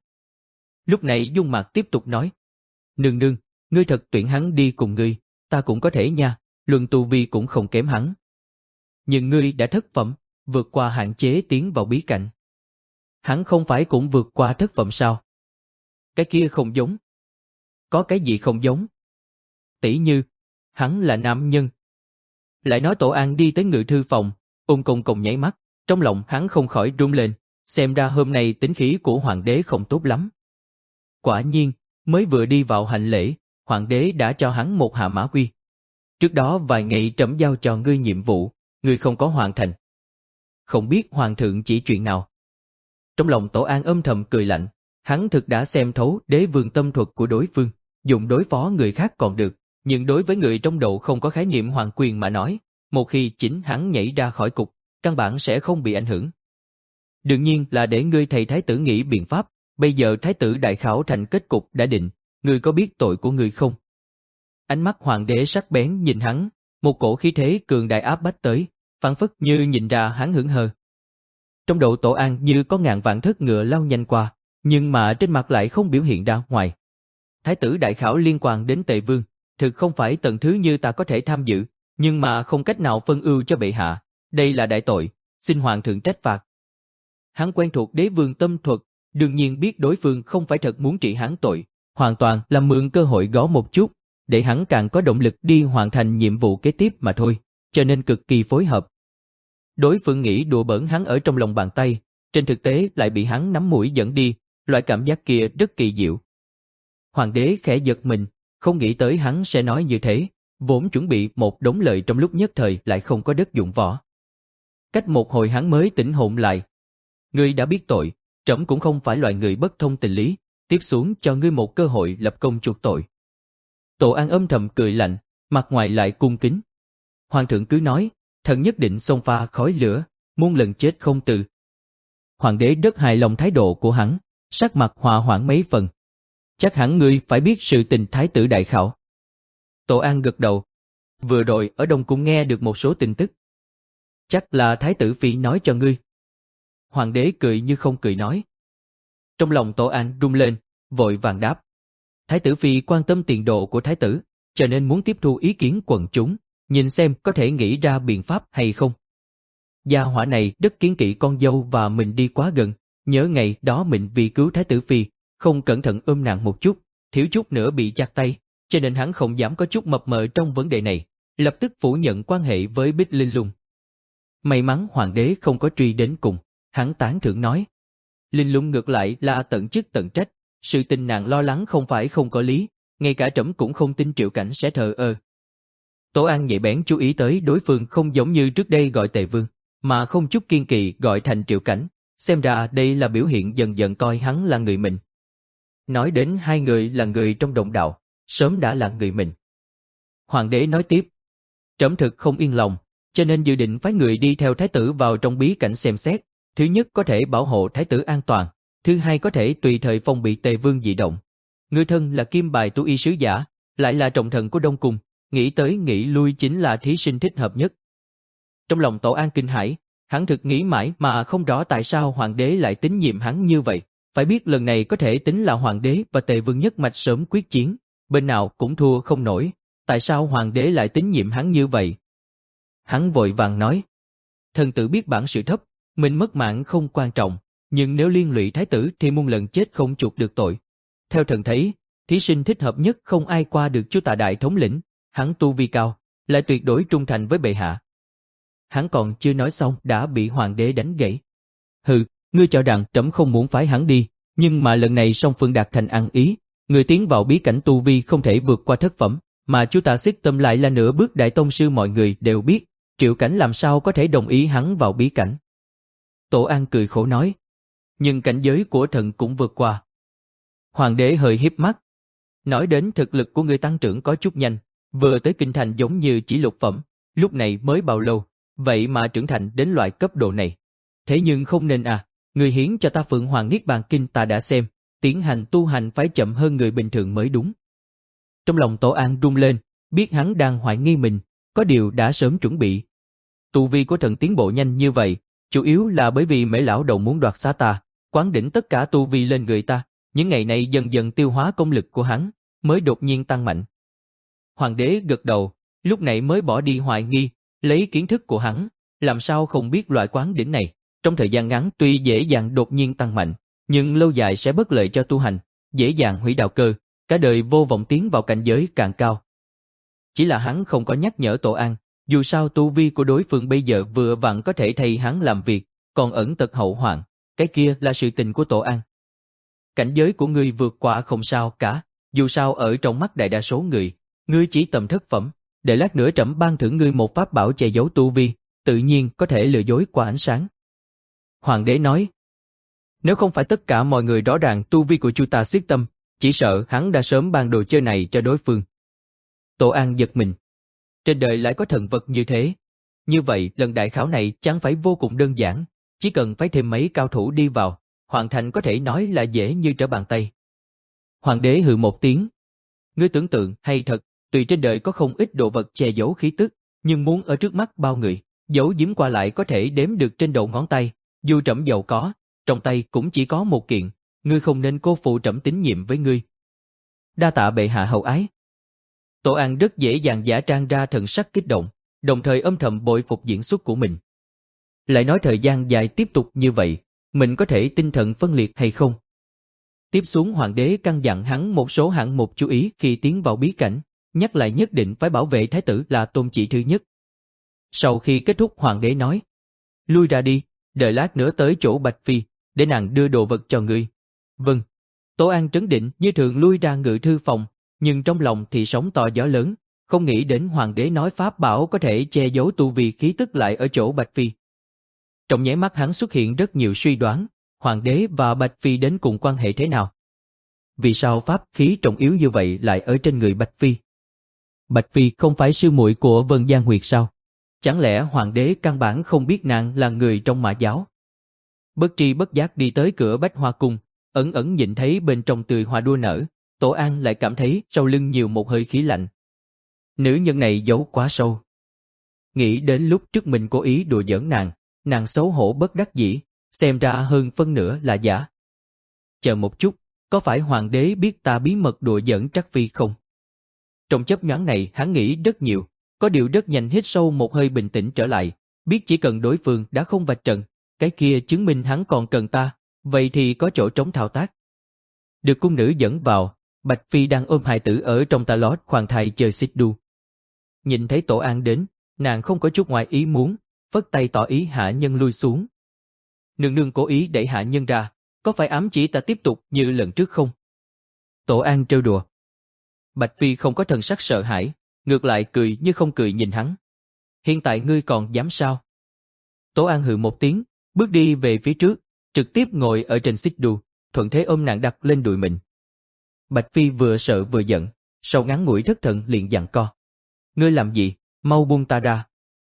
Lúc này Dung Mạc tiếp tục nói. Nương nương, ngươi thật tuyển hắn đi cùng ngươi, ta cũng có thể nha, luận tu vi cũng không kém hắn. Nhưng ngươi đã thất phẩm, vượt qua hạn chế tiến vào bí cảnh. Hắn không phải cũng vượt qua thất phẩm sao? Cái kia không giống. Có cái gì không giống? Tỷ như, hắn là nam nhân. Lại nói Tổ An đi tới ngự thư phòng, ôm cồng cồng nháy mắt, trong lòng hắn không khỏi run lên, xem ra hôm nay tính khí của hoàng đế không tốt lắm. Quả nhiên, mới vừa đi vào hành lễ, hoàng đế đã cho hắn một hạ mã uy. Trước đó vài ngày trẫm giao cho ngươi nhiệm vụ, ngươi không có hoàn thành. Không biết hoàng thượng chỉ chuyện nào. Trong lòng Tổ An âm thầm cười lạnh, hắn thực đã xem thấu đế vương tâm thuật của đối phương, dùng đối phó người khác còn được, nhưng đối với người trong đầu không có khái niệm hoàng quyền mà nói, một khi chính hắn nhảy ra khỏi cục, căn bản sẽ không bị ảnh hưởng. Đương nhiên là để ngươi thầy thái tử nghĩ biện pháp, bây giờ thái tử đại khảo thành kết cục đã định, ngươi có biết tội của ngươi không? Ánh mắt hoàng đế sắc bén nhìn hắn, một cổ khí thế cường đại áp bách tới, phảng phất như nhìn ra hắn hững hờ. Trong đầu Tổ An như có ngàn vạn thất ngựa lao nhanh qua, nhưng mà trên mặt lại không biểu hiện ra ngoài. Thái tử đại khảo liên quan đến Tề Vương, thực không phải tận thứ như ta có thể tham dự, nhưng mà không cách nào phân ưu cho bệ hạ, đây là đại tội, xin hoàng thượng trách phạt. Hắn quen thuộc đế vương tâm thuật, đương nhiên biết đối phương không phải thật muốn trị hắn tội, hoàn toàn là mượn cơ hội gõ một chút, để hắn càng có động lực đi hoàn thành nhiệm vụ kế tiếp mà thôi, cho nên cực kỳ phối hợp. Đối phương nghĩ đùa bỡn hắn ở trong lòng bàn tay, trên thực tế lại bị hắn nắm mũi dẫn đi, loại cảm giác kia rất kỳ diệu. Hoàng đế khẽ giật mình, không nghĩ tới hắn sẽ nói như thế, vốn chuẩn bị một đống lời trong lúc nhất thời lại không có đất dụng võ. Cách một hồi hắn mới tỉnh hồn lại. Ngươi đã biết tội, trẫm cũng không phải loại người bất thông tình lý, tiếp xuống cho ngươi một cơ hội lập công chuộc tội. Tổ An âm thầm cười lạnh, mặt ngoài lại cung kính. Hoàng thượng cứ nói, thần nhất định xông pha khói lửa, muôn lần chết không từ. Hoàng đế rất hài lòng thái độ của hắn, sắc mặt hòa hoãn mấy phần. Chắc hẳn ngươi phải biết sự tình thái tử đại khảo. Tổ An gật đầu. Vừa rồi ở Đông Cung nghe được một số tin tức. Chắc là thái tử phi nói cho ngươi. Hoàng đế cười như không cười nói. Trong lòng Tổ An rung lên, vội vàng đáp. Thái tử phi quan tâm tiền đồ của thái tử, cho nên muốn tiếp thu ý kiến quần chúng, nhìn xem có thể nghĩ ra biện pháp hay không. Gia hỏa này rất kiêng kỵ con dâu và mình đi quá gần, nhớ ngày đó mình vì cứu thái tử phi, không cẩn thận ôm nàng một chút, thiếu chút nữa bị chặt tay, cho nên hắn không dám có chút mập mờ trong vấn đề này, lập tức phủ nhận quan hệ với Bích Linh Lung. May mắn hoàng đế không có truy đến cùng, hắn tán thưởng nói. Linh Lung ngược lại là tận chức tận trách, sự tình nàng lo lắng không phải không có lý, ngay cả trẫm cũng không tin Triệu Cảnh sẽ thờ ơ. Tổ An nhạy bén chú ý tới đối phương không giống như trước đây gọi Tề Vương, mà không chút kiên kỵ gọi thành Triệu Cảnh, xem ra đây là biểu hiện dần dần coi hắn là người mình. Nói đến hai người là người trong đồng đạo, sớm đã là người mình. Hoàng đế nói tiếp, trẫm thực không yên lòng, cho nên dự định phái người đi theo thái tử vào trong bí cảnh xem xét, thứ nhất có thể bảo hộ thái tử an toàn, thứ hai có thể tùy thời phong bị Tề Vương dị động. Ngươi thân là kim bài tu y sứ giả, lại là trọng thần của Đông Cung, nghĩ tới nghĩ lui chính là thí sinh thích hợp nhất. Trong lòng Tổ An kinh hãi, hắn thực nghĩ mãi mà không rõ tại sao hoàng đế lại tín nhiệm hắn như vậy. Phải biết lần này có thể tính là hoàng đế và Tề Vương nhất mạch sớm quyết chiến, bên nào cũng thua không nổi, tại sao hoàng đế lại tín nhiệm hắn như vậy? Hắn vội vàng nói, thần tử biết bản sự thấp, mình mất mạng không quan trọng, nhưng nếu liên lụy thái tử thì muôn lần chết không chuộc được tội. Theo thần thấy, thí sinh thích hợp nhất không ai qua được Chu Tạ Đại thống lĩnh, hắn tu vi cao, lại tuyệt đối trung thành với bệ hạ. Hắn còn chưa nói xong đã bị hoàng đế đánh gãy. Hừ, ngươi cho rằng trẫm không muốn phái hắn đi, nhưng mà lần này song phương đạt thành ăn ý, người tiến vào bí cảnh tu vi không thể vượt qua thất phẩm, mà Chu Tạ Xích Tâm lại là nửa bước đại tông sư, mọi người đều biết, Triệu Cảnh làm sao có thể đồng ý hắn vào bí cảnh. Tổ An cười khổ nói, nhưng cảnh giới của thần cũng vượt qua. Hoàng đế hơi híp mắt, nói đến thực lực của người tăng trưởng có chút nhanh, vừa tới kinh thành giống như chỉ lục phẩm, lúc này mới bao lâu, vậy mà trưởng thành đến loại cấp độ này. Thế nhưng không nên à, người hiến cho ta Phượng Hoàng Niết Bàn Kinh ta đã xem, tiến hành tu hành phải chậm hơn người bình thường mới đúng. Trong lòng Tổ An rung lên, biết hắn đang hoài nghi mình, có điều đã sớm chuẩn bị. Tu vi của thần tiến bộ nhanh như vậy, chủ yếu là bởi vì Mễ lão đầu muốn đoạt xá ta, quán đỉnh tất cả tu vi lên người ta, những ngày này dần dần tiêu hóa công lực của hắn, mới đột nhiên tăng mạnh. Hoàng đế gật đầu, lúc này mới bỏ đi hoài nghi, lấy kiến thức của hắn, làm sao không biết loại quán đỉnh này, trong thời gian ngắn tuy dễ dàng đột nhiên tăng mạnh, nhưng lâu dài sẽ bất lợi cho tu hành, dễ dàng hủy đạo cơ, cả đời vô vọng tiến vào cảnh giới càng cao. Chỉ là hắn không có nhắc nhở Tổ An, dù sao tu vi của đối phương bây giờ vừa vặn có thể thay hắn làm việc, còn ẩn tật hậu hoạn, cái kia là sự tình của Tổ An. Cảnh giới của ngươi vượt qua không sao cả, dù sao ở trong mắt đại đa số người, ngươi chỉ tầm thất phẩm, để lát nữa trẫm ban thưởng ngươi một pháp bảo che giấu tu vi, tự nhiên có thể lừa dối qua ánh sáng. Hoàng đế nói, nếu không phải tất cả mọi người rõ ràng tu vi của Chu Tạ Xích Tâm, chỉ sợ hắn đã sớm ban đồ chơi này cho đối phương. Tổ An giật mình. Trên đời lại có thần vật như thế. Như vậy lần đại khảo này chẳng phải vô cùng đơn giản, chỉ cần phải thêm mấy cao thủ đi vào, hoàn thành có thể nói là dễ như trở bàn tay. Hoàng đế hừ một tiếng. Ngươi tưởng tượng hay thật, tùy trên đời có không ít đồ vật che giấu khí tức, nhưng muốn ở trước mắt bao người, giấu giếm qua lại có thể đếm được trên đầu ngón tay, dù trẫm giàu có, trong tay cũng chỉ có một kiện, ngươi không nên cô phụ trẫm tín nhiệm với ngươi. Đa tạ bệ hạ hậu ái. Tổ An rất dễ dàng giả trang ra thần sắc kích động, đồng thời âm thầm bội phục diễn xuất của mình. Lại nói thời gian dài tiếp tục như vậy, mình có thể tinh thần phân liệt hay không? Tiếp xuống hoàng đế căn dặn hắn một số hạng mục chú ý khi tiến vào bí cảnh, nhắc lại nhất định phải bảo vệ thái tử là tôn chỉ thứ nhất. Sau khi kết thúc hoàng đế nói, lui ra đi, đợi lát nữa tới chỗ Bạch Phi, để nàng đưa đồ vật cho ngươi. Vâng. Tổ An trấn định như thường lui ra ngự thư phòng, nhưng trong lòng thì sóng to gió lớn, không nghĩ đến hoàng đế nói pháp bảo có thể che giấu tu vi khí tức lại ở chỗ Bạch Phi. Trong nháy mắt hắn xuất hiện rất nhiều suy đoán, hoàng đế và Bạch Phi đến cùng quan hệ thế nào? Vì sao pháp khí trọng yếu như vậy lại ở trên người Bạch Phi? Bạch Phi không phải sư muội của Vân Giang Huyệt sao? Chẳng lẽ hoàng đế căn bản không biết nàng là người trong Mã giáo? Bất tri bất giác đi tới cửa Bách Hoa Cung, ẩn ẩn nhìn thấy bên trong tươi hoa đua nở, Tổ An lại cảm thấy sau lưng nhiều một hơi khí lạnh. Nữ nhân này giấu quá sâu. Nghĩ đến lúc trước mình cố ý đùa giỡn nàng, nàng xấu hổ bất đắc dĩ, xem ra hơn phân nửa là giả. Chờ một chút, có phải hoàng đế biết ta bí mật đùa giỡn Trắc Phi không? Trong chớp nhoáng này hắn nghĩ rất nhiều, có điều rất nhanh hít sâu một hơi bình tĩnh trở lại, biết chỉ cần đối phương đã không vạch trần, cái kia chứng minh hắn còn cần ta, vậy thì có chỗ trống thao tác. Được cung nữ dẫn vào, Bạch Phi đang ôm hài tử ở trong ta lót khoan thai chơi xích đu. Nhìn thấy Tổ An đến, nàng không có chút ngoài ý muốn, phất tay tỏ ý hạ nhân lui xuống. Nương nương cố ý đẩy hạ nhân ra, có phải ám chỉ ta tiếp tục như lần trước không? Tổ An trêu đùa. Bạch Phi không có thần sắc sợ hãi, ngược lại cười như không cười nhìn hắn. Hiện tại ngươi còn dám sao? Tố An hừ một tiếng, bước đi về phía trước, trực tiếp ngồi ở trên xích đu, thuận thế ôm nàng đặt lên đùi mình. Bạch Phi vừa sợ vừa giận, sau ngắn ngủi thất thần liền giằng co. Ngươi làm gì, mau buông ta ra.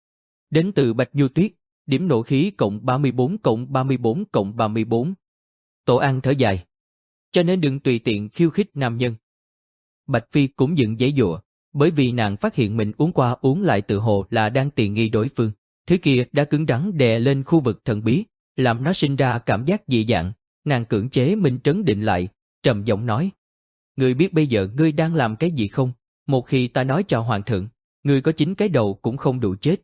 Đến từ Bạch Du Tuyết, điểm nộ khí cộng ba mươi bốn cộng ba mươi bốn cộng ba mươi bốn. Tổ An thở dài. Cho nên đừng tùy tiện khiêu khích nam nhân. Bạch Phi cũng dựng giãy giụa, bởi vì nàng phát hiện mình uống qua uống lại tự hồ là đang tiền nghi đối phương. Thứ kia đã cứng rắn đè lên khu vực thần bí, làm nó sinh ra cảm giác dị dạng. Nàng cưỡng chế mình trấn định lại, trầm giọng nói. Ngươi biết bây giờ ngươi đang làm cái gì không? Một khi ta nói cho hoàng thượng, ngươi có chín cái đầu cũng không đủ chết.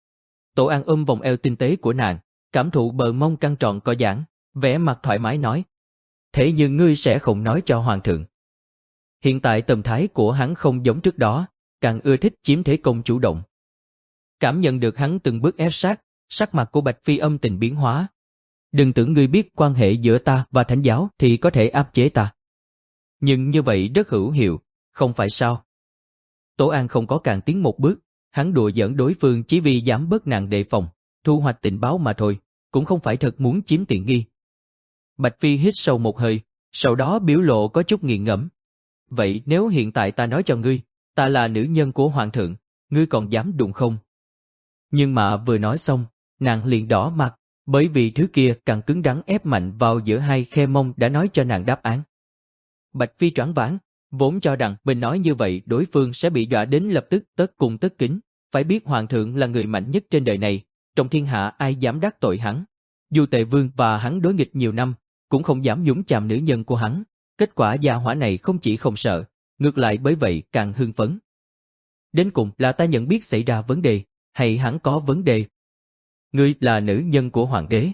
Tổ An ôm vòng eo tinh tế của nàng, cảm thụ bờ mông căng tròn co giãn, vẻ mặt thoải mái nói. Thế nhưng ngươi sẽ không nói cho hoàng thượng. Hiện tại tâm thái của hắn không giống trước đó, càng ưa thích chiếm thế công chủ động. Cảm nhận được hắn từng bước ép sát, sắc mặt của Bạch Phi âm tình biến hóa. Đừng tưởng ngươi biết quan hệ giữa ta và thánh giáo thì có thể áp chế ta. Nhưng như vậy rất hữu hiệu, không phải sao? Tổ An không có càng tiến một bước, hắn đùa giỡn đối phương chỉ vì giảm bớt nàng đề phòng, thu hoạch tình báo mà thôi, cũng không phải thật muốn chiếm tiện nghi. Bạch Phi hít sâu một hơi, sau đó biểu lộ có chút nghiền ngẫm. Vậy nếu hiện tại ta nói cho ngươi, ta là nữ nhân của hoàng thượng, ngươi còn dám đụng không? Nhưng mà vừa nói xong, nàng liền đỏ mặt, bởi vì thứ kia càng cứng rắn ép mạnh vào giữa hai khe mông đã nói cho nàng đáp án. Bạch Phi choáng váng, vốn cho rằng mình nói như vậy đối phương sẽ bị dọa đến lập tức tất cung tất kính, phải biết hoàng thượng là người mạnh nhất trên đời này, trong thiên hạ ai dám đắc tội hắn. Dù Tề Vương và hắn đối nghịch nhiều năm, cũng không dám nhúng chàm nữ nhân của hắn. Kết quả gia hỏa này không chỉ không sợ, ngược lại bởi vậy càng hưng phấn. Đến cùng là ta nhận biết xảy ra vấn đề, hay hắn có vấn đề? Ngươi là nữ nhân của hoàng đế.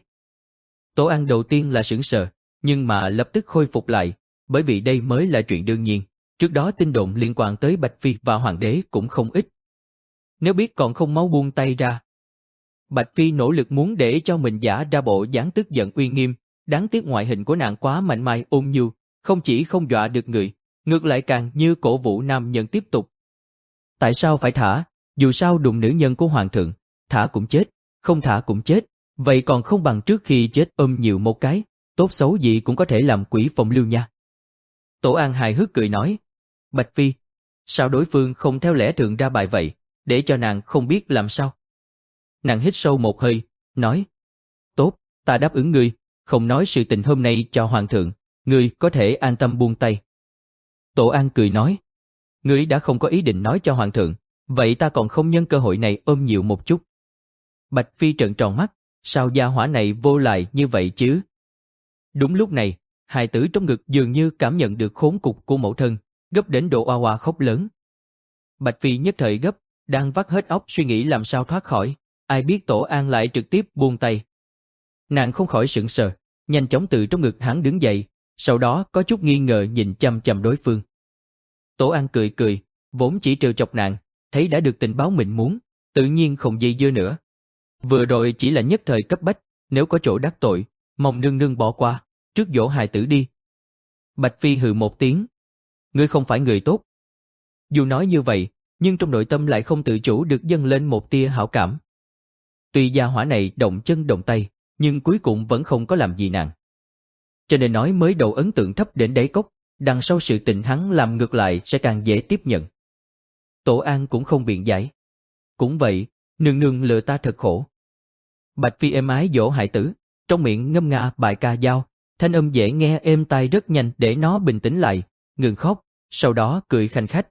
Tổ An đầu tiên là sửng sờ, nhưng mà lập tức khôi phục lại, bởi vì đây mới là chuyện đương nhiên. Trước đó tin đồn liên quan tới Bạch Phi và hoàng đế cũng không ít. Nếu biết còn không mau buông tay ra. Bạch Phi nỗ lực muốn để cho mình giả ra bộ dáng tức giận uy nghiêm, đáng tiếc ngoại hình của nàng quá mạnh mai ôn nhu, không chỉ không dọa được người, ngược lại càng như cổ vũ nam nhân tiếp tục. Tại sao phải thả? Dù sao đụng nữ nhân của hoàng thượng, thả cũng chết, không thả cũng chết, vậy còn không bằng trước khi chết ôm nhiều một cái, tốt xấu gì cũng có thể làm quỷ phong lưu nha. Tổ An hài hước cười nói, Bạch Phi, sao đối phương không theo lẽ thường ra bài vậy, để cho nàng không biết làm sao? Nàng hít sâu một hơi, nói, tốt, ta đáp ứng ngươi, không nói sự tình hôm nay cho hoàng thượng, ngươi có thể an tâm buông tay. Tổ An cười nói, ngươi đã không có ý định nói cho hoàng thượng, vậy ta còn không nhân cơ hội này ôm nhiều một chút. Bạch Phi trợn tròn mắt, sao gia hỏa này vô lại như vậy chứ? Đúng lúc này, hài tử trong ngực dường như cảm nhận được khốn cục của mẫu thân, gấp đến độ oa oa khóc lớn. Bạch Phi nhất thời gấp, đang vắt hết óc suy nghĩ làm sao thoát khỏi, ai biết Tổ An lại trực tiếp buông tay. Nàng không khỏi sững sờ, nhanh chóng từ trong ngực hắn đứng dậy, sau đó có chút nghi ngờ nhìn chăm chăm đối phương. Tổ An cười cười, vốn chỉ trêu chọc nàng, thấy đã được tình báo mình muốn, tự nhiên không dây dưa nữa. Vừa rồi chỉ là nhất thời cấp bách, nếu có chỗ đắc tội, mong nương nương bỏ qua, trước dỗ hài tử đi. Bạch Phi hừ một tiếng, ngươi không phải người tốt. Dù nói như vậy, nhưng trong nội tâm lại không tự chủ được dâng lên một tia hảo cảm. Tuy gia hỏa này động chân động tay, nhưng cuối cùng vẫn không có làm gì nàng. Cho nên nói mới đầu ấn tượng thấp đến đáy cốc, đằng sau sự tình hắn làm ngược lại sẽ càng dễ tiếp nhận. Tổ An cũng không biện giải. Cũng vậy, nương nương lừa ta thật khổ. Bạch Phi êm ái dỗ hài tử, trong miệng ngâm nga bài ca dao, thanh âm dễ nghe êm tai rất nhanh để nó bình tĩnh lại, ngừng khóc, sau đó cười khanh khách.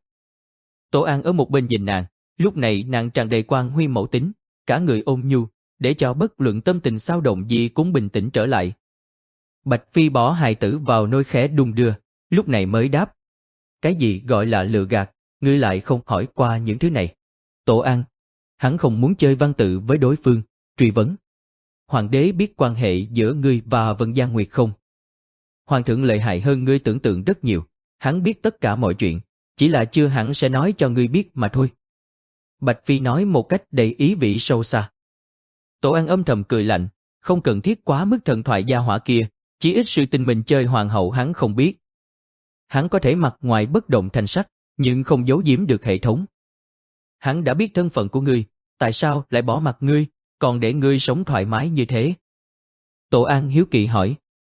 Tổ An ở một bên nhìn nàng, lúc này nàng tràn đầy quang huy mẫu tính, cả người ôn nhu, để cho bất luận tâm tình xao động gì cũng bình tĩnh trở lại. Bạch Phi bỏ hài tử vào nôi khẽ đung đưa, lúc này mới đáp. Cái gì gọi là lừa gạt, ngươi lại không hỏi qua những thứ này. Tổ An, hắn không muốn chơi văn tự với đối phương, truy vấn. Hoàng đế biết quan hệ giữa ngươi và Vân Giang Nguyệt không? Hoàng thượng lợi hại hơn ngươi tưởng tượng rất nhiều, hắn biết tất cả mọi chuyện, chỉ là chưa hẳn sẽ nói cho ngươi biết mà thôi. Bạch Phi nói một cách đầy ý vị sâu xa. Tổ An âm thầm cười lạnh, không cần thiết quá mức thần thoại gia hỏa kia, chỉ ít sự tình mình chơi hoàng hậu hắn không biết. Hắn có thể mặt ngoài bất động thanh sắc, nhưng không giấu giếm được hệ thống. Hắn đã biết thân phận của ngươi, tại sao lại bỏ mặc ngươi, còn để ngươi sống thoải mái như thế? Tổ An hiếu kỳ hỏi.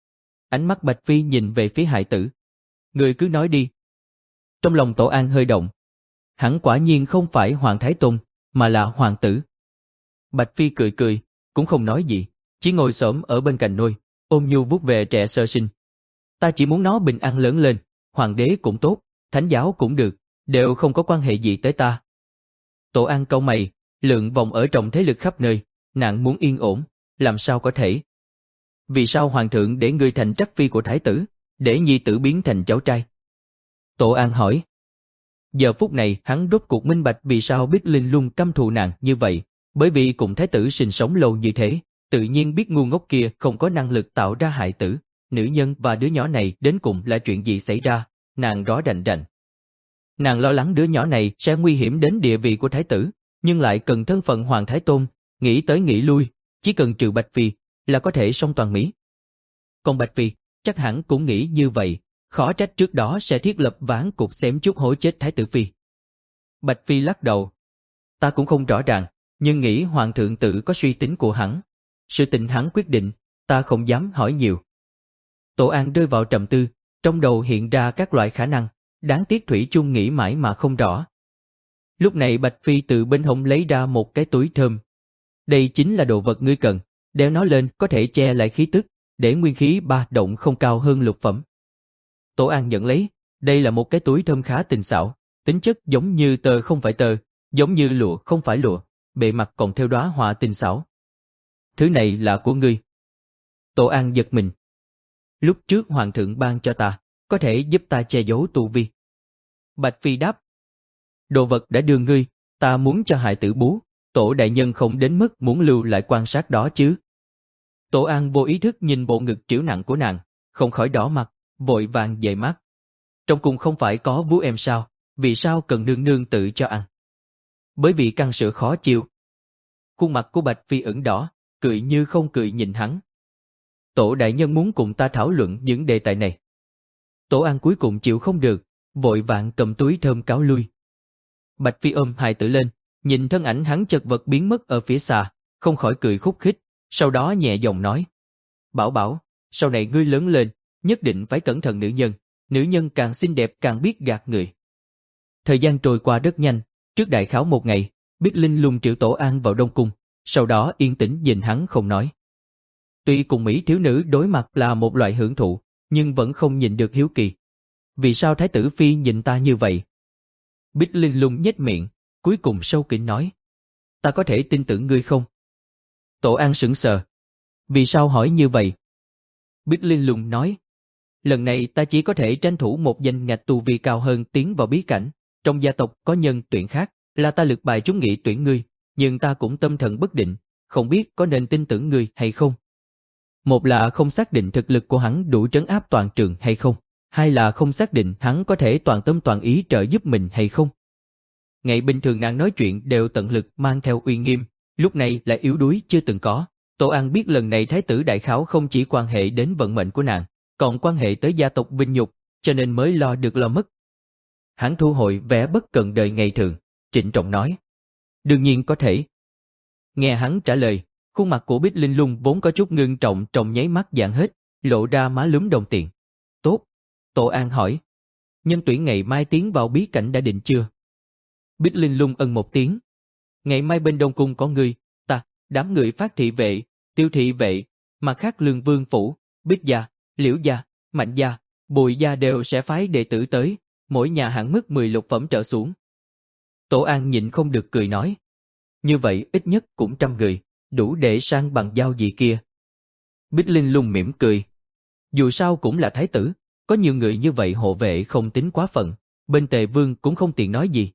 Ánh mắt Bạch Phi nhìn về phía hài tử. Ngươi cứ nói đi. Trong lòng Tổ An hơi động. Hắn quả nhiên không phải Hoàng Thái Tôn, mà là hoàng tử. Bạch Phi cười cười, cũng không nói gì, chỉ ngồi xổm ở bên cạnh nôi, ôm nhu vuốt về trẻ sơ sinh. Ta chỉ muốn nó bình an lớn lên, hoàng đế cũng tốt, thánh giáo cũng được, đều không có quan hệ gì tới ta. Tổ An cau mày, lượn vòng ở trong thế lực khắp nơi, nàng muốn yên ổn, làm sao có thể? Vì sao hoàng thượng để ngươi thành trắc phi của thái tử, để nhi tử biến thành cháu trai? Tổ An hỏi. Giờ phút này hắn rốt cuộc minh bạch vì sao Bích Linh Lung căm thù nàng như vậy, bởi vì cùng thái tử sinh sống lâu như thế, tự nhiên biết ngu ngốc kia không có năng lực tạo ra hại tử. Nữ nhân và đứa nhỏ này đến cùng là chuyện gì xảy ra, nàng rõ rành rành. Nàng lo lắng đứa nhỏ này sẽ nguy hiểm đến địa vị của thái tử, nhưng lại cần thân phận Hoàng Thái Tôn, nghĩ tới nghĩ lui, chỉ cần trừ Bạch Phi là có thể song toàn Mỹ. Còn Bạch Phi chắc hẳn cũng nghĩ như vậy, khó trách trước đó sẽ thiết lập ván cục xém chút hối chết Thái tử Phi. Bạch Phi lắc đầu. Ta cũng không rõ ràng, nhưng nghĩ Hoàng thượng tự có suy tính của hắn. Sự tình hắn quyết định, ta không dám hỏi nhiều. Tổ An rơi vào trầm tư, trong đầu hiện ra các loại khả năng, đáng tiếc thủy chung nghĩ mãi mà không rõ. Lúc này Bạch Phi từ bên hông lấy ra một cái túi thơm. Đây chính là đồ vật ngươi cần, đeo nó lên có thể che lại khí tức, để nguyên khí ba động không cao hơn lục phẩm. Tổ An nhận lấy, đây là một cái túi thơm khá tinh xảo, tính chất giống như tơ không phải tơ, giống như lụa không phải lụa, bề mặt còn theo đóa hoa tinh xảo. Thứ này là của ngươi. Tổ An giật mình. Lúc trước hoàng thượng ban cho ta, có thể giúp ta che giấu tu vi. Bạch Phi đáp. Đồ vật đã đưa ngươi, ta muốn cho hại tử bú, tổ đại nhân không đến mức muốn lưu lại quan sát đó chứ. Tổ An vô ý thức nhìn bộ ngực triểu nặng của nàng, không khỏi đỏ mặt, vội vàng dậy mắt. Trong cung không phải có vú em sao, vì sao cần nương nương tự cho ăn? Bởi vì căng sữa khó chịu. Khuôn mặt của Bạch Phi ửng đỏ, cười như không cười nhìn hắn. Tổ đại nhân muốn cùng ta thảo luận những đề tài này. Tổ An cuối cùng chịu không được, vội vàng cầm túi thơm cáo lui. Bạch Phi ôm hài tử lên, nhìn thân ảnh hắn chật vật biến mất ở phía xa, không khỏi cười khúc khích, sau đó nhẹ giọng nói. Bảo Bảo, sau này ngươi lớn lên, nhất định phải cẩn thận nữ nhân, nữ nhân càng xinh đẹp càng biết gạt người. Thời gian trôi qua rất nhanh, trước đại khảo một ngày, Bích Linh Lung triệu Tổ An vào Đông Cung, sau đó yên tĩnh nhìn hắn không nói. Tuy cùng Mỹ thiếu nữ đối mặt là một loại hưởng thụ, nhưng vẫn không nhìn được hiếu kỳ. Vì sao Thái tử Phi nhìn ta như vậy? Bích Linh Lung nhếch miệng, cuối cùng sâu kín nói. Ta có thể tin tưởng ngươi không? Tổ An sững sờ. Vì sao hỏi như vậy? Bích Linh Lung nói. Lần này ta chỉ có thể tranh thủ một danh ngạch tu vi cao hơn tiến vào bí cảnh. Trong gia tộc có nhân tuyển khác, là ta lực bài trúng nghị tuyển ngươi, nhưng ta cũng tâm thần bất định, không biết có nên tin tưởng ngươi hay không. Một là không xác định thực lực của hắn đủ trấn áp toàn trường hay không, hai là không xác định hắn có thể toàn tâm toàn ý trợ giúp mình hay không. Ngày bình thường nàng nói chuyện đều tận lực mang theo uy nghiêm, lúc này lại yếu đuối chưa từng có. Tổ An biết lần này Thái tử đại khảo không chỉ quan hệ đến vận mệnh của nàng, còn quan hệ tới gia tộc vinh nhục, cho nên mới lo được lo mất. Hắn thu hồi vẻ bất cần đời ngày thường, trịnh trọng nói. Đương nhiên có thể. Nghe hắn trả lời, khuôn mặt của Bích Linh Lung vốn có chút ngưng trọng trong nháy mắt giãn hết, lộ ra má lúm đồng tiền. Tốt. Tổ An hỏi. Nhân tuyển ngày mai tiến vào bí cảnh đã định chưa? Bích Linh Lung ân một tiếng. Ngày mai bên Đông Cung có ngươi, ta, đám người Phát thị vệ, Tiêu thị vệ, mà khác Lương Vương phủ, Bích gia, Liễu gia, Mạnh gia, Bùi gia đều sẽ phái đệ tử tới, mỗi nhà hạng mức mười lục phẩm trở xuống. Tổ An nhịn không được cười nói. Như vậy ít nhất cũng trăm người, đủ để sang bằng giao gì kia. Bích Linh Lung mỉm cười. Dù sao cũng là thái tử, có nhiều người như vậy hộ vệ không tính quá phận, bên Tề Vương cũng không tiện nói gì.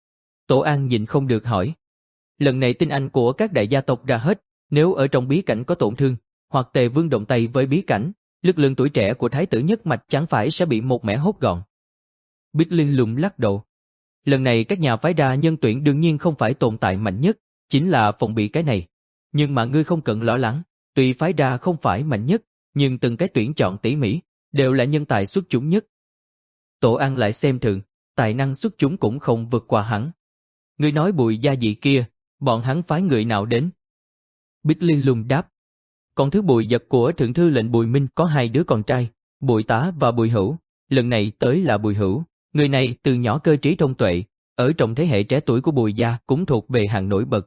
Tổ An nhịn không được hỏi. Lần này tin anh của các đại gia tộc ra hết, nếu ở trong bí cảnh có tổn thương, hoặc Tề Vương động tay với bí cảnh, lực lượng tuổi trẻ của thái tử nhất mạch chẳng phải sẽ bị một mẻ hốt gọn. Bích Linh Lung lắc đầu. Lần này các nhà phái ra nhân tuyển đương nhiên không phải tồn tại mạnh nhất, chính là phòng bị cái này. Nhưng mà ngươi không cần lo lắng, tuy phái ra không phải mạnh nhất, nhưng từng cái tuyển chọn tỉ mỉ, đều là nhân tài xuất chúng nhất. Tổ An lại xem thường, tài năng xuất chúng cũng không vượt qua hắn. Ngươi nói Bùi gia dị kia, bọn hắn phái người nào đến? Bích Liên Lung đáp. Con thứ Bùi Dật của thượng thư lệnh Bùi Minh có hai đứa con trai, Bùi Tá và Bùi Hữu, lần này tới là Bùi Hữu, người này từ nhỏ cơ trí thông tuệ, ở trong thế hệ trẻ tuổi của Bùi gia cũng thuộc về hàng nổi bật.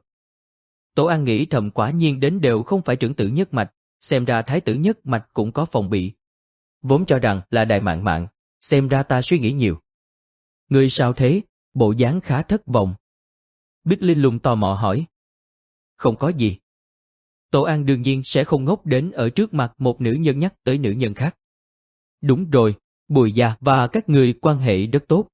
Tổ An nghĩ thầm quả nhiên đến đều không phải trưởng tử nhất mạch, xem ra thái tử nhất mạch cũng có phòng bị. Vốn cho rằng là đại mạng mạng, xem ra ta suy nghĩ nhiều. Người sao thế, bộ dáng khá thất vọng. Bích Linh Lung tò mò hỏi. Không có gì. Tổ An đương nhiên sẽ không ngốc đến ở trước mặt một nữ nhân nhắc tới nữ nhân khác. Đúng rồi, Bùi gia và các người quan hệ rất tốt.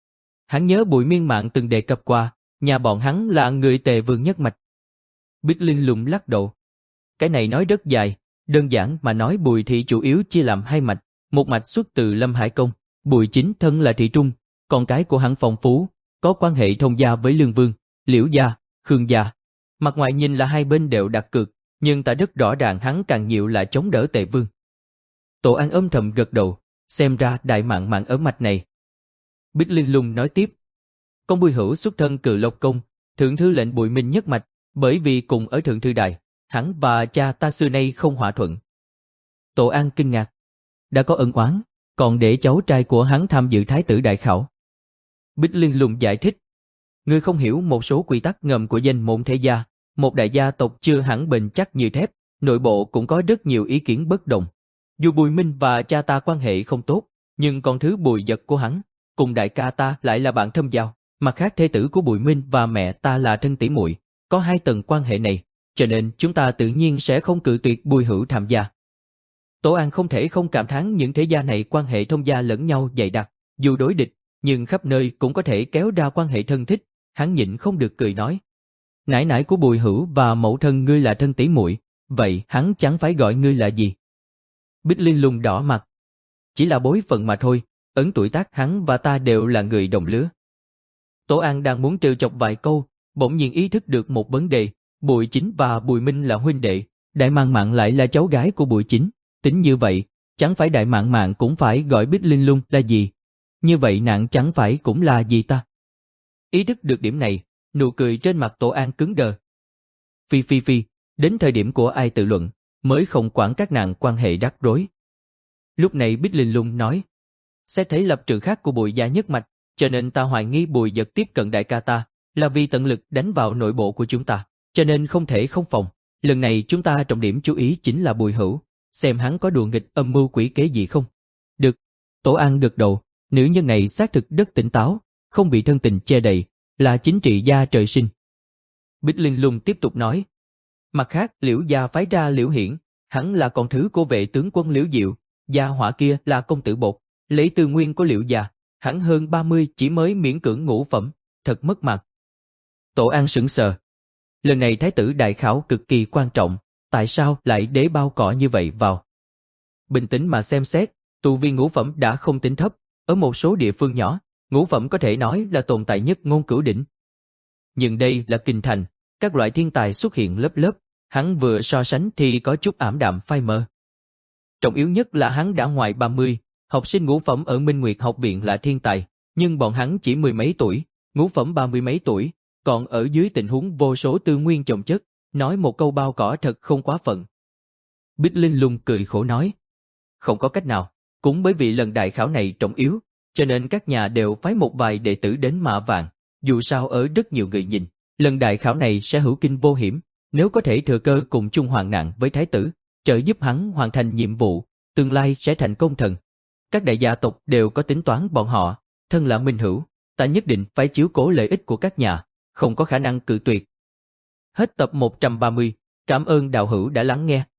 Hắn nhớ Bùi Miên Mạng từng đề cập qua, nhà bọn hắn là người Tề Vương nhất mạch. Bích Linh Lung lắc đầu. Cái này nói rất dài, đơn giản mà nói Bùi thị chủ yếu chia làm hai mạch, một mạch xuất từ Lâm Hải Công, Bùi chính thân là thị trung, con cái của hắn phong phú, có quan hệ thông gia với Lương Vương, Liễu gia, Khương gia. Mặt ngoài nhìn là hai bên đều đặt cược, nhưng ta rất rõ ràng hắn càng nhiều là chống đỡ Tề Vương. Tổ An âm thầm gật đầu, xem ra đại mạng mạng ở mạch này. Bích Linh Lung nói tiếp. Con Bùi Hữu xuất thân Cự Lộc Công, thượng thư lệnh Bùi Minh nhất mạch, bởi vì cùng ở thượng thư đài, hắn và cha ta xưa nay không hòa thuận. Tổ An kinh ngạc. Đã có ân oán, còn để cháu trai của hắn tham dự thái tử đại khảo. Bích Linh Lung giải thích. Ngươi không hiểu một số quy tắc ngầm của danh môn thế gia, một đại gia tộc chưa hẳn bền chắc như thép, nội bộ cũng có rất nhiều ý kiến bất đồng. Dù Bùi Minh và cha ta quan hệ không tốt, nhưng con thứ Bùi Dật của hắn, cùng đại ca ta lại là bạn thâm giao, mặt khác thê tử của Bùi Minh và mẹ ta là thân tỷ muội, có hai tầng quan hệ này, cho nên chúng ta tự nhiên sẽ không cự tuyệt Bùi Hữu tham gia. Tổ An không thể không cảm thán những thế gia này quan hệ thông gia lẫn nhau dày đặc, dù đối địch, nhưng khắp nơi cũng có thể kéo ra quan hệ thân thích, hắn nhịn không được cười nói. Nải nải của Bùi Hữu và mẫu thân ngươi là thân tỷ muội, vậy hắn chẳng phải gọi ngươi là gì? Bích Linh Lung đỏ mặt. Chỉ là bối phận mà thôi, ấn tuổi tác hắn và ta đều là người đồng lứa. Tổ An đang muốn trêu chọc vài câu, bỗng nhiên ý thức được một vấn đề, Bùi Chính và Bùi Minh là huynh đệ, Đại Mạn Mạn lại là cháu gái của Bùi Chính, tính như vậy, chẳng phải Đại Mạn Mạn cũng phải gọi Bích Linh Lung là gì? Như vậy nạn chẳng phải cũng là gì ta? Ý thức được điểm này, nụ cười trên mặt Tổ An cứng đờ. Phi phi phi, đến thời điểm của ai tự luận, mới không quản các nàng quan hệ rắc rối. Lúc này Bích Linh Lung nói, xét thấy lập trường khác của Bùi gia nhất mạch, cho nên ta hoài nghi Bùi Dật tiếp cận đại ca ta, là vì tận lực đánh vào nội bộ của chúng ta, cho nên không thể không phòng. Lần này chúng ta trọng điểm chú ý chính là Bùi Hữu, xem hắn có đùa nghịch âm mưu quỷ kế gì không. Được, Tổ An gật đầu, nữ nhân này xác thực rất tỉnh táo, không bị thân tình che đậy, là chính trị gia trời sinh. Bích Linh Lung tiếp tục nói, mặt khác Liễu gia phái ra Liễu Hiển, hắn là con thứ của vệ tướng quân Liễu Diệu, gia hỏa kia là công tử bột, lấy tư nguyên của Liễu gia, hắn hơn ba mươi chỉ mới miễn cưỡng ngũ phẩm, thật mất mặt. Tổ An sững sờ. Lần này thái tử đại khảo cực kỳ quan trọng, tại sao lại đế bao cỏ như vậy vào? Bình tĩnh mà xem xét, tu vi ngũ phẩm đã không tính thấp, ở một số địa phương nhỏ, ngũ phẩm có thể nói là tồn tại nhất ngôn cửu đỉnh. Nhưng đây là kinh thành, các loại thiên tài xuất hiện lớp lớp, hắn vừa so sánh thì có chút ảm đạm phai mờ. Trọng yếu nhất là hắn đã ngoài ba mươi, học sinh ngũ phẩm ở Minh Nguyệt học viện là thiên tài, nhưng bọn hắn chỉ mười mấy tuổi, ngũ phẩm ba mươi mấy tuổi, còn ở dưới tình huống vô số tư nguyên chồng chất, nói một câu bao cỏ thật không quá phận. Bích Linh Lung cười khổ nói, không có cách nào, cũng bởi vì lần đại khảo này trọng yếu, cho nên các nhà đều phái một vài đệ tử đến Mã Vạn, dù sao ở rất nhiều người nhìn, lần đại khảo này sẽ hữu kinh vô hiểm, nếu có thể thừa cơ cùng chung hoạn nạn với thái tử, trợ giúp hắn hoàn thành nhiệm vụ, tương lai sẽ thành công thần. Các đại gia tộc đều có tính toán bọn họ, thân là minh hữu, ta nhất định phải chiếu cố lợi ích của các nhà, không có khả năng cự tuyệt. Hết tập một trăm ba mươi, cảm ơn đạo hữu đã lắng nghe.